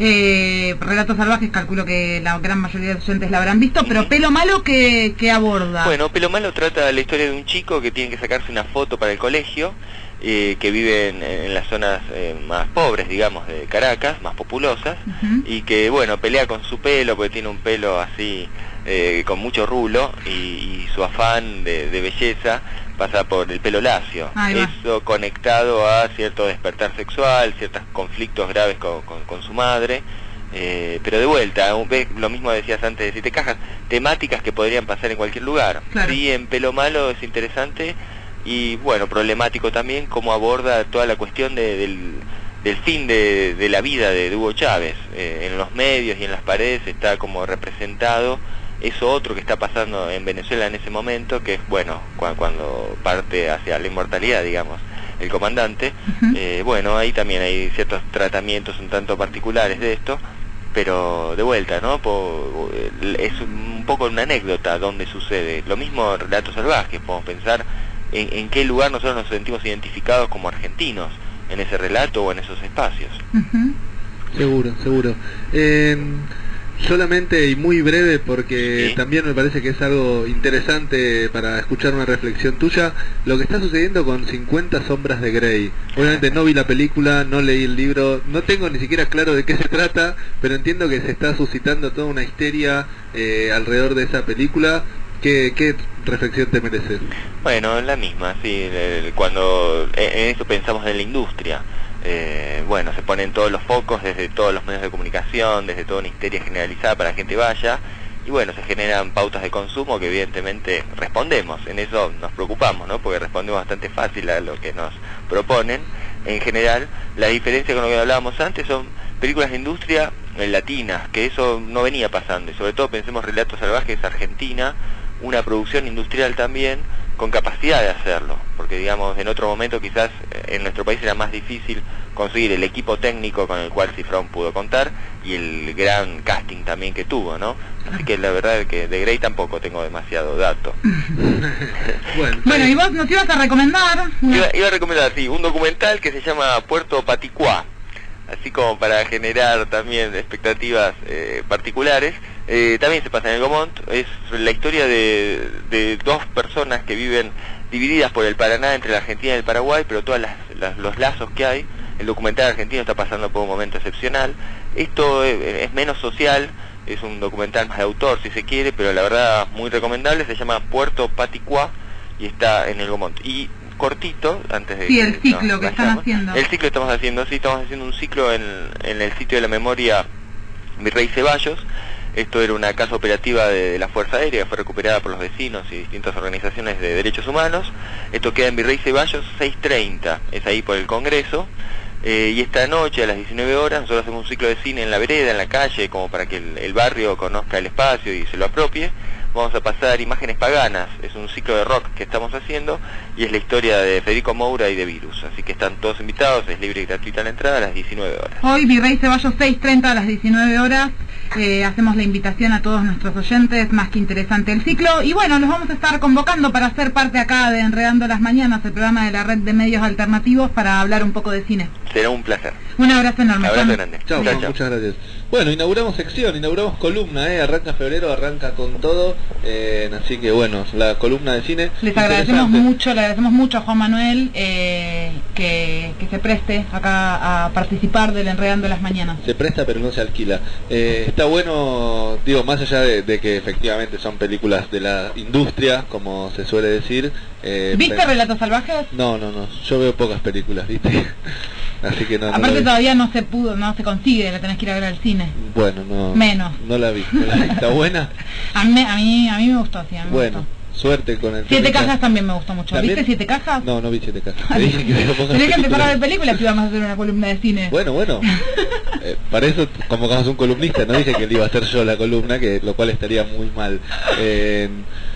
Speaker 1: Eh, Relatos Salvajes, calculo que la gran mayoría de los oyentes la habrán visto, pero Pelo Malo, ¿qué, qué aborda?
Speaker 20: Bueno, Pelo Malo trata la historia de un chico que tiene que sacarse una foto para el colegio, eh, que vive en, en las zonas eh, más pobres, digamos, de Caracas, más populosas, uh-huh. y que, bueno, pelea con su pelo, porque tiene un pelo así... Eh, con mucho rulo y, y su afán de, de belleza pasa por el pelo lacio. Eso conectado a cierto despertar sexual, ciertos conflictos graves con, con, con su madre, eh, pero de vuelta, lo mismo decías antes de Siete Cajas, temáticas que podrían pasar en cualquier lugar.
Speaker 1: Claro.
Speaker 20: Sí, en Pelo Malo es interesante y bueno, problemático también cómo aborda toda la cuestión de, del, del fin de, de la vida de Hugo Chávez. Eh, en los medios y en las paredes está como representado eso otro que está pasando en Venezuela en ese momento, que es, bueno, cu cuando parte hacia la inmortalidad, digamos, el comandante. Uh-huh. eh, bueno, ahí también hay ciertos tratamientos un tanto particulares de esto, pero de vuelta, ¿no? Po es un poco una anécdota donde sucede. Lo mismo Relatos Salvajes, podemos pensar en, en qué lugar nosotros nos sentimos identificados como argentinos, en ese relato o en esos espacios.
Speaker 1: Uh-huh.
Speaker 2: Seguro, seguro. Eh... Solamente y muy breve, porque sí. también me parece que es algo interesante para escuchar una reflexión tuya, lo que está sucediendo con cincuenta sombras de Grey. Obviamente no vi la película, no leí el libro, no tengo ni siquiera claro de qué se trata, pero entiendo que se está suscitando toda una histeria eh, alrededor de esa película. ¿Qué, qué reflexión te mereces?
Speaker 20: Bueno, la misma, sí, cuando en eso pensamos en la industria. eh, bueno, se ponen todos los focos desde todos los medios de comunicación, desde toda una histeria generalizada para que la gente vaya, y bueno, se generan pautas de consumo que evidentemente respondemos, en eso nos preocupamos, ¿no? Porque respondemos bastante fácil a lo que nos proponen. En general, la diferencia con lo que hablábamos antes son películas de industria eh, latinas, que eso no venía pasando, y sobre todo pensemos Relatos Salvajes Argentina, una producción industrial también, con capacidad de hacerlo, porque digamos, en otro momento quizás eh, en nuestro país era más difícil conseguir el equipo técnico con el cual Cifrón pudo contar, y el gran casting también que tuvo, ¿no? Así que la verdad es que de Grey tampoco tengo demasiado dato.
Speaker 1: Bueno, bueno, y vos nos ibas a recomendar...
Speaker 20: Iba, iba a recomendar, sí, un documental que se llama Puerto Paticuá, así como para generar también expectativas eh, particulares. Eh, también se pasa en el Gomont, es la historia de, de dos personas que viven divididas por el Paraná entre la Argentina y el Paraguay, pero todos los lazos que hay. El documental argentino está pasando por un momento excepcional. Esto es, es menos social, es un documental más de autor si se quiere, pero la verdad muy recomendable. Se llama Puerto Paticuá y está en el Gomont. Y cortito, antes de
Speaker 1: sí,
Speaker 20: que
Speaker 1: el ciclo
Speaker 20: nos
Speaker 1: que están
Speaker 20: vayamos,
Speaker 1: haciendo.
Speaker 20: El ciclo estamos haciendo, sí, estamos haciendo un ciclo en, en el sitio de la memoria Virrey Ceballos. Esto era una casa operativa de, de la Fuerza Aérea, que fue recuperada por los vecinos y distintas organizaciones de derechos humanos. Esto queda en Virrey Ceballos seiscientos treinta, es ahí por el Congreso. Eh, y esta noche a las diecinueve horas nosotros hacemos un ciclo de cine en la vereda, en la calle, como para que el, el barrio conozca el espacio y se lo apropie. Vamos a pasar Imágenes Paganas, es un ciclo de rock que estamos haciendo, y es la historia de Federico Moura y de Virus. Así que están todos invitados, es libre y gratuita la entrada a las diecinueve horas.
Speaker 1: Hoy Virrey Ceballos seiscientos treinta a las diecinueve horas. Eh, hacemos la invitación a todos nuestros oyentes, más que interesante el ciclo, y bueno, los vamos a estar convocando para ser parte acá de Enredando las Mañanas, el programa de la red de medios alternativos, para hablar un poco de cine.
Speaker 20: Será un placer.
Speaker 1: Un abrazo enorme.
Speaker 20: Abrazo grande.
Speaker 2: Chao,
Speaker 20: Chao, chao.
Speaker 2: muchas gracias. Bueno, inauguramos sección, inauguramos columna, ¿eh? Arranca febrero, arranca con todo, eh, así que bueno, la columna de cine.
Speaker 1: Les agradecemos mucho, le agradecemos mucho a Juan Manuel eh, que, que se preste acá a participar del Enredando las Mañanas.
Speaker 2: Se presta pero no se alquila. Eh, está bueno, digo, más allá de, de que efectivamente son películas de la industria, como se suele decir. Eh,
Speaker 1: ¿Viste
Speaker 2: pero...
Speaker 1: Relatos Salvajes?
Speaker 2: No, no, no, yo veo pocas películas, ¿viste? Así que no.
Speaker 1: Aparte
Speaker 2: no
Speaker 1: todavía no se pudo, no se consigue, la tenés que ir a ver al cine.
Speaker 2: Bueno, no.
Speaker 1: Menos.
Speaker 2: No la vi. No la vi. ¿Está buena?
Speaker 1: A mí, a mí, a mí me gustó, sí, a mí
Speaker 2: bueno,
Speaker 1: me gustó.
Speaker 2: Suerte con el...
Speaker 1: Siete cajas también me gustó mucho.
Speaker 2: ¿También?
Speaker 1: ¿Viste Siete cajas?
Speaker 2: No, no vi Siete cajas. Te dije que veo pocas
Speaker 1: Tenés que empezar
Speaker 2: películas.
Speaker 1: a ver películas si vamos a hacer una columna de cine.
Speaker 2: Bueno, bueno. Eh, para eso convocamos un columnista. No dije que le iba a hacer yo la columna, que lo cual estaría muy mal. Eh,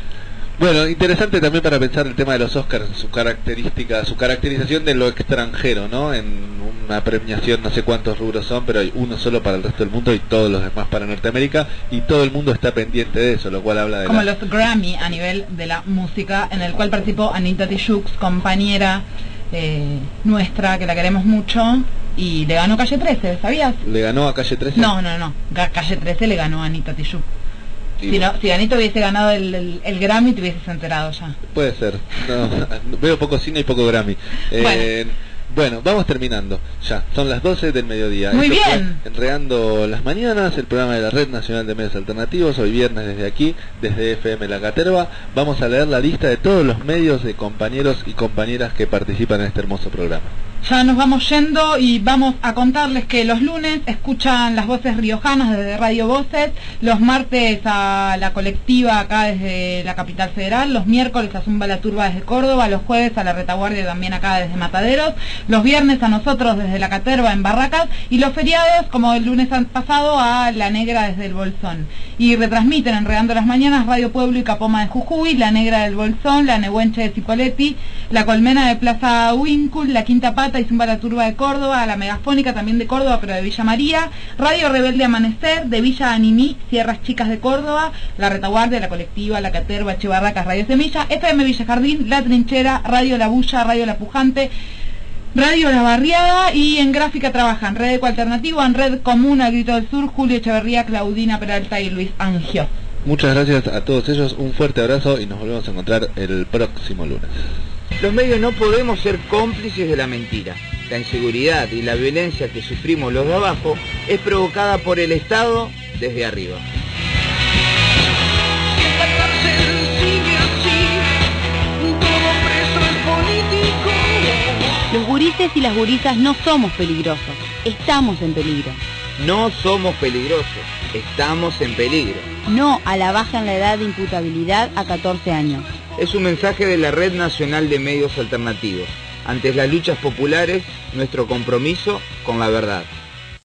Speaker 2: Bueno, interesante también para pensar el tema de los Oscars, su característica, su caracterización de lo extranjero, ¿no? En una premiación, no sé cuántos rubros son, pero hay uno solo para el resto del mundo y todos los demás para Norteamérica, y todo el mundo está pendiente de eso, lo cual habla de
Speaker 1: como
Speaker 2: la...
Speaker 1: los Grammy a nivel de la música, en el cual participó Anita Tijoux, compañera eh, nuestra, que la queremos mucho, y le ganó Calle trece, ¿sabías?
Speaker 2: ¿Le ganó a Calle trece?
Speaker 1: No, no, no, Ga- Calle trece le ganó a Anita Tijoux. Si, no, si Anita hubiese ganado el, el, el Grammy, te hubieses enterado ya.
Speaker 2: Puede ser. No, veo poco cine y poco Grammy. Eh, bueno. bueno, vamos terminando. Ya, son las doce del mediodía.
Speaker 1: Muy
Speaker 2: Esto
Speaker 1: bien.
Speaker 2: fue Enredando las Mañanas, el programa de la Red Nacional de Medios Alternativos. Hoy viernes desde aquí, desde F M La Caterva. Vamos a leer la lista de todos los medios de compañeros y compañeras que participan en este hermoso programa.
Speaker 1: Ya nos vamos yendo y vamos a contarles que los lunes escuchan las voces riojanas desde Radio Voces, los martes a la colectiva acá desde la capital federal, los miércoles a Zumba la Turba desde Córdoba, los jueves a la retaguardia también acá desde Mataderos, los viernes a nosotros desde la Caterva en Barracas, y los feriados, como el lunes pasado, a La Negra desde el Bolsón. Y retransmiten Enredando las Mañanas Radio Pueblo y Capoma de Jujuy, La Negra del Bolsón, La Nehuenche de Cipolletti, La Colmena de Plaza Huíncul, La Quinta Pata y Zumba la Turba de Córdoba, La Megafónica también de Córdoba, pero de Villa María, Radio Rebelde Amanecer, de Villa Animí, Sierras Chicas de Córdoba, La Retaguardia, La Colectiva, La Caterva, Chibarracas, Radio Semilla, F M Villa Jardín, La Trinchera, Radio La Bulla, Radio La Pujante, Radio La Barriada, y en gráfica trabajan Red Eco Alternativo, en Red Común, Al Grito del Sur, Julio Echeverría, Claudina Peralta y Luis Angio.
Speaker 2: Muchas gracias a todos ellos, un fuerte abrazo y nos volvemos a encontrar el próximo lunes.
Speaker 16: Los medios no podemos ser cómplices de la mentira. La inseguridad y la violencia que sufrimos los de abajo es provocada por el Estado desde arriba.
Speaker 6: Los
Speaker 21: gurises y las gurisas no somos peligrosos, estamos en peligro.
Speaker 16: No somos peligrosos, estamos en peligro.
Speaker 21: No a la baja en la edad de imputabilidad a catorce años.
Speaker 16: Es un mensaje de la Red Nacional de Medios Alternativos. Ante las luchas populares, nuestro compromiso con la verdad.